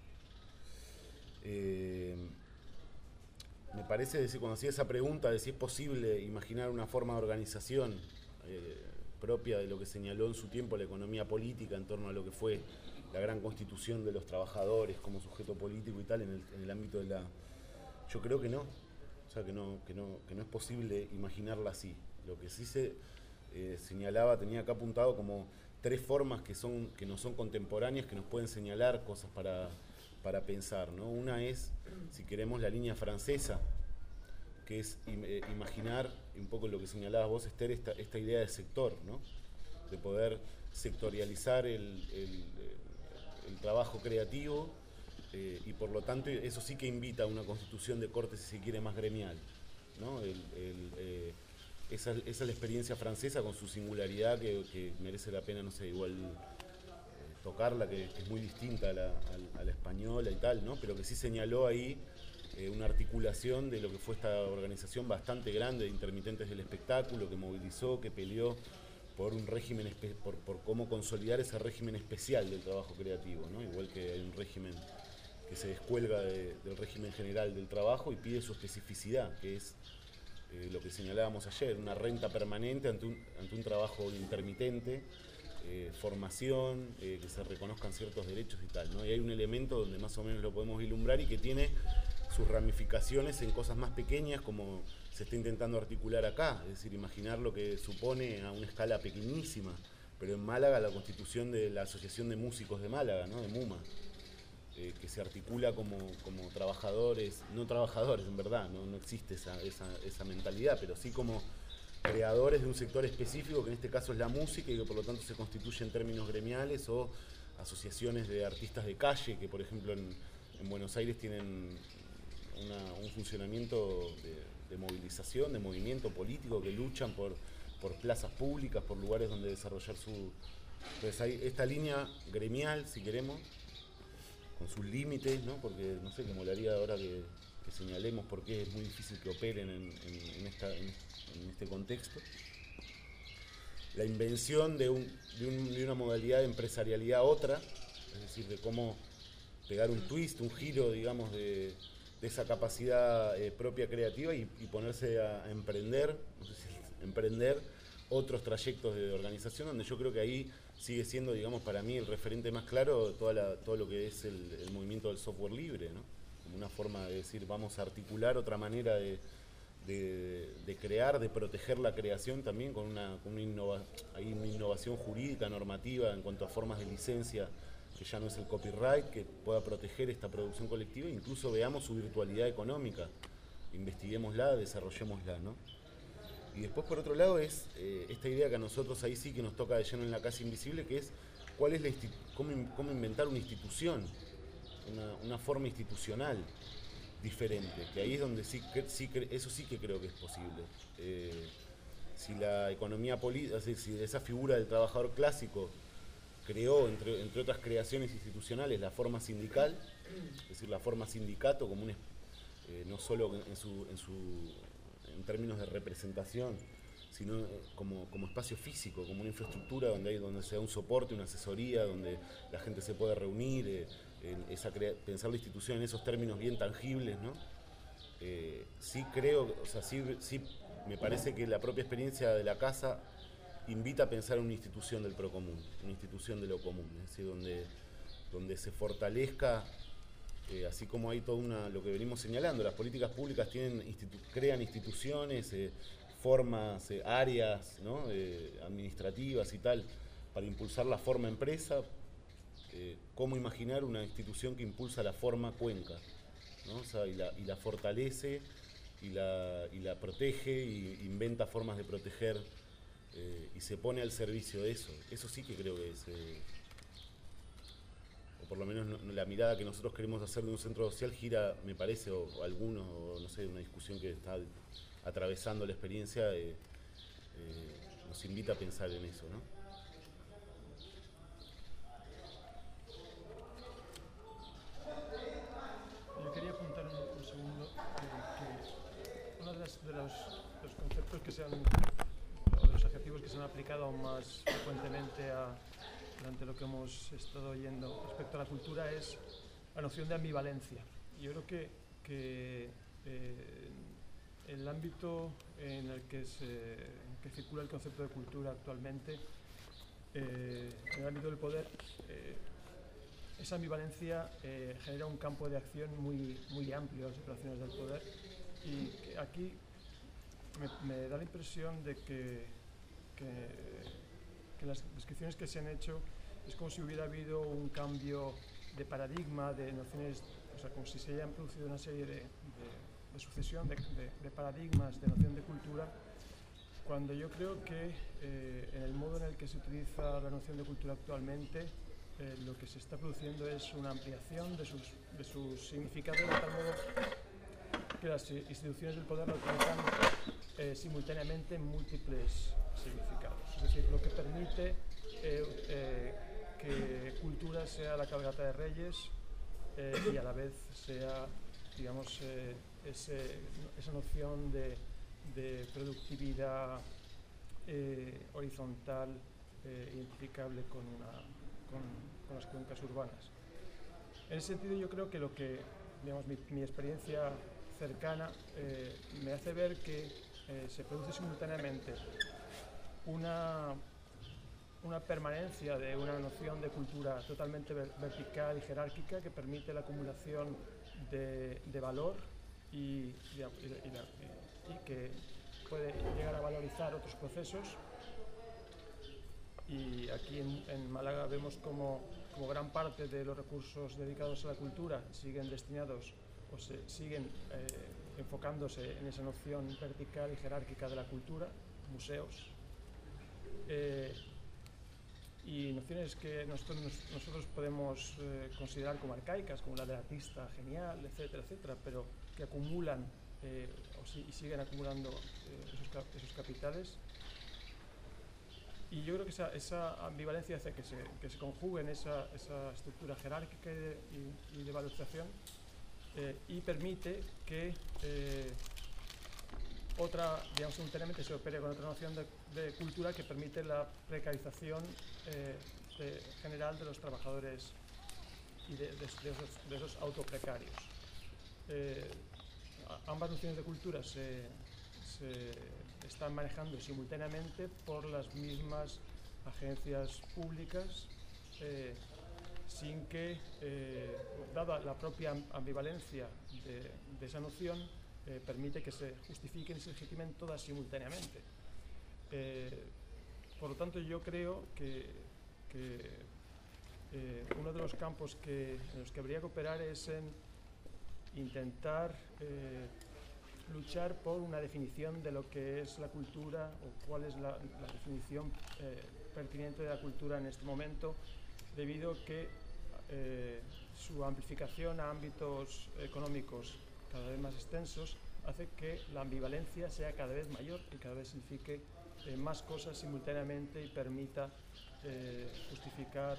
Eh, me parece decir, cuando hacía esa pregunta de si es posible imaginar una forma de organización eh, propia de lo que señaló en su tiempo la economía política en torno a lo que fue la gran constitución de los trabajadores como sujeto político y tal en el, en el ámbito de la... Yo creo que no. O sea, que no, que, no, que no es posible imaginarla así. Lo que sí se eh, señalaba, tenía acá apuntado como tres formas que, son, que no son contemporáneas, que nos pueden señalar cosas para, para pensar, ¿no? Una es, si queremos, la línea francesa, que es eh, imaginar, un poco lo que señalabas vos, Esther, esta, esta idea de sector, ¿no? De poder sectorializar el, el, el trabajo creativo. Eh, y por lo tanto eso sí que invita a una constitución de corte, si se quiere, más gremial, ¿no? El, el, eh, esa, esa es la experiencia francesa con su singularidad que, que merece la pena, no sé, igual eh, tocarla, que, que es muy distinta a la, a, a la española y tal, ¿no? Pero que sí señaló ahí eh, una articulación de lo que fue esta organización bastante grande de intermitentes del espectáculo, que movilizó, que peleó por un régimen, por, por cómo consolidar ese régimen especial del trabajo creativo, ¿no? Igual que hay un régimen que se descuelga de, del régimen general del trabajo y pide su especificidad, que es eh, lo que señalábamos ayer, una renta permanente ante un, ante un trabajo intermitente, eh, formación, eh, que se reconozcan ciertos derechos y tal, ¿no? Y hay un elemento donde más o menos lo podemos vislumbrar y que tiene sus ramificaciones en cosas más pequeñas, como se está intentando articular acá, es decir, imaginar lo que supone a una escala pequeñísima, pero en Málaga la constitución de la Asociación de Músicos de Málaga, ¿no? De MUMA. Eh, que se articula como, como trabajadores, no trabajadores en verdad, no, no existe esa, esa, esa mentalidad, pero sí como creadores de un sector específico, que en este caso es la música y que por lo tanto se constituye en términos gremiales, o asociaciones de artistas de calle, que por ejemplo en, en Buenos Aires tienen una, un funcionamiento de, de movilización, de movimiento político, que luchan por, por plazas públicas, por lugares donde desarrollar su... Entonces hay esta línea gremial, si queremos, con sus límites, ¿no? Porque no sé, como le haría ahora que, que señalemos por qué es muy difícil que operen en, en, en, esta, en, en este contexto. La invención de, un, de, un, de una modalidad de empresarialidad otra, es decir, de cómo pegar un twist, un giro, digamos, de, de esa capacidad eh, propia creativa y, y ponerse a, a emprender, no sé si emprender otros trayectos de organización, donde yo creo que ahí sigue siendo, digamos, para mí el referente más claro toda la, todo lo que es el, el movimiento del software libre, ¿no? Como una forma de decir, vamos a articular otra manera de, de, de crear, de proteger la creación también con una, con una, innova, hay una innovación jurídica, normativa en cuanto a formas de licencia, que ya no es el copyright, que pueda proteger esta producción colectiva, e incluso veamos su virtualidad económica, investiguémosla, desarrollémosla, ¿no? Y después, por otro lado, es eh, esta idea que a nosotros ahí sí que nos toca de lleno en la Casa Invisible, que es cuál es la cómo, cómo inventar una institución, una, una forma institucional diferente, que ahí es donde sí, que, sí eso sí que creo que es posible. Eh, si la economía política, es decir, si esa figura del trabajador clásico creó, entre, entre otras creaciones institucionales, la forma sindical, es decir, la forma sindicato como un, eh, no solo en su, en su en términos de representación, sino como, como espacio físico, como una infraestructura donde hay donde se da un soporte, una asesoría, donde la gente se puede reunir, eh, en esa crea pensar la institución en esos términos bien tangibles, ¿no? Eh, sí creo, o sea, sí, sí me parece que la propia experiencia de la casa invita a pensar en una institución del procomún, una institución de lo común, es decir, donde, donde se fortalezca. Eh, así como hay toda una, lo que venimos señalando, las políticas públicas tienen institu crean instituciones, eh, formas, eh, áreas, ¿no? eh, administrativas y tal, para impulsar la forma empresa, eh, cómo imaginar una institución que impulsa la forma cuenca, ¿no? O sea, y, la, y la fortalece y la, y la protege y inventa formas de proteger eh, y se pone al servicio de eso. Eso sí que creo que es... Eh, o por lo menos no, la mirada que nosotros queremos hacer de un centro social gira, me parece, o, o algunos, o no sé, una discusión que está atravesando la experiencia, eh, eh, nos invita a pensar en eso, ¿no? Yo quería apuntar un, un segundo eh, que uno de, las, de, los, de los conceptos que se han, o de los adjetivos que se han aplicado aún más frecuentemente a durante lo que hemos estado oyendo respecto a la cultura es la noción de ambivalencia. Yo creo que, que eh, el ámbito en el que, se, que circula el concepto de cultura actualmente, eh, en el ámbito del poder, eh, esa ambivalencia eh, genera un campo de acción muy, muy amplio en las operaciones del poder, y que aquí me, me da la impresión de que, que que las descripciones que se han hecho es como si hubiera habido un cambio de paradigma, de nociones, o sea, como si se hayan producido una serie de, de, de sucesión de, de, de paradigmas de noción de cultura, cuando yo creo que eh, en el modo en el que se utiliza la noción de cultura actualmente, eh, lo que se está produciendo es una ampliación de sus, de sus significados, de tal modo que las instituciones del poder lo utilizan eh, simultáneamente en múltiples significados. Es decir, lo que permite eh, eh, que cultura sea la cabalgata de reyes eh, y a la vez sea, digamos, eh, ese, esa noción de, de productividad eh, horizontal eh, identificable con, una, con, con las cuencas urbanas. En ese sentido, yo creo que lo que, digamos, mi, mi experiencia cercana eh, me hace ver que eh, se produce simultáneamente una, una permanencia de una noción de cultura totalmente ver, vertical y jerárquica que permite la acumulación de, de valor y, y, y, la, y, y que puede llegar a valorizar otros procesos. Y aquí en, en Málaga vemos como, como gran parte de los recursos dedicados a la cultura siguen destinados o se siguen eh, enfocándose en esa noción vertical y jerárquica de la cultura, museos, eh, y nociones que nosotros, nosotros podemos eh, considerar como arcaicas, como la del artista genial, etcétera, etcétera, pero que acumulan eh, o si, y siguen acumulando eh, esos, esos capitales. Y yo creo que esa, esa ambivalencia hace que se, que se conjuguen esa, esa estructura jerárquica y de, y, y de valorización eh, y permite que eh, otra, digamos, simultáneamente se opere con otra noción de, de cultura que permite la precarización eh, de, general de los trabajadores y de, de, de, esos, de esos autoprecarios. Eh, ambas nociones de cultura se, se están manejando simultáneamente por las mismas agencias públicas, eh, sin que, eh, dada la propia ambivalencia de, de esa noción, eh, permite que se justifiquen y se legitimen todas simultáneamente. Eh, por lo tanto, yo creo que, que eh, uno de los campos que, en los que habría que operar es en intentar eh, luchar por una definición de lo que es la cultura o cuál es la, la definición eh, pertinente de la cultura en este momento, debido a que eh, su amplificación a ámbitos económicos cada vez más extensos hace que la ambivalencia sea cada vez mayor y cada vez signifique eh, más cosas simultáneamente y permita eh, justificar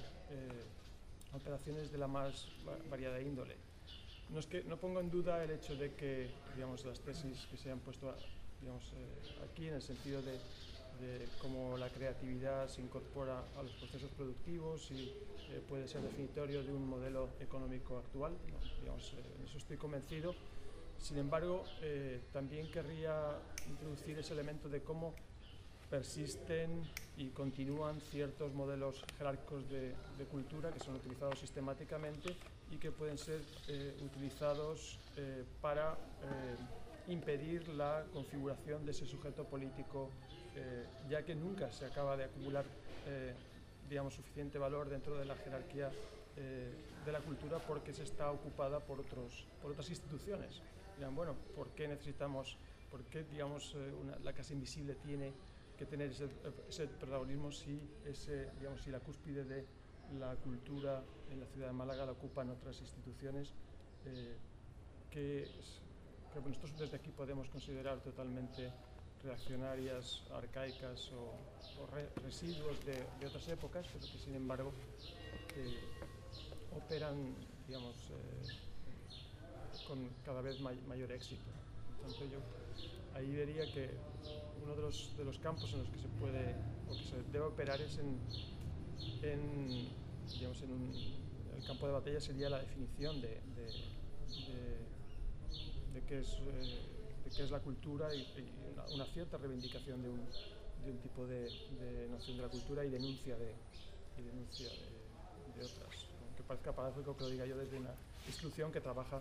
eh, operaciones de la más variada índole. No es que no pongo en duda el hecho de que, digamos, las tesis que se han puesto, digamos, eh, aquí, en el sentido de, de cómo la creatividad se incorpora a los procesos productivos y eh, puede ser definitorio de un modelo económico actual, ¿no? Digamos, eh, en eso estoy convencido. Sin embargo, eh, también querría introducir ese elemento de cómo persisten y continúan ciertos modelos jerárquicos de, de cultura que son utilizados sistemáticamente y que pueden ser eh, utilizados eh, para eh, impedir la configuración de ese sujeto político, eh, ya que nunca se acaba de acumular eh, digamos, suficiente valor dentro de la jerarquía eh, de la cultura, porque se está ocupada por, otros, por otras instituciones. Dirán, bueno, ¿por qué necesitamos, por qué, digamos, eh, una, la casa invisible tiene que tener ese, ese protagonismo si, ese, digamos, si la cúspide de la cultura en la ciudad de Málaga la ocupan otras instituciones eh, que, que nosotros desde aquí podemos considerar totalmente reaccionarias, arcaicas o, o re, residuos de, de otras épocas, pero que sin embargo eh, operan, digamos, eh, con cada vez may, mayor éxito. Por tanto, yo ahí vería que uno de los, de los campos en los que se puede o que se debe operar es en, en, digamos, en un, el campo de batalla sería la definición de, de, de, de, qué, es, eh, de qué es la cultura y, y una, una cierta reivindicación de un, de un tipo de, de noción de la cultura y denuncia de, y denuncia de, de otras. Aunque parezca paradójico que lo diga yo desde una institución que trabaja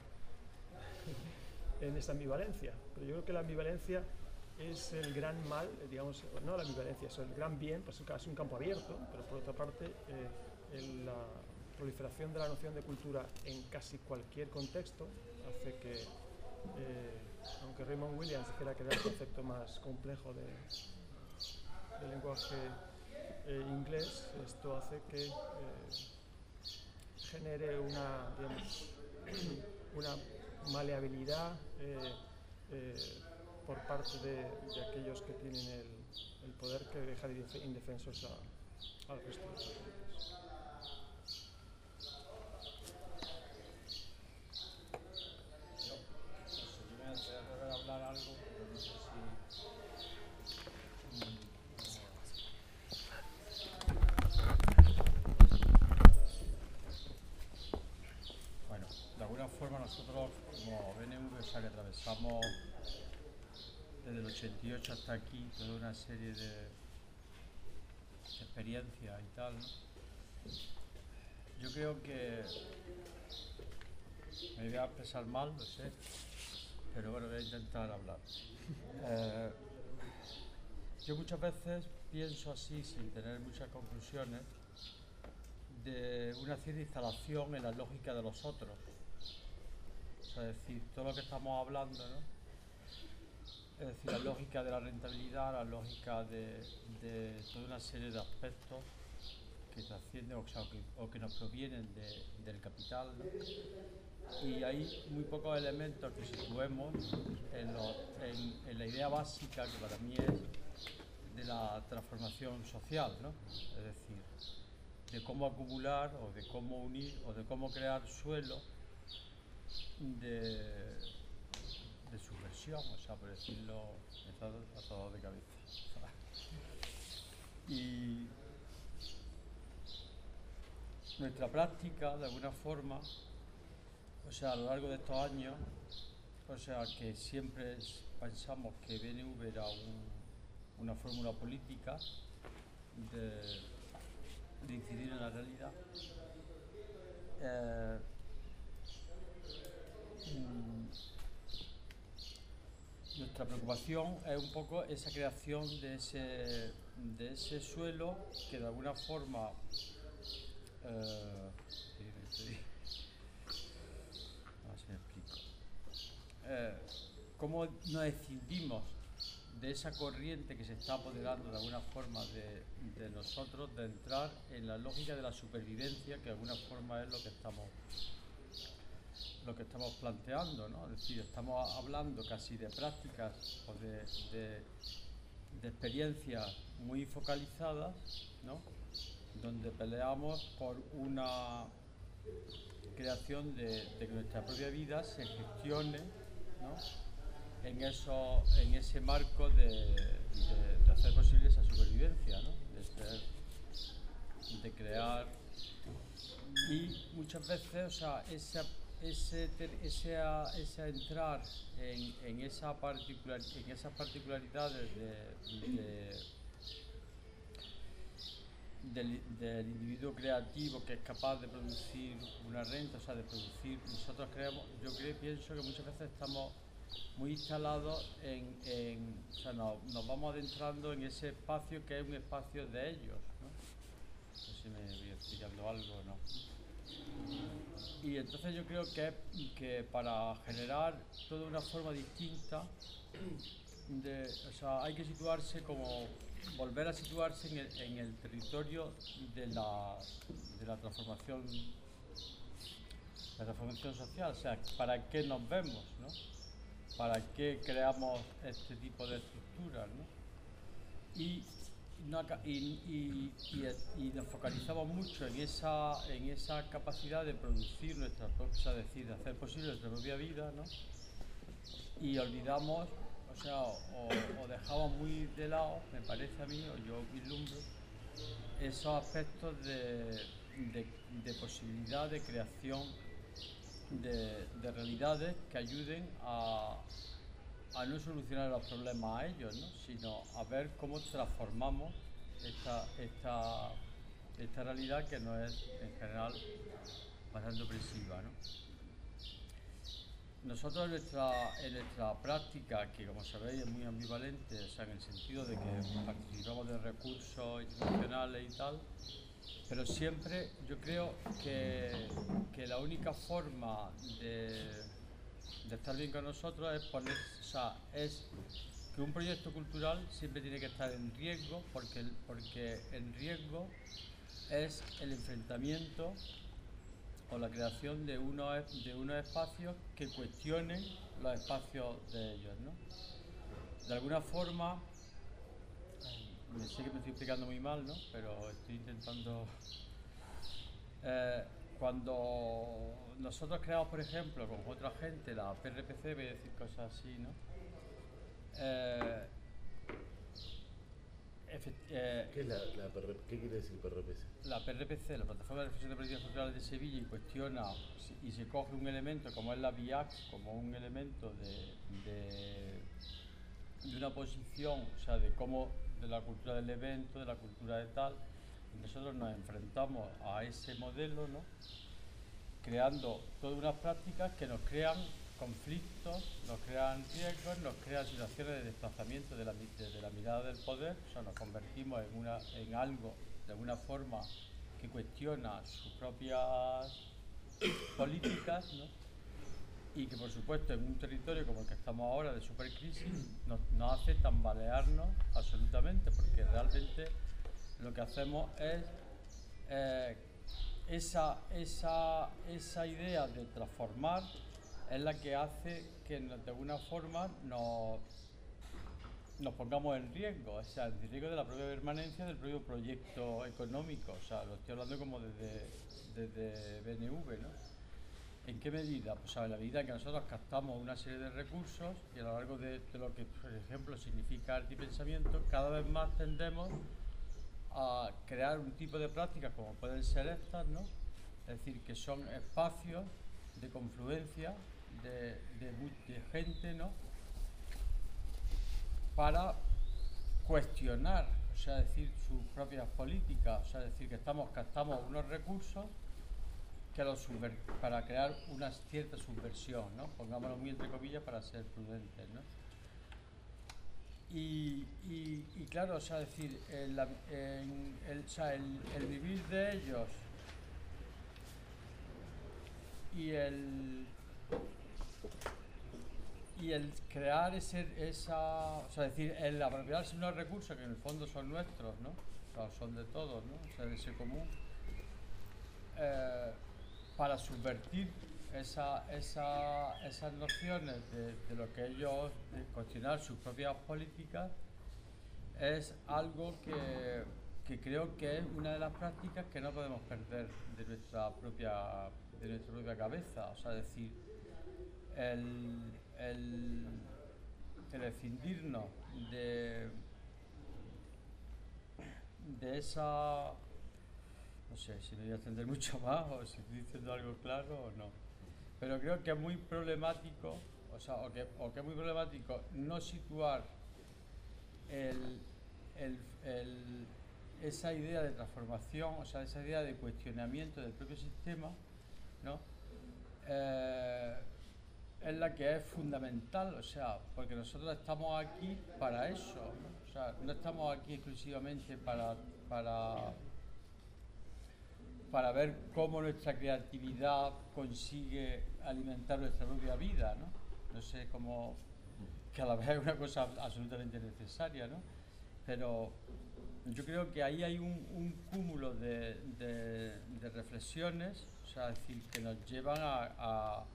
en esta ambivalencia, pero yo creo que la ambivalencia es el gran mal, digamos, no la ambivalencia, es el gran bien, pues es casi un campo abierto, pero por otra parte eh, el, la proliferación de la noción de cultura en casi cualquier contexto hace que, eh, aunque Raymond Williams dijera que era el concepto más complejo de, del lenguaje eh, inglés, esto hace que eh, genere una, digamos, una maleabilidad eh, eh, por parte de, de aquellos que tienen el, el poder, que deja indefensos a, al resto de los países. Yo, pues, yo me atrevo a hablar algo, pero no sé si... Mm, bueno, de alguna forma nosotros, como B N V, o sea, que atravesamos desde el ochenta y ocho hasta aquí toda una serie de, de experiencias y tal, ¿no? Yo creo que me voy a expresar mal, lo sé, pero bueno, voy a intentar hablar. Eh, yo muchas veces pienso así, sin tener muchas conclusiones, de una cierta instalación en la lógica de los otros. O sea, es decir, todo lo que estamos hablando, ¿no? Es decir, la lógica de la rentabilidad, la lógica de, de toda una serie de aspectos que trascienden, o, sea, o, que, o que nos provienen de, del capital, ¿no? Y hay muy pocos elementos que situemos en, lo, en, en la idea básica, que para mí es de la transformación social, ¿no? Es decir, de cómo acumular o de cómo unir o de cómo crear suelo de, de subversión, o sea, por decirlo, atado de cabeza. Y nuestra práctica, de alguna forma, o sea, a lo largo de estos años, o sea, que siempre pensamos que B N V era un, una fórmula política de de incidir en la realidad. Eh, mm, nuestra preocupación es un poco esa creación de ese, de ese suelo que de alguna forma eh, a ver si me explico. Eh, cómo nos escindimos de esa corriente que se está apoderando de alguna forma de, de nosotros, de entrar en la lógica de la supervivencia, que de alguna forma es lo que estamos lo que estamos planteando, ¿no? Es decir, estamos hablando casi de prácticas o de, de, de experiencias muy focalizadas, ¿no? Donde peleamos por una creación de, de que nuestra propia vida se gestione, ¿no? en, eso, en ese marco de, de, de hacer posible esa supervivencia, ¿no? de, ser, de crear. Y muchas veces, o sea, esa, ese, ese, ese entrar en, en, esa particular, en esas particularidades de, de, del, del individuo creativo que es capaz de producir una renta, o sea, de producir, nosotros creemos, yo creo, pienso que muchas veces estamos muy instalados en, en o sea, nos, nos vamos adentrando en ese espacio que es un espacio de ellos, ¿no? No sé si me voy explicando algo, ¿no? Y entonces yo creo que, que para generar toda una forma distinta, de, o sea, hay que situarse como, volver a situarse en el, en el territorio de la, de la transformación, la transformación social, o sea, ¿para qué nos vemos, no? ¿Para qué creamos este tipo de estructuras, ¿no? Y, no, y, y, y, y nos focalizamos mucho en esa, en esa capacidad de producir nuestra propia, o sea, decir, de hacer posible nuestra propia vida, ¿no? Y olvidamos, o sea, o, o dejamos muy de lado, me parece a mí, o yo vislumbro, esos aspectos de, de, de posibilidad de creación de, de realidades que ayuden a, a no solucionar los problemas a ellos, ¿no? Sino a ver cómo transformamos esta, esta, esta realidad que no es en general bastante opresiva, ¿no? Nosotros en nuestra, en nuestra práctica, que como sabéis es muy ambivalente, o sea, en el sentido de que participamos de recursos internacionales y tal, pero siempre yo creo que, que la única forma de, de estar bien con nosotros es poner, o sea, es que un proyecto cultural siempre tiene que estar en riesgo, porque, porque en riesgo es el enfrentamiento o la creación de unos, de unos espacios que cuestionen los espacios de ellos, ¿no? De alguna forma, me sé que me estoy explicando muy mal, ¿no? Pero estoy intentando... Eh, cuando nosotros creamos, por ejemplo, con otra gente, la P R P C, voy a decir cosas así, ¿no? Eh, Eh, ¿Qué, es la, la P R P C? ¿Qué quiere decir P R P C? La P R P C, la Plataforma de Reflexión de Políticas Culturales de Sevilla, y cuestiona y se coge un elemento como es la V I A C como un elemento de, de, de una posición, o sea, de cómo, de la cultura del evento, de la cultura de tal, y nosotros nos enfrentamos a ese modelo, ¿no? Creando todas unas prácticas que nos crean conflictos, nos crean riesgos, nos crean situaciones de desplazamiento de la, de la mirada del poder, o sea, nos convertimos en, una, en algo, de alguna forma, que cuestiona sus propias políticas, ¿no? Y que, por supuesto, en un territorio como el que estamos ahora, de supercrisis, nos, nos hace tambalearnos absolutamente, porque realmente lo que hacemos es eh, esa, esa, esa idea de transformar es la que hace que de alguna forma nos, nos pongamos en riesgo, o sea, en riesgo de la propia permanencia del propio proyecto económico, o sea, lo estoy hablando como desde, desde B N V, ¿no? ¿En qué medida? Pues a la medida en que nosotros captamos una serie de recursos y a lo largo de, de lo que, por ejemplo, significa arte y pensamiento, cada vez más tendemos a crear un tipo de prácticas como pueden ser estas, ¿no? Es decir, que son espacios de confluencia de, de, de gente, ¿no? Para cuestionar o sea, decir, sus propias políticas, o sea, decir, que estamos captamos unos recursos que los subver- para crear una cierta subversión, ¿no? Pongámoslo muy entre comillas para ser prudentes, ¿no? Y, y, y claro, o sea, decir, el, en, el, o sea, el, el vivir de ellos y el y el crear ese, esa, o sea, decir, el apropiarse de unos recursos que en el fondo son nuestros, ¿no? O sea, son de todos, ¿no? O sea, de ese común, eh, para subvertir esa, esa, esas nociones de, de lo que ellos, de cuestionar sus propias políticas, es algo que, que creo que es una de las prácticas que no podemos perder de nuestra propia, de nuestra propia cabeza, o sea, decir, el, el, el escindirnos de, de esa, no sé si me voy a extender mucho más o si estoy diciendo algo claro o no, pero creo que es muy problemático, o sea, o que, o que es muy problemático no situar el, el, el, esa idea de transformación, o sea, esa idea de cuestionamiento del propio sistema, ¿no? Eh, es la que es fundamental, o sea, porque nosotros estamos aquí para eso, ¿no? O sea, no estamos aquí exclusivamente para, para, para ver cómo nuestra creatividad consigue alimentar nuestra propia vida, ¿no? No sé cómo, que a la vez es una cosa absolutamente necesaria, ¿no? Pero yo creo que ahí hay un, un cúmulo de, de, de reflexiones, o sea, es decir, que nos llevan a, a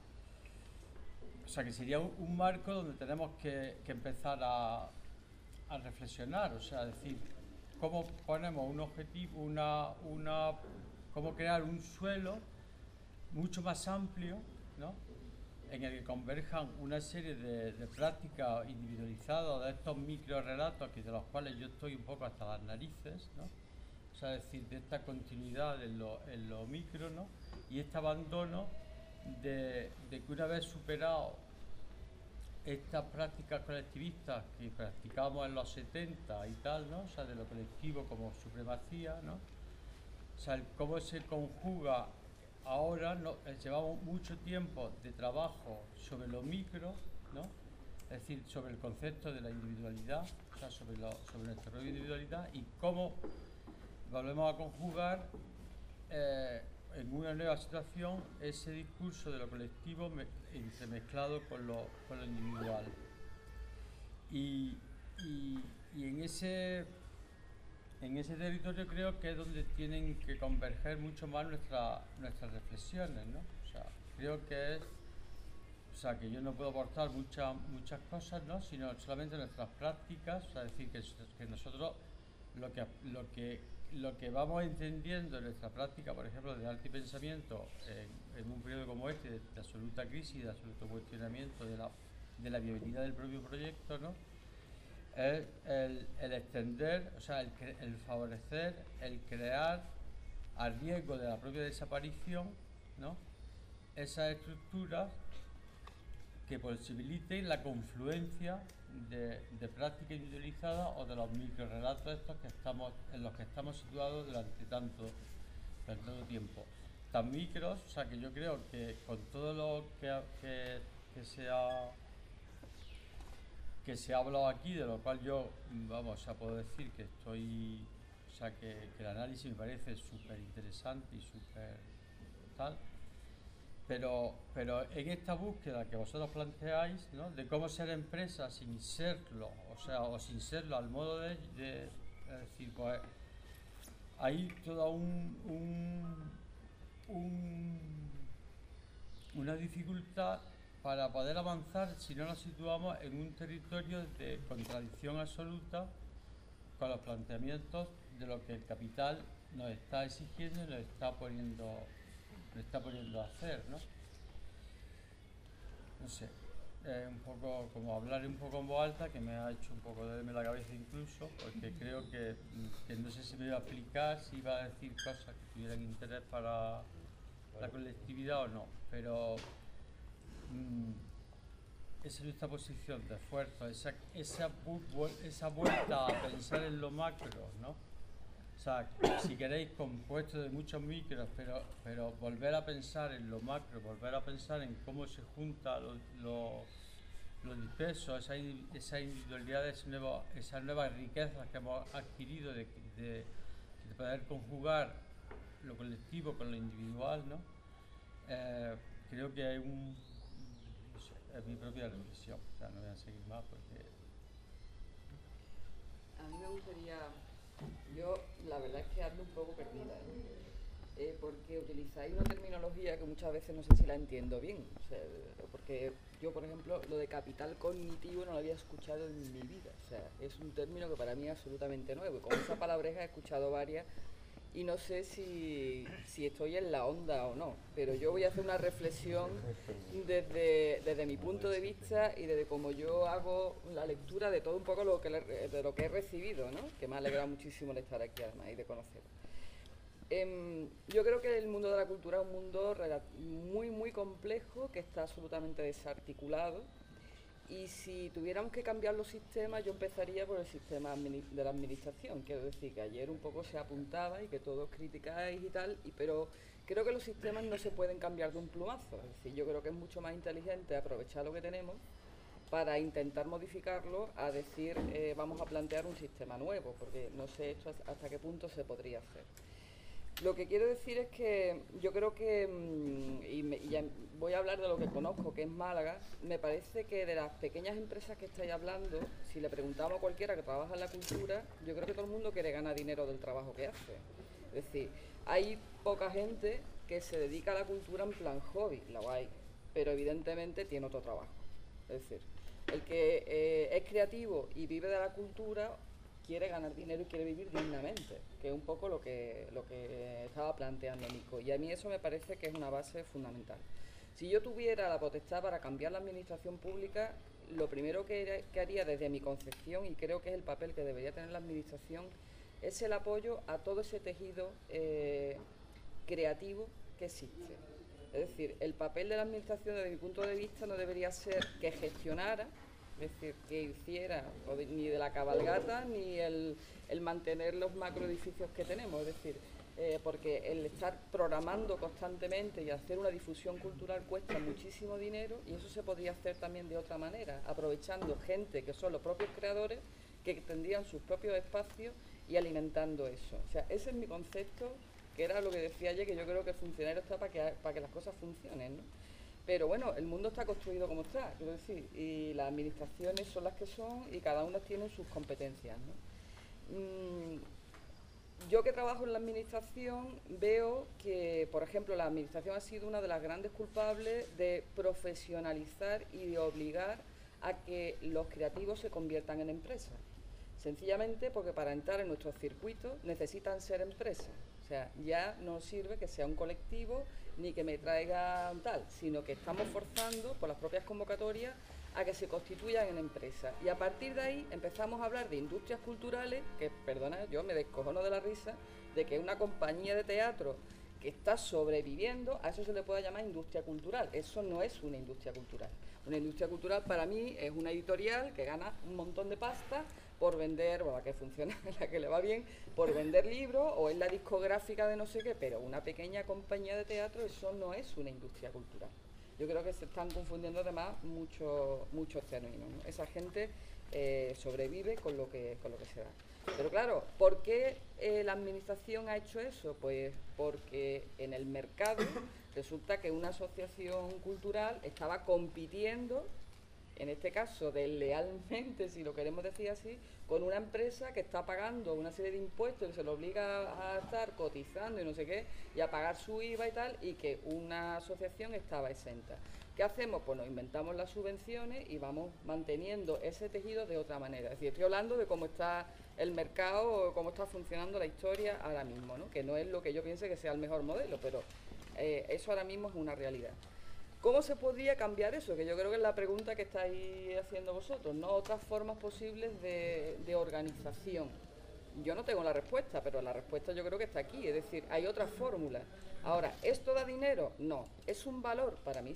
o sea, que sería un, un marco donde tenemos que, que empezar a, a reflexionar, o sea, decir, cómo ponemos un objetivo, una, una, cómo crear un suelo mucho más amplio, ¿no? En el que converjan una serie de, de prácticas individualizadas, de estos micro relatos, que de los cuales yo estoy un poco hasta las narices, ¿no? O sea, decir, de esta continuidad en lo, en lo micro, ¿no? Y este abandono De, de que una vez superado estas prácticas colectivistas que practicábamos en los setenta y tal, ¿no? O sea, de lo colectivo como supremacía, ¿no? O sea, el cómo se conjuga ahora, ¿no? Llevamos mucho tiempo de trabajo sobre lo micro, ¿no? Es decir, sobre el concepto de la individualidad, o sea, sobre, lo, sobre nuestra propia individualidad y cómo volvemos a conjugar eh, en una nueva situación ese discurso de lo colectivo me, entremezclado con lo, con lo individual. Y, y, y en, ese, en ese territorio creo que es donde tienen que converger mucho más nuestra, nuestras reflexiones, ¿no? O sea, creo que es, o sea, que yo no puedo aportar muchas muchas cosas, ¿no? Sino solamente nuestras prácticas, o sea, decir que, que nosotros lo que, lo que lo que vamos entendiendo en nuestra práctica, por ejemplo, de arte y pensamiento, en, en un periodo como este, de, de absoluta crisis, de absoluto cuestionamiento de la, de la viabilidad del propio proyecto, ¿no? Es el, el extender, o sea, el, el favorecer, el crear, a riesgo de la propia desaparición, ¿no? Esas estructuras que posibiliten la confluencia de, de práctica individualizada o de los microrelatos estos que estamos, en los que estamos situados durante tanto, durante tanto tiempo. Tan micros, o sea que yo creo que con todo lo que, que, que se ha que se ha hablado aquí, de lo cual yo, vamos, a puedo decir que estoy, o sea que, que el análisis me parece súper interesante y súper tal. Pero, pero en esta búsqueda que vosotros planteáis, ¿no? De cómo ser empresa sin serlo, o sea, o sin serlo al modo de, de es decir, pues hay toda un, un, un, una dificultad para poder avanzar si no nos situamos en un territorio de contradicción absoluta con los planteamientos de lo que el capital nos está exigiendo y nos está poniendo le está poniendo a hacer, ¿no? No sé, es un poco como hablar un poco en voz alta que me ha hecho un poco dolerme la cabeza incluso, porque creo que, que no sé si me iba a explicar, si iba a decir cosas que tuvieran interés para la colectividad o no, pero mmm, esa es nuestra posición de esfuerzo, esa, esa, esa vuelta a pensar en lo macro, ¿no? O sea, si queréis, compuesto de muchos micros, pero, pero volver a pensar en lo macro, volver a pensar en cómo se juntan los lo, lo dispersos, esas esa individualidades, nuevas, esas nuevas riquezas que hemos adquirido de, de, de poder conjugar lo colectivo con lo individual, ¿no? Eh, creo que hay un... No sé, es mi propia reflexión, o sea, no voy a seguir más porque... A mí me gustaría... Yo, la verdad es que ando un poco perdida, ¿no? Eh, porque utilizáis una terminología que muchas veces no sé si la entiendo bien. O sea, porque yo, por ejemplo, lo de capital cognitivo no lo había escuchado en mi vida. O sea, es un término que para mí es absolutamente nuevo. Con esa palabreja he escuchado varias y no sé si, si estoy en la onda o no. Pero yo voy a hacer una reflexión desde, desde mi punto de vista y desde cómo yo hago la lectura de todo un poco lo que, de lo que he recibido, ¿no? Que me ha alegrado muchísimo el estar aquí además y de conocer. Eh, yo creo que el mundo de la cultura es un mundo muy, muy complejo, que está absolutamente desarticulado, y si tuviéramos que cambiar los sistemas, yo empezaría por el sistema de la administración. Quiero decir que ayer un poco se apuntaba y que todos criticáis y tal, y, pero creo que los sistemas no se pueden cambiar de un plumazo. Es decir, yo creo que es mucho más inteligente aprovechar lo que tenemos para intentar modificarlo a decir eh, vamos a plantear un sistema nuevo, porque no sé esto hasta qué punto se podría hacer. Lo que quiero decir es que yo creo que, y, me, y ya voy a hablar de lo que conozco, que es Málaga, me parece que de las pequeñas empresas que estáis hablando, si le preguntamos a cualquiera que trabaja en la cultura, yo creo que todo el mundo quiere ganar dinero del trabajo que hace. Es decir, hay poca gente que se dedica a la cultura en plan hobby, lo hay, pero evidentemente tiene otro trabajo. Es decir, el que eh, es creativo y vive de la cultura quiere ganar dinero y quiere vivir dignamente, que es un poco lo que, lo que estaba planteando Nico. Y a mí eso me parece que es una base fundamental. Si yo tuviera la potestad para cambiar la administración pública, lo primero que, era, que haría desde mi concepción, y creo que es el papel que debería tener la administración, es el apoyo a todo ese tejido eh, creativo que existe. Es decir, el papel de la administración desde mi punto de vista no debería ser que gestionara, es decir, que hiciera o de, ni de la cabalgata ni el, el mantener los macroedificios que tenemos, es decir, eh, porque el estar programando constantemente y hacer una difusión cultural cuesta muchísimo dinero, y eso se podría hacer también de otra manera, aprovechando gente que son los propios creadores, que tendrían sus propios espacios y alimentando eso. O sea, ese es mi concepto, que era lo que decía ayer, que yo creo que el funcionario está para que, para que las cosas funcionen, ¿no? Pero bueno, el mundo está construido como está, quiero decir, y las administraciones son las que son y cada una tiene sus competencias, ¿no? Mm, yo que trabajo en la administración veo que, por ejemplo, la administración ha sido una de las grandes culpables de profesionalizar y de obligar a que los creativos se conviertan en empresas. Sencillamente porque para entrar en nuestros circuitos necesitan ser empresas. O sea, ya no sirve que sea un colectivo ni que me traigan tal, sino que estamos forzando por las propias convocatorias a que se constituyan en empresas. Y a partir de ahí empezamos a hablar de industrias culturales, que, perdona, yo me descojono de la risa, de que una compañía de teatro que está sobreviviendo, a eso se le puede llamar industria cultural. Eso no es una industria cultural. Una industria cultural para mí es una editorial que gana un montón de pasta por vender, o la que funciona, la que le va bien, por vender libros, o es la discográfica de no sé qué, pero una pequeña compañía de teatro, eso no es una industria cultural. Yo creo que se están confundiendo además muchos muchos términos, ¿no? Esa gente eh, sobrevive con lo que con lo que se da. Pero claro, ¿por qué eh, la administración ha hecho eso? Pues porque en el mercado resulta que una asociación cultural estaba compitiendo, en este caso deslealmente, si lo queremos decir así, con una empresa que está pagando una serie de impuestos, que se lo obliga a estar cotizando y no sé qué, y a pagar su I V A y tal, y que una asociación estaba exenta. ¿Qué hacemos? Pues nos inventamos las subvenciones y vamos manteniendo ese tejido de otra manera. Es decir, estoy hablando de cómo está el mercado, cómo está funcionando la historia ahora mismo, ¿no? Que no es lo que yo piense que sea el mejor modelo, pero eh, eso ahora mismo es una realidad. ¿Cómo se podría cambiar eso? Que yo creo que es la pregunta que estáis haciendo vosotros, ¿no? Otras formas posibles de, de organización. Yo no tengo la respuesta, pero la respuesta yo creo que está aquí. Es decir, hay otras fórmulas. Ahora, ¿esto da dinero? No. ¿Es un valor? Para mí sí.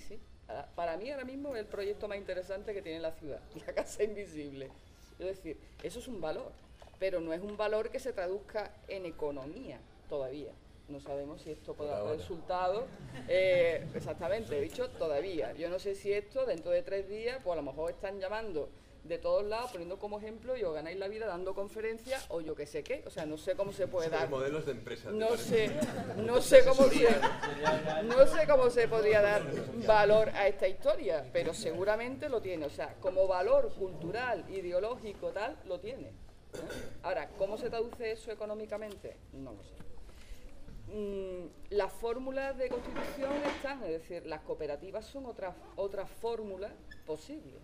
Para mí ahora mismo es el proyecto más interesante que tiene la ciudad, la Casa Invisible. Es decir, eso es un valor, pero no es un valor que se traduzca en economía todavía. No sabemos si esto puede dar resultados. Eh, exactamente, he dicho todavía. Yo no sé si esto dentro de tres días, pues a lo mejor están llamando de todos lados, poniendo como ejemplo, y os ganáis la vida dando conferencias o yo qué sé qué. O sea, no sé cómo se puede dar. Modelos de empresas. No sé, no sé cómo se, no sé cómo se podría dar valor a esta historia, pero seguramente lo tiene. O sea, como valor cultural, ideológico, tal, lo tiene. ¿eh? Ahora, ¿cómo se traduce eso económicamente? No lo sé. Mm, las fórmulas de constitución están, es decir, las cooperativas son otras otras fórmulas posibles.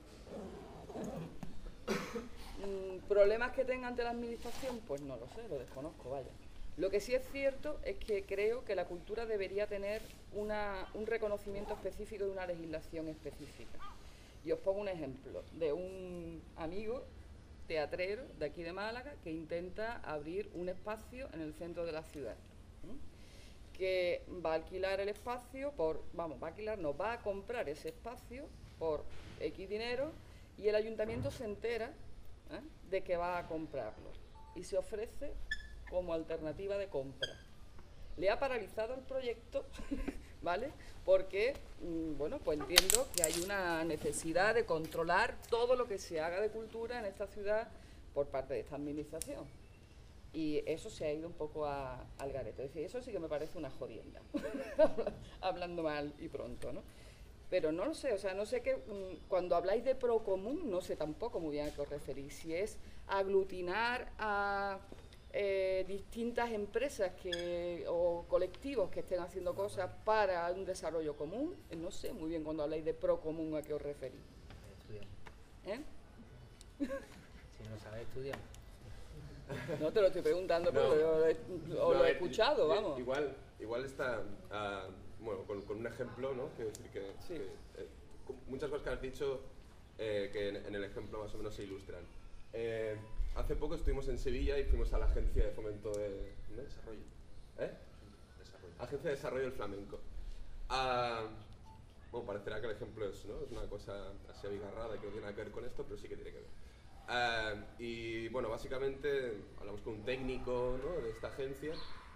Mm, ¿Problemas que tenga ante la administración? Pues no lo sé, lo desconozco, vaya. Lo que sí es cierto es que creo que la cultura debería tener una, un reconocimiento específico y una legislación específica. Y os pongo un ejemplo de un amigo teatrero de aquí de Málaga que intenta abrir un espacio en el centro de la ciudad. ¿Mm? Que va a alquilar el espacio por, vamos, va a alquilar, no, va a comprar ese espacio por X dinero y el ayuntamiento se entera ¿eh? de que va a comprarlo y se ofrece como alternativa de compra. Le ha paralizado el proyecto, ¿vale? Porque, mm, bueno, pues entiendo que hay una necesidad de controlar todo lo que se haga de cultura en esta ciudad por parte de esta administración. Y eso se ha ido un poco a, al garete. Es decir, eso sí que me parece una jodienda, hablando mal y pronto, ¿no? Pero no lo sé, o sea, no sé qué, mmm, cuando habláis de procomún, no sé tampoco muy bien a qué os referís. Si es aglutinar a eh, distintas empresas que, o colectivos que estén haciendo cosas para un desarrollo común, eh, no sé muy bien cuando habláis de procomún a qué os referís. ¿Eh? Si no sabes, estudiar. No te lo estoy preguntando, pero No. yo lo he, o No, lo he eh, escuchado, eh, vamos. Igual, igual está, uh, bueno, con, con un ejemplo, ¿no? Quiero decir que, Sí. que, eh, muchas cosas que has dicho eh, que en, en el ejemplo más o menos se ilustran. Eh, hace poco estuvimos en Sevilla y fuimos a la Agencia de Fomento de, ¿no? Desarrollo. ¿Eh? Desarrollo. Agencia de Desarrollo del Flamenco. Uh, bueno, parecerá que el ejemplo es, ¿no? Es una cosa así abigarrada que no tiene nada que ver con esto, pero sí que tiene que ver. Uh, y bueno, básicamente hablamos con un técnico, ¿no? de esta agencia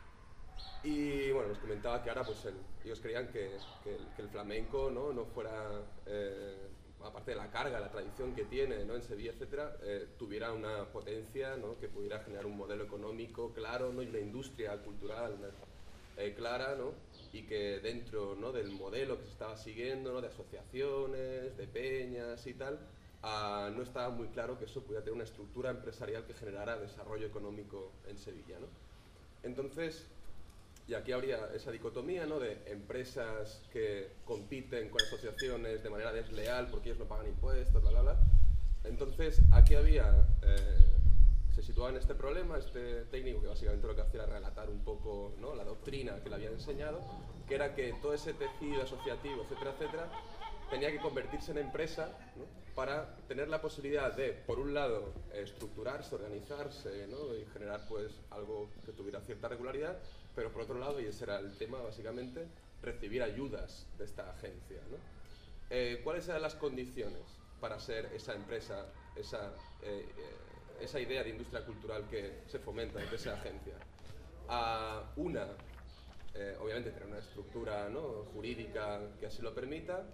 y bueno, nos comentaba que ahora pues el, ellos creían que, que, el, que el flamenco no, no fuera, eh, aparte de la carga, la tradición que tiene, ¿no? en Sevilla, etcétera, eh, tuviera una potencia, ¿no? que pudiera generar un modelo económico claro, ¿no? y una industria cultural eh, clara, ¿no? y que dentro, ¿no? del modelo que se estaba siguiendo, ¿no? de asociaciones, de peñas y tal, Uh, no estaba muy claro que eso pudiera tener una estructura empresarial que generara desarrollo económico en Sevilla, ¿no? Entonces, y aquí habría esa dicotomía, ¿no? de empresas que compiten con asociaciones de manera desleal porque ellos no pagan impuestos, bla, bla, bla. Entonces, aquí había, eh, se situaba en este problema, este técnico que básicamente lo que hacía era relatar un poco, ¿no? la doctrina que le habían enseñado, que era que todo ese tejido asociativo, etcétera, etcétera, tenía que convertirse en empresa, ¿no? para tener la posibilidad de, por un lado, estructurarse, organizarse, ¿no? y generar pues algo que tuviera cierta regularidad, pero por otro lado, y ese era el tema básicamente, recibir ayudas de esta agencia, ¿no? Eh, ¿Cuáles eran las condiciones para ser esa empresa, esa, eh, eh, esa idea de industria cultural que se fomenta desde esa agencia? A una, eh, obviamente tener una estructura, ¿no? jurídica que así lo permita.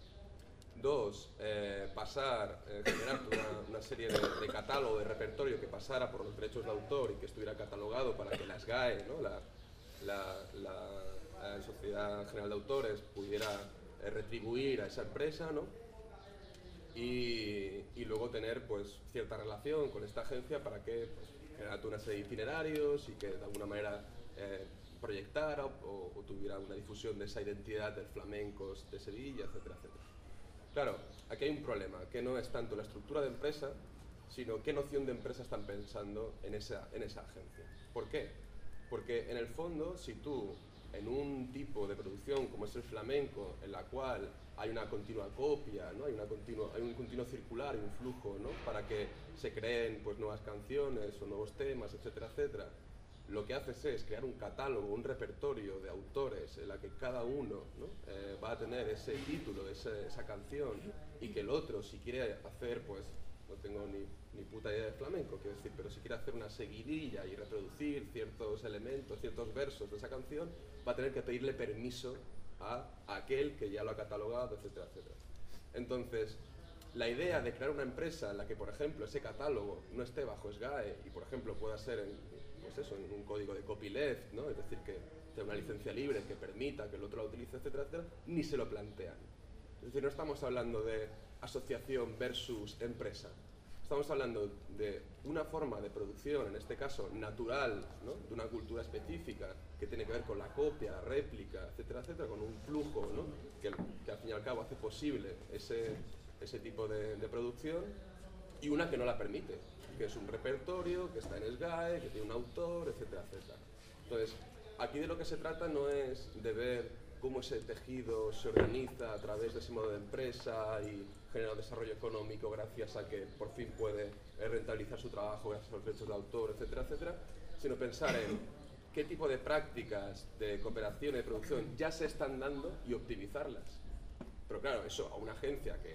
Dos, eh, pasar, eh, generar una, una serie de, de catálogo, de repertorio que pasara por los derechos de autor y que estuviera catalogado para que la S G A E, ¿no? la, la, la, la Sociedad General de Autores, pudiera eh, retribuir a esa empresa, ¿no? y, y luego tener pues, cierta relación con esta agencia para que pues, generara una serie de itinerarios y que de alguna manera eh, proyectara o, o tuviera una difusión de esa identidad del flamencos de Sevilla, etcétera, etcétera. Claro, aquí hay un problema, que no es tanto la estructura de empresa, sino qué noción de empresa están pensando en esa, en esa agencia. ¿Por qué? Porque en el fondo, si tú, en un tipo de producción como es el flamenco, en la cual hay una continua copia, ¿no? hay, una continua, hay un continuo circular, un flujo, ¿no? para que se creen pues, nuevas canciones o nuevos temas, etcétera, etcétera, lo que haces es crear un catálogo, un repertorio de autores en la que cada uno, ¿no? eh, va a tener ese título, ese, esa canción, y que el otro, si quiere hacer, pues, no tengo ni, ni puta idea de flamenco, quiero decir, pero si quiere hacer una seguidilla y reproducir ciertos elementos, ciertos versos de esa canción, va a tener que pedirle permiso a aquel que ya lo ha catalogado, etcétera, etcétera. Entonces, la idea de crear una empresa en la que, por ejemplo, ese catálogo no esté bajo S G A E y, por ejemplo, pueda ser en, pues eso, en un código de copyleft, ¿no? Es decir, que tenga una licencia libre que permita que el otro la utilice, etcétera, etcétera, ni se lo plantean. Es decir, no estamos hablando de asociación versus empresa. Estamos hablando de una forma de producción, en este caso natural, ¿no? De una cultura específica que tiene que ver con la copia, réplica, etcétera, etcétera, con un flujo, ¿no? que, que al fin y al cabo hace posible ese, ese tipo de, de producción, y una que no la permite, que es un repertorio, que está en S G A E, que tiene un autor, etcétera, etcétera. Entonces, aquí de lo que se trata no es de ver cómo ese tejido se organiza a través de ese modo de empresa y genera un desarrollo económico gracias a que por fin puede rentabilizar su trabajo gracias a los derechos de autor, etcétera, etcétera, sino pensar en qué tipo de prácticas de cooperación y de producción ya se están dando y optimizarlas. Pero claro, eso a una agencia que,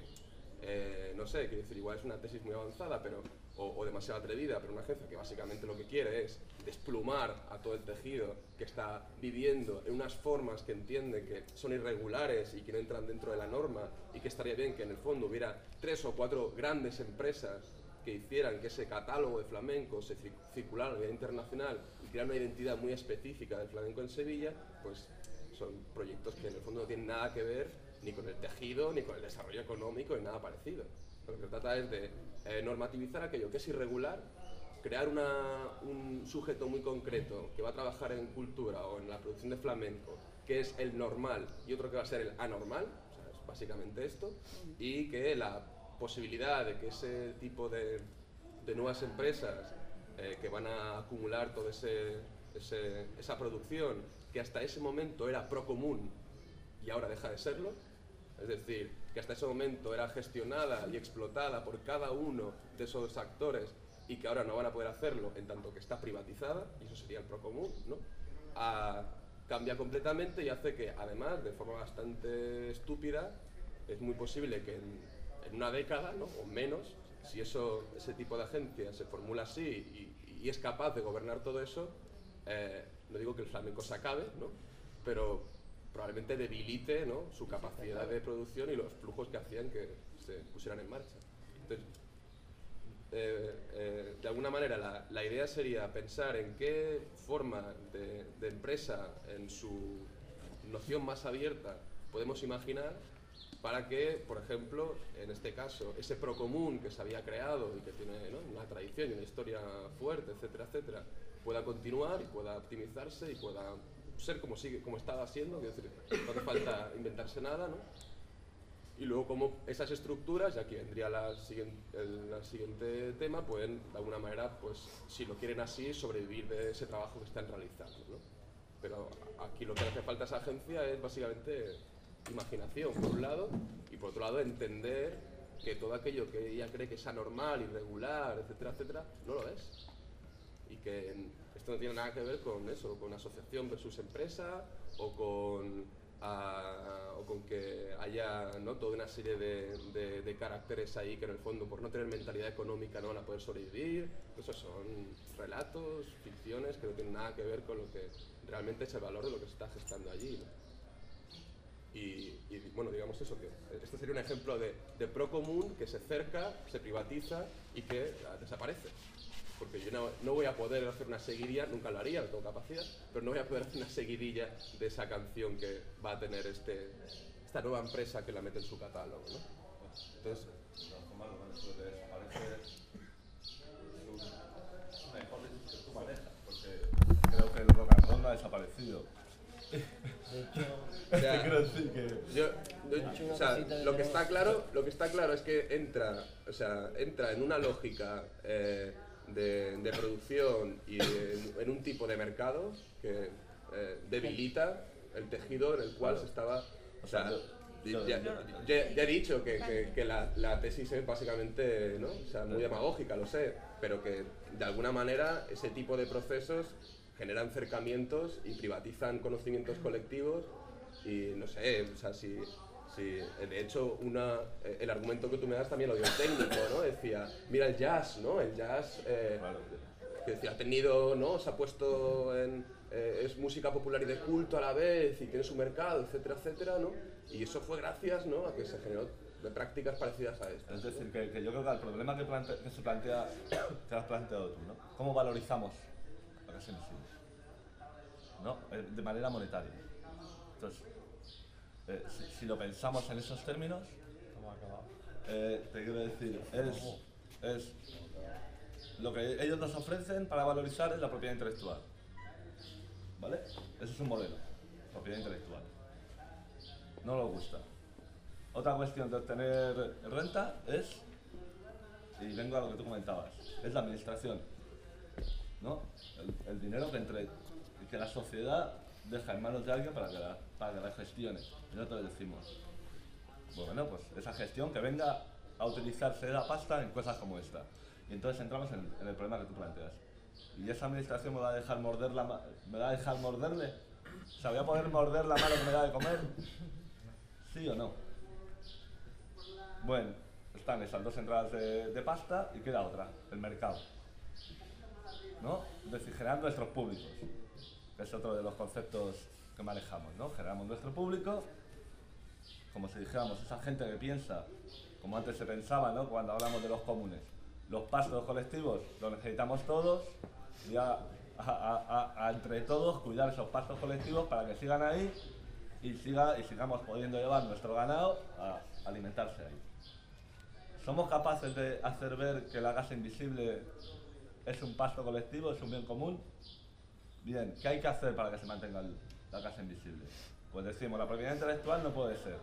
eh, no sé, quiero decir, igual es una tesis muy avanzada pero, o, o demasiado atrevida, pero una agencia que básicamente lo que quiere es desplumar a todo el tejido que está viviendo en unas formas que entiende que son irregulares y que no entran dentro de la norma, y que estaría bien que en el fondo hubiera tres o cuatro grandes empresas que hicieran que ese catálogo de flamenco se circulara a nivel internacional y crear una identidad muy específica del flamenco en Sevilla, pues son proyectos que en el fondo no tienen nada que ver ni con el tejido, ni con el desarrollo económico, ni nada parecido. Lo que se trata es de eh, normativizar aquello que es irregular, crear una, un sujeto muy concreto que va a trabajar en cultura o en la producción de flamenco, que es el normal, y otro que va a ser el anormal, o sea, es básicamente esto, y que la posibilidad de que ese tipo de, de nuevas empresas eh, que van a acumular toda ese, ese, esa producción, que hasta ese momento era procomún y ahora deja de serlo, es decir, que hasta ese momento era gestionada y explotada por cada uno de esos actores y que ahora no van a poder hacerlo en tanto que está privatizada, y eso sería el procomún, ¿no? A, cambia completamente y hace que, además, de forma bastante estúpida, es muy posible que en, en una década, ¿no? O menos, si eso, ese tipo de agencia se formula así y, y es capaz de gobernar todo eso, eh, no digo que el flamenco se acabe, ¿no? Pero probablemente debilite, ¿no? Su capacidad de producción y los flujos que hacían que se pusieran en marcha. Entonces, eh, eh, de alguna manera la, la idea sería pensar en qué forma de, de empresa, en su noción más abierta, podemos imaginar para que, por ejemplo, en este caso, ese procomún que se había creado y que tiene, ¿no? Una tradición y una historia fuerte, etcétera, etcétera, pueda continuar y pueda optimizarse y pueda ser como sigue, como estaba siendo, es decir, no hace falta inventarse nada, ¿no? Y luego como esas estructuras, y aquí vendría la siguiente, el, el siguiente tema, pueden de alguna manera, pues si lo quieren así, sobrevivir de ese trabajo que están realizando, ¿no? Pero aquí lo que hace falta a esa agencia es básicamente imaginación, por un lado, y por otro lado entender que todo aquello que ella cree que es anormal, irregular, etcétera, etcétera, no lo es. Y que esto no tiene nada que ver con eso, con asociación versus empresa, o con, a, o con que haya, ¿no? Toda una serie de, de, de caracteres ahí que en el fondo, por no tener mentalidad económica, no van a poder sobrevivir. Esos son relatos, ficciones que no tienen nada que ver con lo que realmente es el valor de lo que se está gestando allí, ¿no? Y, y bueno, digamos eso, que este sería un ejemplo de, de procomún que se cerca, se privatiza y que desaparece. Porque yo no, no voy a poder hacer una seguidilla, nunca lo haría, no tengo capacidad, pero no voy a poder hacer una seguidilla de esa canción que va a tener este, esta nueva empresa que la mete en su catálogo, ¿no? Entonces, no, malo, eso de desaparecer es una hipótesis que tú manejas, porque creo que el rock and roll no ha desaparecido. De hecho, o sea, quiero decir que yo, yo, o sea, lo que está claro, lo que está claro es que entra, o sea, entra en una lógica eh, de, de producción y en, en un tipo de mercado que eh, debilita el tejido en el cual se estaba, o sea, ya, ya, ya, ya he dicho que, que, que la, la tesis es básicamente, ¿no? O sea, muy demagógica, lo sé, pero que de alguna manera ese tipo de procesos generan cercamientos y privatizan conocimientos colectivos y no sé, o sea, si, si de hecho una, el argumento que tú me das también lo dio el técnico, ¿no? Decía, mira el jazz, ¿no? El jazz, eh, que decía, ha tenido, ¿no? Se ha puesto en, eh, es música popular y de culto a la vez y tiene su mercado, etcétera, etcétera, ¿no? Y eso fue gracias, ¿no? A que se generó de prácticas parecidas a estas. Es decir, que, que yo creo que el problema que, plante, que se plantea, que has planteado tú, ¿no? ¿Cómo valorizamos la clase invisible? ¿No? De manera monetaria. Entonces, eh, si, si lo pensamos en esos términos, eh, te quiero decir, es, es lo que ellos nos ofrecen para valorizar es la propiedad intelectual. ¿Vale? Ese es un modelo, propiedad intelectual. No nos gusta. Otra cuestión de obtener renta es, y vengo a lo que tú comentabas, es la administración, ¿no? El, el dinero que, entre, que la sociedad deja en manos de alguien para que la, para que la gestione. Y nosotros decimos, bueno, pues esa gestión que venga a utilizarse la pasta en cosas como esta. Y entonces entramos en, en el problema que tú planteas. ¿Y esa administración me va a dejar morder la ma me va a dejar morderle? O sea, ¿voy a poder morder la mano que me da de comer? ¿Sí o no? Bueno, están esas dos entradas de, de pasta y queda otra, el mercado, ¿no? Es decir, generar nuestros públicos, que es otro de los conceptos que manejamos, ¿no? Generamos nuestro público, como si dijéramos, esa gente que piensa, como antes se pensaba, ¿no? Cuando hablamos de los comunes, los pastos colectivos los necesitamos todos y a, a, a, a, a entre todos cuidar esos pastos colectivos para que sigan ahí y, siga, y sigamos pudiendo llevar nuestro ganado a alimentarse ahí. ¿Somos capaces de hacer ver que la casa invisible es un pasto colectivo, es un bien común? Bien, ¿qué hay que hacer para que se mantenga el, la casa invisible? Pues decimos, la propiedad intelectual no puede ser.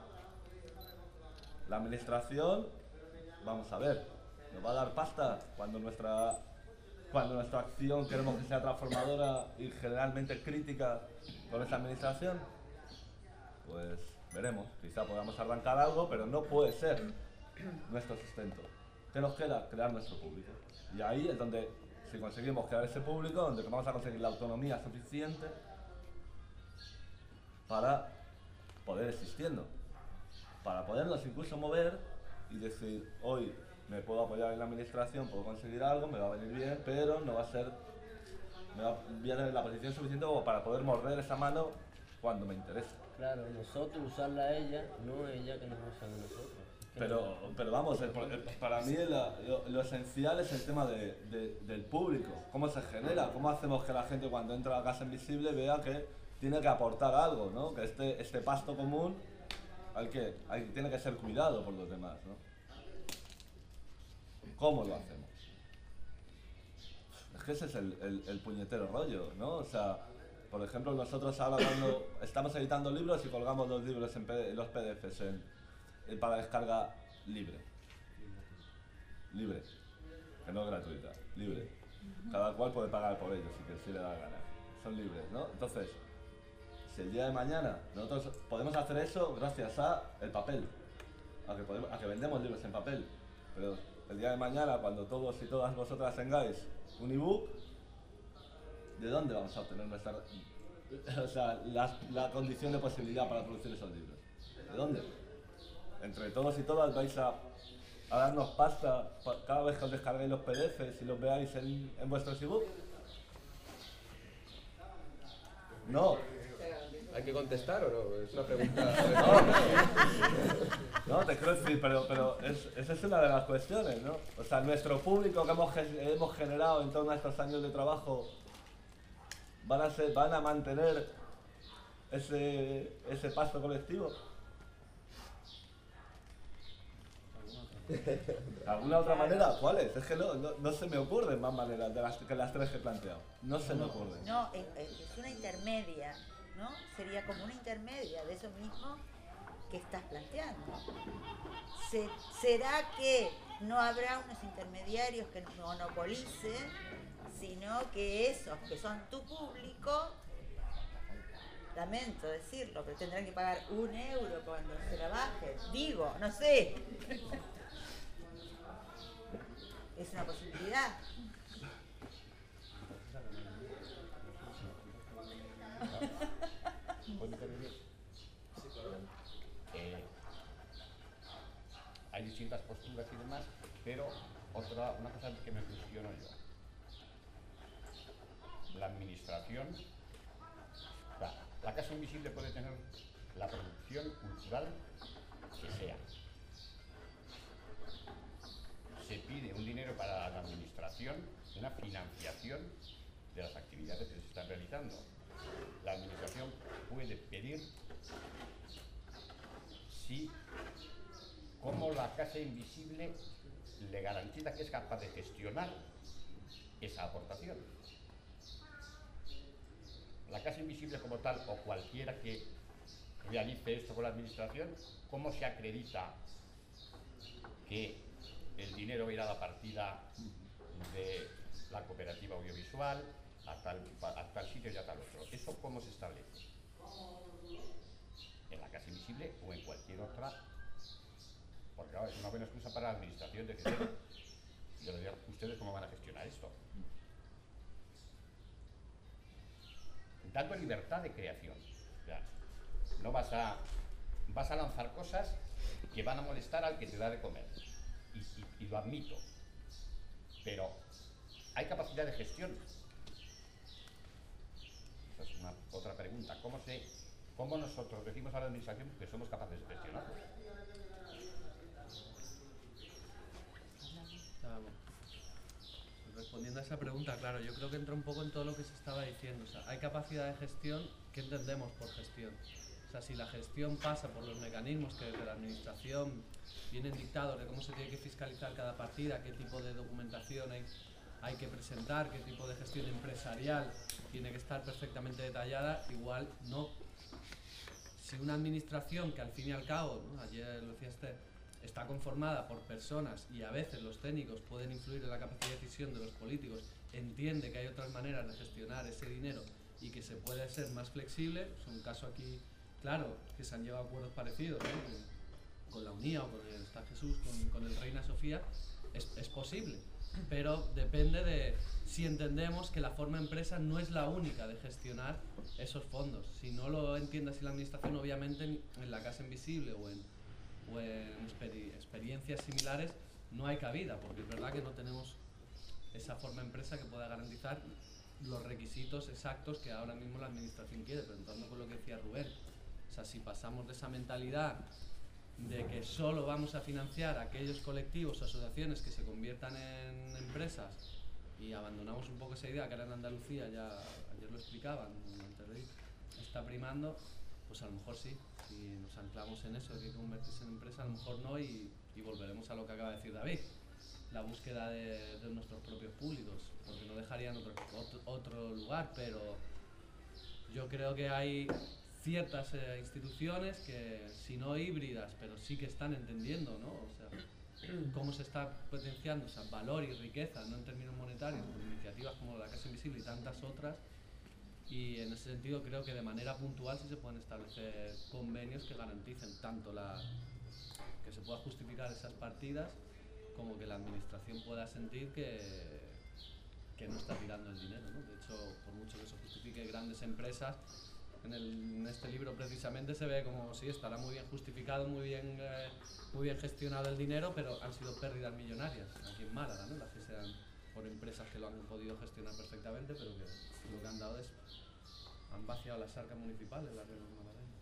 La administración, vamos a ver, ¿nos va a dar pasta cuando nuestra, cuando nuestra acción queremos que sea transformadora y generalmente crítica con esa administración? Pues veremos, quizá podamos arrancar algo, pero no puede ser nuestro sustento. ¿Qué nos queda? Crear nuestro público. Y ahí es donde, si conseguimos crear ese público, donde vamos a conseguir la autonomía suficiente para poder existiendo, para podernos incluso mover y decir, hoy me puedo apoyar en la administración, puedo conseguir algo, me va a venir bien, pero no va a ser, me va a viene en la posición suficiente como para poder morder esa mano cuando me interese. Claro, nosotros usarla a ella, no ella que nos usa a nosotros. Pero, pero vamos, el, el, para mí la, lo, lo esencial es el tema de, de, del público, cómo se genera, cómo hacemos que la gente cuando entra a la casa invisible vea que tiene que aportar algo, ¿no? Que este, este pasto común hay que, hay, tiene que ser cuidado por los demás, ¿no? ¿Cómo lo hacemos? Es que ese es el, el, el puñetero rollo, ¿no? O sea, por ejemplo, nosotros ahora cuando estamos editando libros y colgamos los libros en P D, los P D Fs en, en, para descarga libre. Libre. Que no es gratuita. Libre. Cada cual puede pagar por ellos si, que, si le da la gana. Son libres, ¿no? Entonces, si el día de mañana nosotros podemos hacer eso gracias a el papel, a que, podemos, a que vendemos libros en papel, pero el día de mañana cuando todos y todas vosotras tengáis un ebook, ¿de dónde vamos a obtener nuestra, o sea, la, la condición de posibilidad para producir esos libros? ¿De dónde? Entre todos y todas vais a, a darnos pasta cada vez que os descarguéis los P D Fs y los veáis en, en vuestros ebooks. No. ¿Hay que contestar o no? Es una pregunta. No, no te quiero decir, pero, pero es, esa es una de las cuestiones, ¿no? O sea, nuestro público que hemos, hemos generado en todos estos años de trabajo van a, ser, van a mantener ese, ese pasto colectivo. ¿Alguna otra manera? ¿Cuál es? Es que no, no, no se me ocurren más maneras de las, que las tres que he planteado. No se me ocurren. No, es, es una intermedia, ¿no? Sería como una intermedia de eso mismo que estás planteando. Se, ¿Será que no habrá unos intermediarios que monopolicen, sino que esos que son tu público, lamento decirlo, pero tendrán que pagar un euro cuando se la bajen? Digo, no sé. Es una posibilidad. hay distintas posturas y demás, pero otra, una cosa que me cuestiono yo. La administración, o sea, la Casa Invisible puede tener la producción cultural que sea. Se pide un dinero para la administración, una financiación de las actividades que se están realizando. La administración puede pedir si, como la Casa Invisible le garantiza que es capaz de gestionar esa aportación. La Casa Invisible como tal, o cualquiera que realice esto con la administración, ¿cómo se acredita que el dinero va a ir a la partida de la cooperativa audiovisual, a tal, a tal sitio y a tal otro? ¿Eso cómo se establece? ¿En la Casa Invisible o en cualquier otra? Porque claro, es una buena excusa para la administración de que yo les digo, ¿ustedes cómo van a gestionar esto? Dando libertad de creación. Ya. No vas a, vas a lanzar cosas que van a molestar al que te da de comer. Y, y, y lo admito. Pero hay capacidad de gestión. Esa es una, otra pregunta. ¿Cómo, se, ¿Cómo nosotros decimos a la administración que somos capaces de gestionarlo? Respondiendo a esa pregunta, claro, yo creo que entra un poco en todo lo que se estaba diciendo. O sea, hay capacidad de gestión. ¿Qué entendemos por gestión? O sea, si la gestión pasa por los mecanismos que desde la administración vienen dictados de cómo se tiene que fiscalizar cada partida, qué tipo de documentación hay, hay que presentar, qué tipo de gestión empresarial tiene que estar perfectamente detallada, igual no. Si una administración que al fin y al cabo, ¿no?, ayer lo decía Esther, está conformada por personas y a veces los técnicos pueden influir en la capacidad de decisión de los políticos, entiende que hay otras maneras de gestionar ese dinero y que se puede ser más flexible. Es un caso aquí, claro, que se han llevado acuerdos parecidos, ¿no?, con la UNIA o con el Está Jesús, con, con el Reina Sofía, es, es posible, pero depende de si entendemos que la forma empresa no es la única de gestionar esos fondos. Si no lo entiende así la administración, obviamente en, en la Casa Invisible o en o en experi experiencias similares no hay cabida, porque es verdad que no tenemos esa forma empresa que pueda garantizar los requisitos exactos que ahora mismo la administración quiere. Pero entrando con lo que decía Rubén, o sea, si pasamos de esa mentalidad de que solo vamos a financiar a aquellos colectivos o asociaciones que se conviertan en empresas y abandonamos un poco esa idea que ahora en Andalucía, ya ayer lo explicaban, antes de ir, está primando, pues a lo mejor sí. Si nos anclamos en eso de que hay que convertirse en empresa, a lo mejor no, y, y volveremos a lo que acaba de decir David, la búsqueda de, de nuestros propios públicos, porque no dejarían otro, otro, otro lugar. Pero yo creo que hay ciertas eh, instituciones que, si no híbridas, pero sí que están entendiendo, ¿no?, o sea, cómo se está potenciando, o sea, valor y riqueza, no en términos monetarios, con iniciativas como la Casa Invisible y tantas otras. Y en ese sentido creo que de manera puntual sí se pueden establecer convenios que garanticen tanto la, que se pueda justificar esas partidas, como que la administración pueda sentir que, que no está tirando el dinero, ¿no? De hecho, por mucho que se justifique grandes empresas, en, el, en este libro precisamente se ve como sí, estará muy bien justificado, muy bien, eh, muy bien gestionado el dinero, pero han sido pérdidas millonarias aquí en Málaga, ¿no?, las que sean por empresas que lo han podido gestionar perfectamente, pero que lo que han dado es, han vaciado las arcas municipales, las de los malagueños.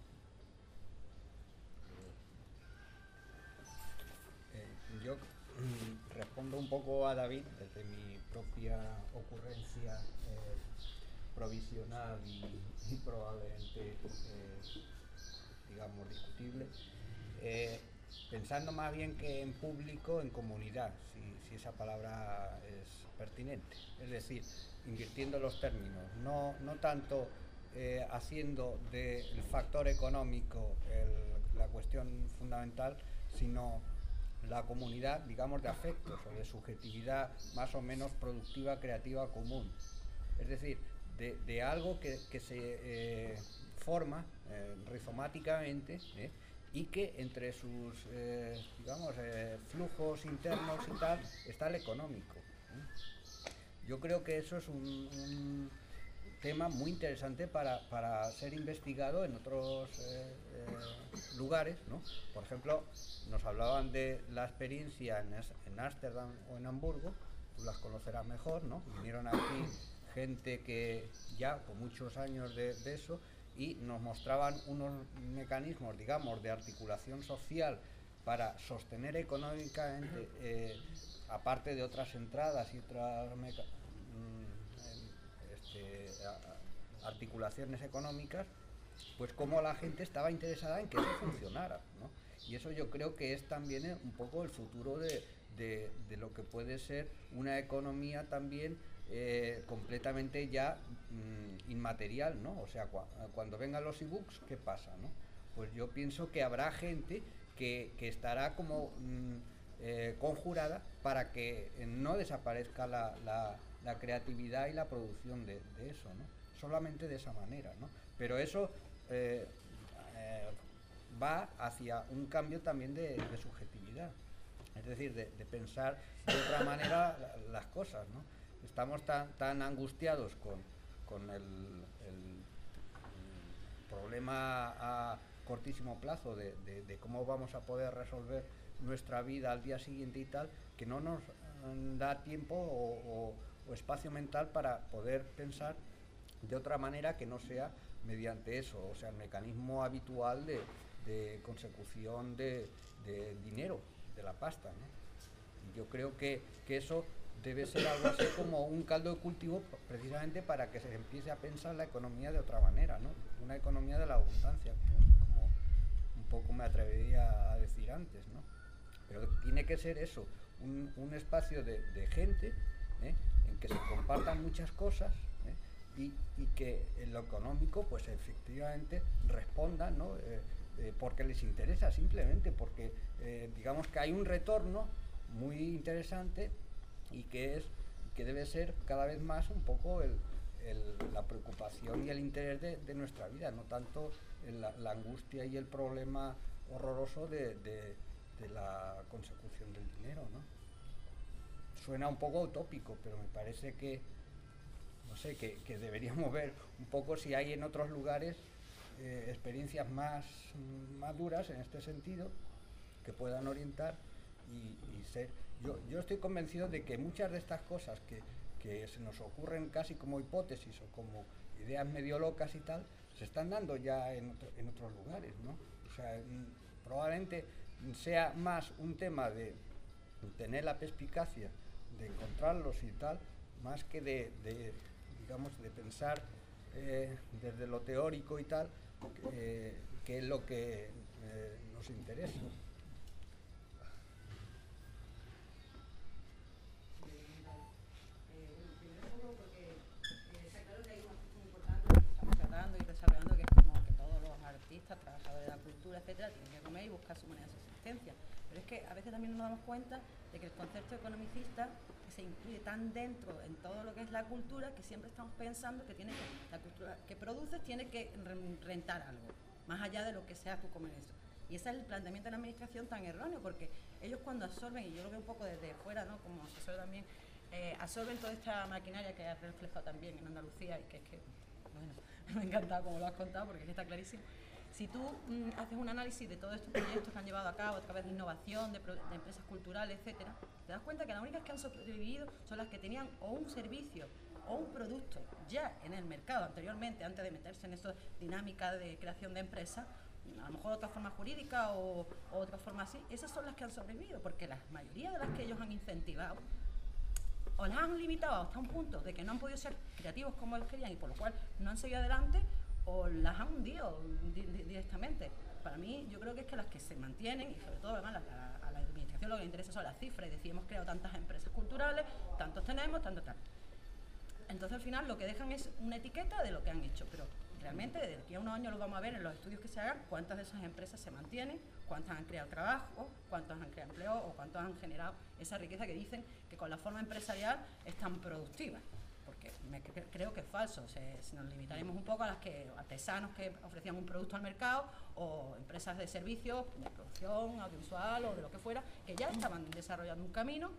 Eh, yo mm, respondo un poco a David desde mi propia ocurrencia eh, provisional y, y probablemente, eh, digamos, discutible, eh, pensando más bien que en público, en comunidad, si, si esa palabra es pertinente. Es decir, invirtiendo los términos, no, no tanto eh, haciendo del factor económico el, la cuestión fundamental, sino la comunidad, digamos, de afectos o de subjetividad más o menos productiva, creativa, común. Es decir, de, de algo que, que se eh, forma eh, rizomáticamente, ¿eh?, y que entre sus, eh, digamos, eh, flujos internos y tal, está el económico. Yo creo que eso es un, un, tema muy interesante para, para ser investigado en otros eh, eh, lugares, ¿no? Por ejemplo, nos hablaban de la experiencia en, en Ámsterdam o en Hamburgo, tú las conocerás mejor, ¿no? Vinieron aquí gente que ya con muchos años de, de eso, y nos mostraban unos mecanismos, digamos, de articulación social para sostener económicamente, eh, aparte de otras entradas y otras meca este, a, articulaciones económicas, pues cómo la gente estaba interesada en que eso funcionara, ¿no? Y eso yo creo que es también un poco el futuro de, de, de lo que puede ser una economía también eh, completamente ya mmm, inmaterial, ¿no? O sea, cu cuando vengan los e-books, ¿qué pasa, no? Pues yo pienso que habrá gente que, que estará como mmm, eh, conjurada para que no desaparezca la, la, la creatividad y la producción de, de eso, ¿no? Solamente de esa manera, ¿no? Pero eso eh, eh, va hacia un cambio también de, de subjetividad, es decir, de, de pensar de otra manera las cosas, ¿no? Estamos tan, tan angustiados con, con el, el, el problema a cortísimo plazo de, de, de cómo vamos a poder resolver nuestra vida al día siguiente y tal, que no nos da tiempo o, o, o espacio mental para poder pensar de otra manera que no sea mediante eso, o sea, el mecanismo habitual de, de consecución de, de dinero, de la pasta, ¿no? Y yo creo que, que eso debe ser algo así como un caldo de cultivo precisamente para que se empiece a pensar la economía de otra manera, ¿no? Una economía de la abundancia, como, como un poco me atrevería a decir antes, ¿no? Pero tiene que ser eso, un, un espacio de, de gente, ¿eh? En que se compartan muchas cosas, ¿eh? y, y que en lo económico pues efectivamente respondan, ¿no? Eh, eh, porque les interesa, simplemente porque eh, digamos que hay un retorno muy interesante y que es que debe ser cada vez más un poco el, el, la preocupación y el interés de, de nuestra vida, no tanto el, la, la angustia y el problema horroroso de, de, de la consecución del dinero, ¿no? Suena un poco utópico, pero me parece que no sé, que, que deberíamos ver un poco si hay en otros lugares eh, experiencias más maduras en este sentido que puedan orientar y, y ser. Yo, yo estoy convencido de que muchas de estas cosas que, que se nos ocurren casi como hipótesis o como ideas medio locas y tal, se están dando ya en, otro, en otros lugares, ¿no? O sea, probablemente sea más un tema de tener la perspicacia, de encontrarlos y tal, más que de, de digamos, de pensar eh, desde lo teórico y tal, eh, que es lo que eh, nos interesa. Tratando y desarrollando, que es como que todos los artistas, trabajadores de la cultura, etcétera, tienen que comer y buscar su manera de subsistencia. Pero es que a veces también nos damos cuenta de que el concepto economicista se incluye tan dentro en todo lo que es la cultura que siempre estamos pensando que tiene que, la cultura que produces tiene que rentar algo, más allá de lo que sea tu comer eso. Y ese es el planteamiento de la administración tan erróneo, porque ellos cuando absorben, y yo lo veo un poco desde fuera, ¿no? Como asesor también, eh, absorben toda esta maquinaria que ha reflejado también en Andalucía y que es que, bueno, me ha encantado como lo has contado porque es que está clarísimo. Si tú mmm, haces un análisis de todos estos proyectos que han llevado a cabo a través de innovación, de, pro, de empresas culturales, etcétera, te das cuenta que las únicas que han sobrevivido son las que tenían o un servicio o un producto ya en el mercado anteriormente, antes de meterse en esa dinámica de creación de empresas, a lo mejor otra forma jurídica o, o otra forma así. Esas son las que han sobrevivido, porque la mayoría de las que ellos han incentivado o las han limitado hasta un punto de que no han podido ser creativos como ellos querían y por lo cual no han seguido adelante, o las han hundido di di directamente. Para mí, yo creo que es que las que se mantienen, y sobre todo además a la, a la administración lo que le interesa son las cifras, y decir, hemos creado tantas empresas culturales, tantos tenemos, tanto tal. Entonces al final lo que dejan es una etiqueta de lo que han hecho, pero realmente de aquí a unos años lo vamos a ver en los estudios que se hagan, cuántas de esas empresas se mantienen, cuántas han creado trabajo, cuántas han creado empleo o cuántos han generado esa riqueza que dicen que con la forma empresarial es tan productiva. Porque me cre creo que es falso, se, si nos limitaremos un poco a las que artesanos que ofrecían un producto al mercado o empresas de servicios, de producción audiovisual o de lo que fuera, que ya estaban desarrollando un camino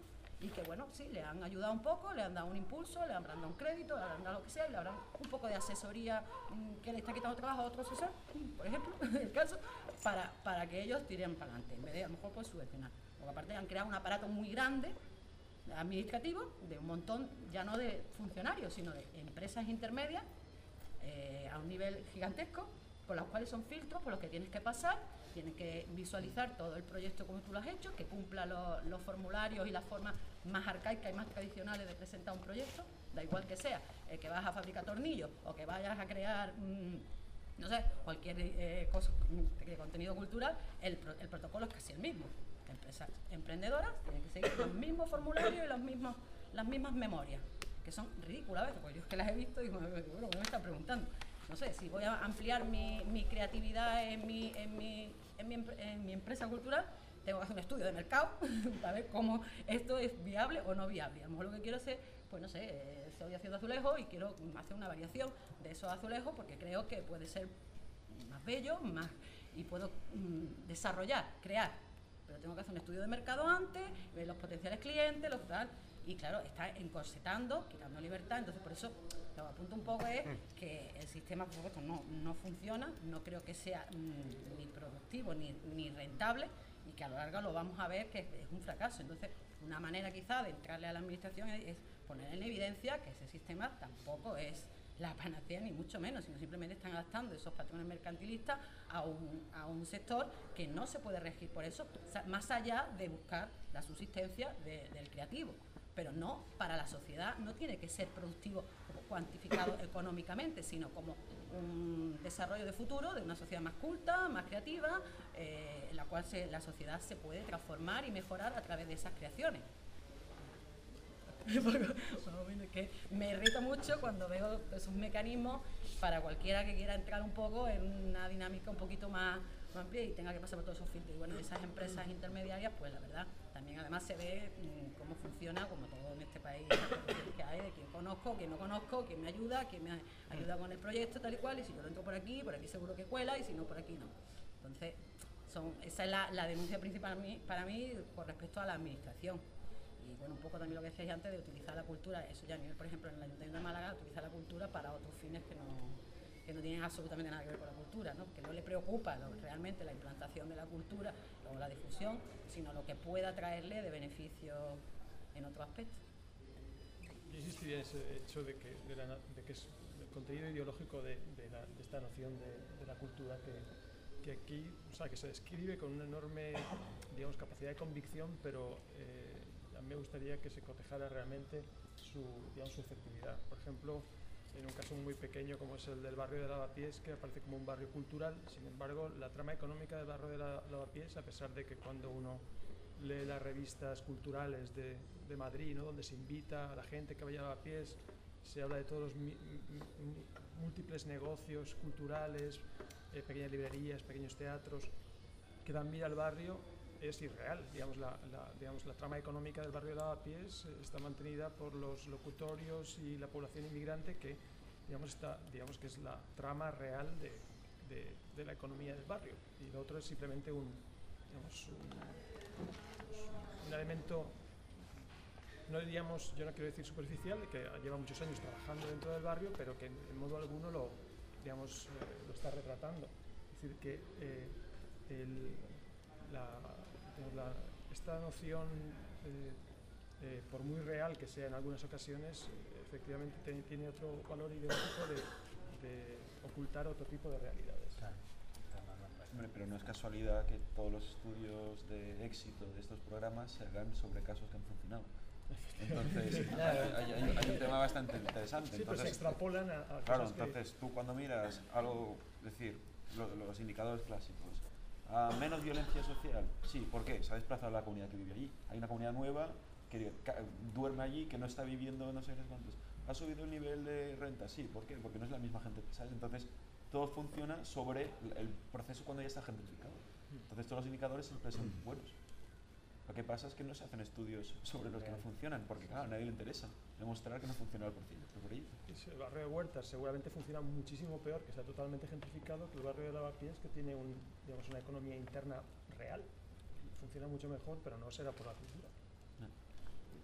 y que bueno, sí, le han ayudado un poco, le han dado un impulso, le han dado un crédito, le han dado lo que sea, y le habrán un poco de asesoría mmm, que le está quitando trabajo a otro asesor, por ejemplo, en el caso, para, para que ellos tiren para adelante, en vez de a lo mejor pues subvencionar. Porque aparte han creado un aparato muy grande, administrativo, de un montón, ya no de funcionarios, sino de empresas intermedias, eh, a un nivel gigantesco, por las cuales son filtros por los que tienes que pasar, tienes que visualizar todo el proyecto como tú lo has hecho, que cumpla lo, los formularios y las formas más arcaicas y más tradicionales de presentar un proyecto, da igual que sea, eh, que vas a fabricar tornillos o que vayas a crear, mmm, no sé, cualquier eh, cosa de contenido cultural, el, el protocolo es casi el mismo. Empresas emprendedoras tienen que seguir los mismos formularios y los mismos, las mismas memorias, que son ridículas a veces, porque yo es que las he visto y digo, bueno, ¿qué me están preguntando? No sé, si voy a ampliar mi, mi creatividad en mi, en, mi, en, mi, en mi empresa cultural, tengo que hacer un estudio de mercado para ver cómo esto es viable o no viable. A lo mejor lo que quiero hacer, pues no sé, eh, estoy haciendo azulejos y quiero hacer una variación de esos azulejos porque creo que puede ser más bello, más, y puedo mm, desarrollar, crear. Pero tengo que hacer un estudio de mercado antes, ver los potenciales clientes, lo tal, y claro, está encorsetando, quitando libertad, entonces por eso lo que apunto un poco es que el sistema, por supuesto, no, no funciona, no creo que sea mm, ni productivo ni, ni rentable, y que a lo largo lo vamos a ver que es, es un fracaso. Entonces, una manera quizá de entrarle a la administración es, es poner en evidencia que ese sistema tampoco es la panacea, ni mucho menos, sino simplemente están adaptando esos patrones mercantilistas a un, a un sector que no se puede regir por eso, más allá de buscar la subsistencia de, del creativo. Pero no, para la sociedad no tiene que ser productivo cuantificado económicamente, sino como un desarrollo de futuro de una sociedad más culta, más creativa, eh, en la cual se, la sociedad se puede transformar y mejorar a través de esas creaciones. Que me irrita mucho cuando veo esos mecanismos para cualquiera que quiera entrar un poco en una dinámica un poquito más amplia y tenga que pasar por todos esos filtros. Y bueno, esas empresas intermediarias, pues la verdad, también además se ve mmm, cómo funciona, como todo en este país, que hay de quién conozco, quién no conozco, quién me ayuda, quién me ayuda con el proyecto, tal y cual, y si yo lo entro por aquí, por aquí seguro que cuela, y si no, por aquí no. Entonces, son, esa es la, la denuncia principal para mí, para mí con respecto a la administración. Y bueno, un poco también lo que decíais antes de utilizar la cultura, eso ya a nivel, por ejemplo, en el Ayuntamiento de Málaga, utilizar la cultura para otros fines que no, que no tienen absolutamente nada que ver con la cultura, ¿no? Que no le preocupa lo, realmente la implantación de la cultura o la difusión, sino lo que pueda traerle de beneficio en otro aspecto. Yo insistiría en ese hecho de que, de la, de que es el contenido ideológico de, de, la, de esta noción de, de la cultura que, que aquí, o sea, que se describe con una enorme, digamos, capacidad de convicción, pero eh, a mí me gustaría que se cotejara realmente su, digamos, su efectividad. Por ejemplo, en un caso muy pequeño como es el del barrio de Lavapiés, que aparece como un barrio cultural, sin embargo, la trama económica del barrio de Lavapiés, a pesar de que cuando uno lee las revistas culturales de, de Madrid, ¿no?, donde se invita a la gente que vaya a Lavapiés, se habla de todos los mi, mi, múltiples negocios culturales, eh, pequeñas librerías, pequeños teatros, que dan vida al barrio, es irreal. Digamos la, la, digamos, la trama económica del barrio de Lavapiés eh, está mantenida por los locutorios y la población inmigrante, que digamos, está, digamos que es la trama real de, de, de la economía del barrio. Y lo otro es simplemente un, digamos, un, un elemento, no diríamos, yo no quiero decir superficial, que lleva muchos años trabajando dentro del barrio, pero que en modo alguno lo, digamos, eh, lo está retratando. Es decir, que eh, el, la, la, esta noción, eh, eh, por muy real que sea en algunas ocasiones, eh, efectivamente te, tiene otro valor ideológico de, de ocultar otro tipo de realidades. Hombre, pero no es casualidad que todos los estudios de éxito de estos programas se hagan sobre casos que han funcionado. Entonces, hay, hay, hay un tema bastante interesante. Sí, entonces, pues se extrapolan a, a claro, cosas entonces que... tú cuando miras algo, es decir, lo, los indicadores clásicos, a menos violencia social, sí, ¿por qué? Se ha desplazado la comunidad que vive allí. Hay una comunidad nueva que duerme allí, que no está viviendo no sé cuántos. ¿Ha subido el nivel de renta? Sí, ¿por qué? Porque no es la misma gente, ¿sabes? Entonces, todo funciona sobre el proceso cuando ya está gentrificado. Entonces, todos los indicadores siempre son buenos. Lo que pasa es que no se hacen estudios sobre los que no funcionan, porque claro, a nadie le interesa demostrar que no funciona el porcillo. Por ello. El barrio de Huertas seguramente funciona muchísimo peor, que está totalmente gentrificado, que el barrio de Lavapiés, que tiene un, digamos, una economía interna real. Funciona mucho mejor, pero no será por la cultura.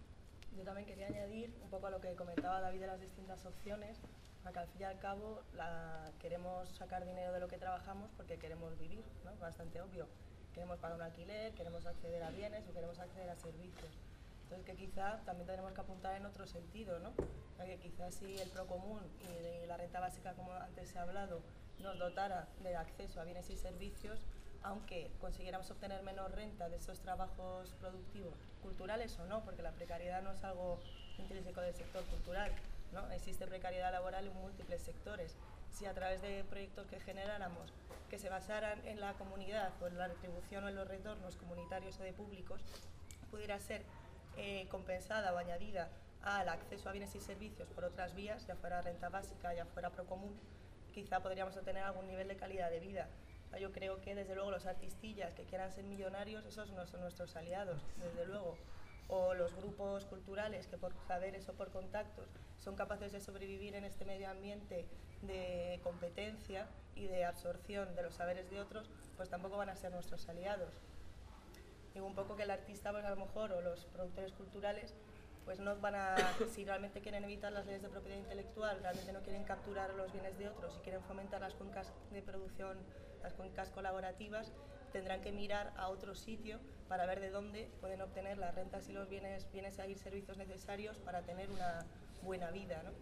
yo también quería añadir un poco a lo que comentaba David de las distintas opciones, a que al fin y al cabo la, queremos sacar dinero de lo que trabajamos porque queremos vivir, ¿no? Bastante obvio. Queremos pagar un alquiler, queremos acceder a bienes o queremos acceder a servicios. Entonces que quizá también tenemos que apuntar en otro sentido, ¿no? Que quizás si el Procomún y de la renta básica, como antes se ha hablado, nos dotara de acceso a bienes y servicios, aunque consiguiéramos obtener menos renta de esos trabajos productivos, culturales o no, porque la precariedad no es algo intrínseco del sector cultural, ¿no? Existe precariedad laboral en múltiples sectores. Si a través de proyectos que generáramos, que se basaran en la comunidad o en la retribución o en los retornos comunitarios o de públicos, pudiera ser eh, compensada o añadida al acceso a bienes y servicios por otras vías, ya fuera renta básica, ya fuera Procomún, quizá podríamos obtener algún nivel de calidad de vida. Yo creo que desde luego los artistillas que quieran ser millonarios, esos no son nuestros aliados, desde luego. O los grupos culturales que por saberes o por contactos son capaces de sobrevivir en este medio ambiente de competencia y de absorción de los saberes de otros, pues tampoco van a ser nuestros aliados. Digo un poco que el artista, pues a lo mejor, o los productores culturales, pues no van a, si realmente quieren evitar las leyes de propiedad intelectual, realmente no quieren capturar los bienes de otros y quieren fomentar las cuencas de producción, las cuencas colaborativas, tendrán que mirar a otro sitio para ver de dónde pueden obtener las rentas y los bienes, bienes y servicios necesarios para tener una buena vida, ¿no?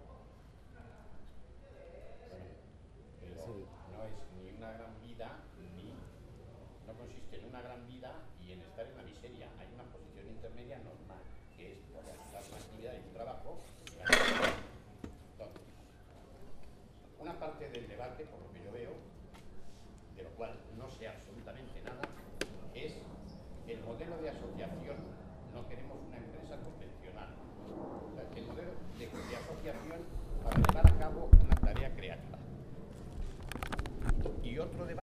Pero no es ni una gran vida, ni no consiste en una gran vida y en estar en la miseria. Hay una posición intermedia normal, que es por realizar una actividad y un trabajo. Entonces, una parte del debate, por lo que yo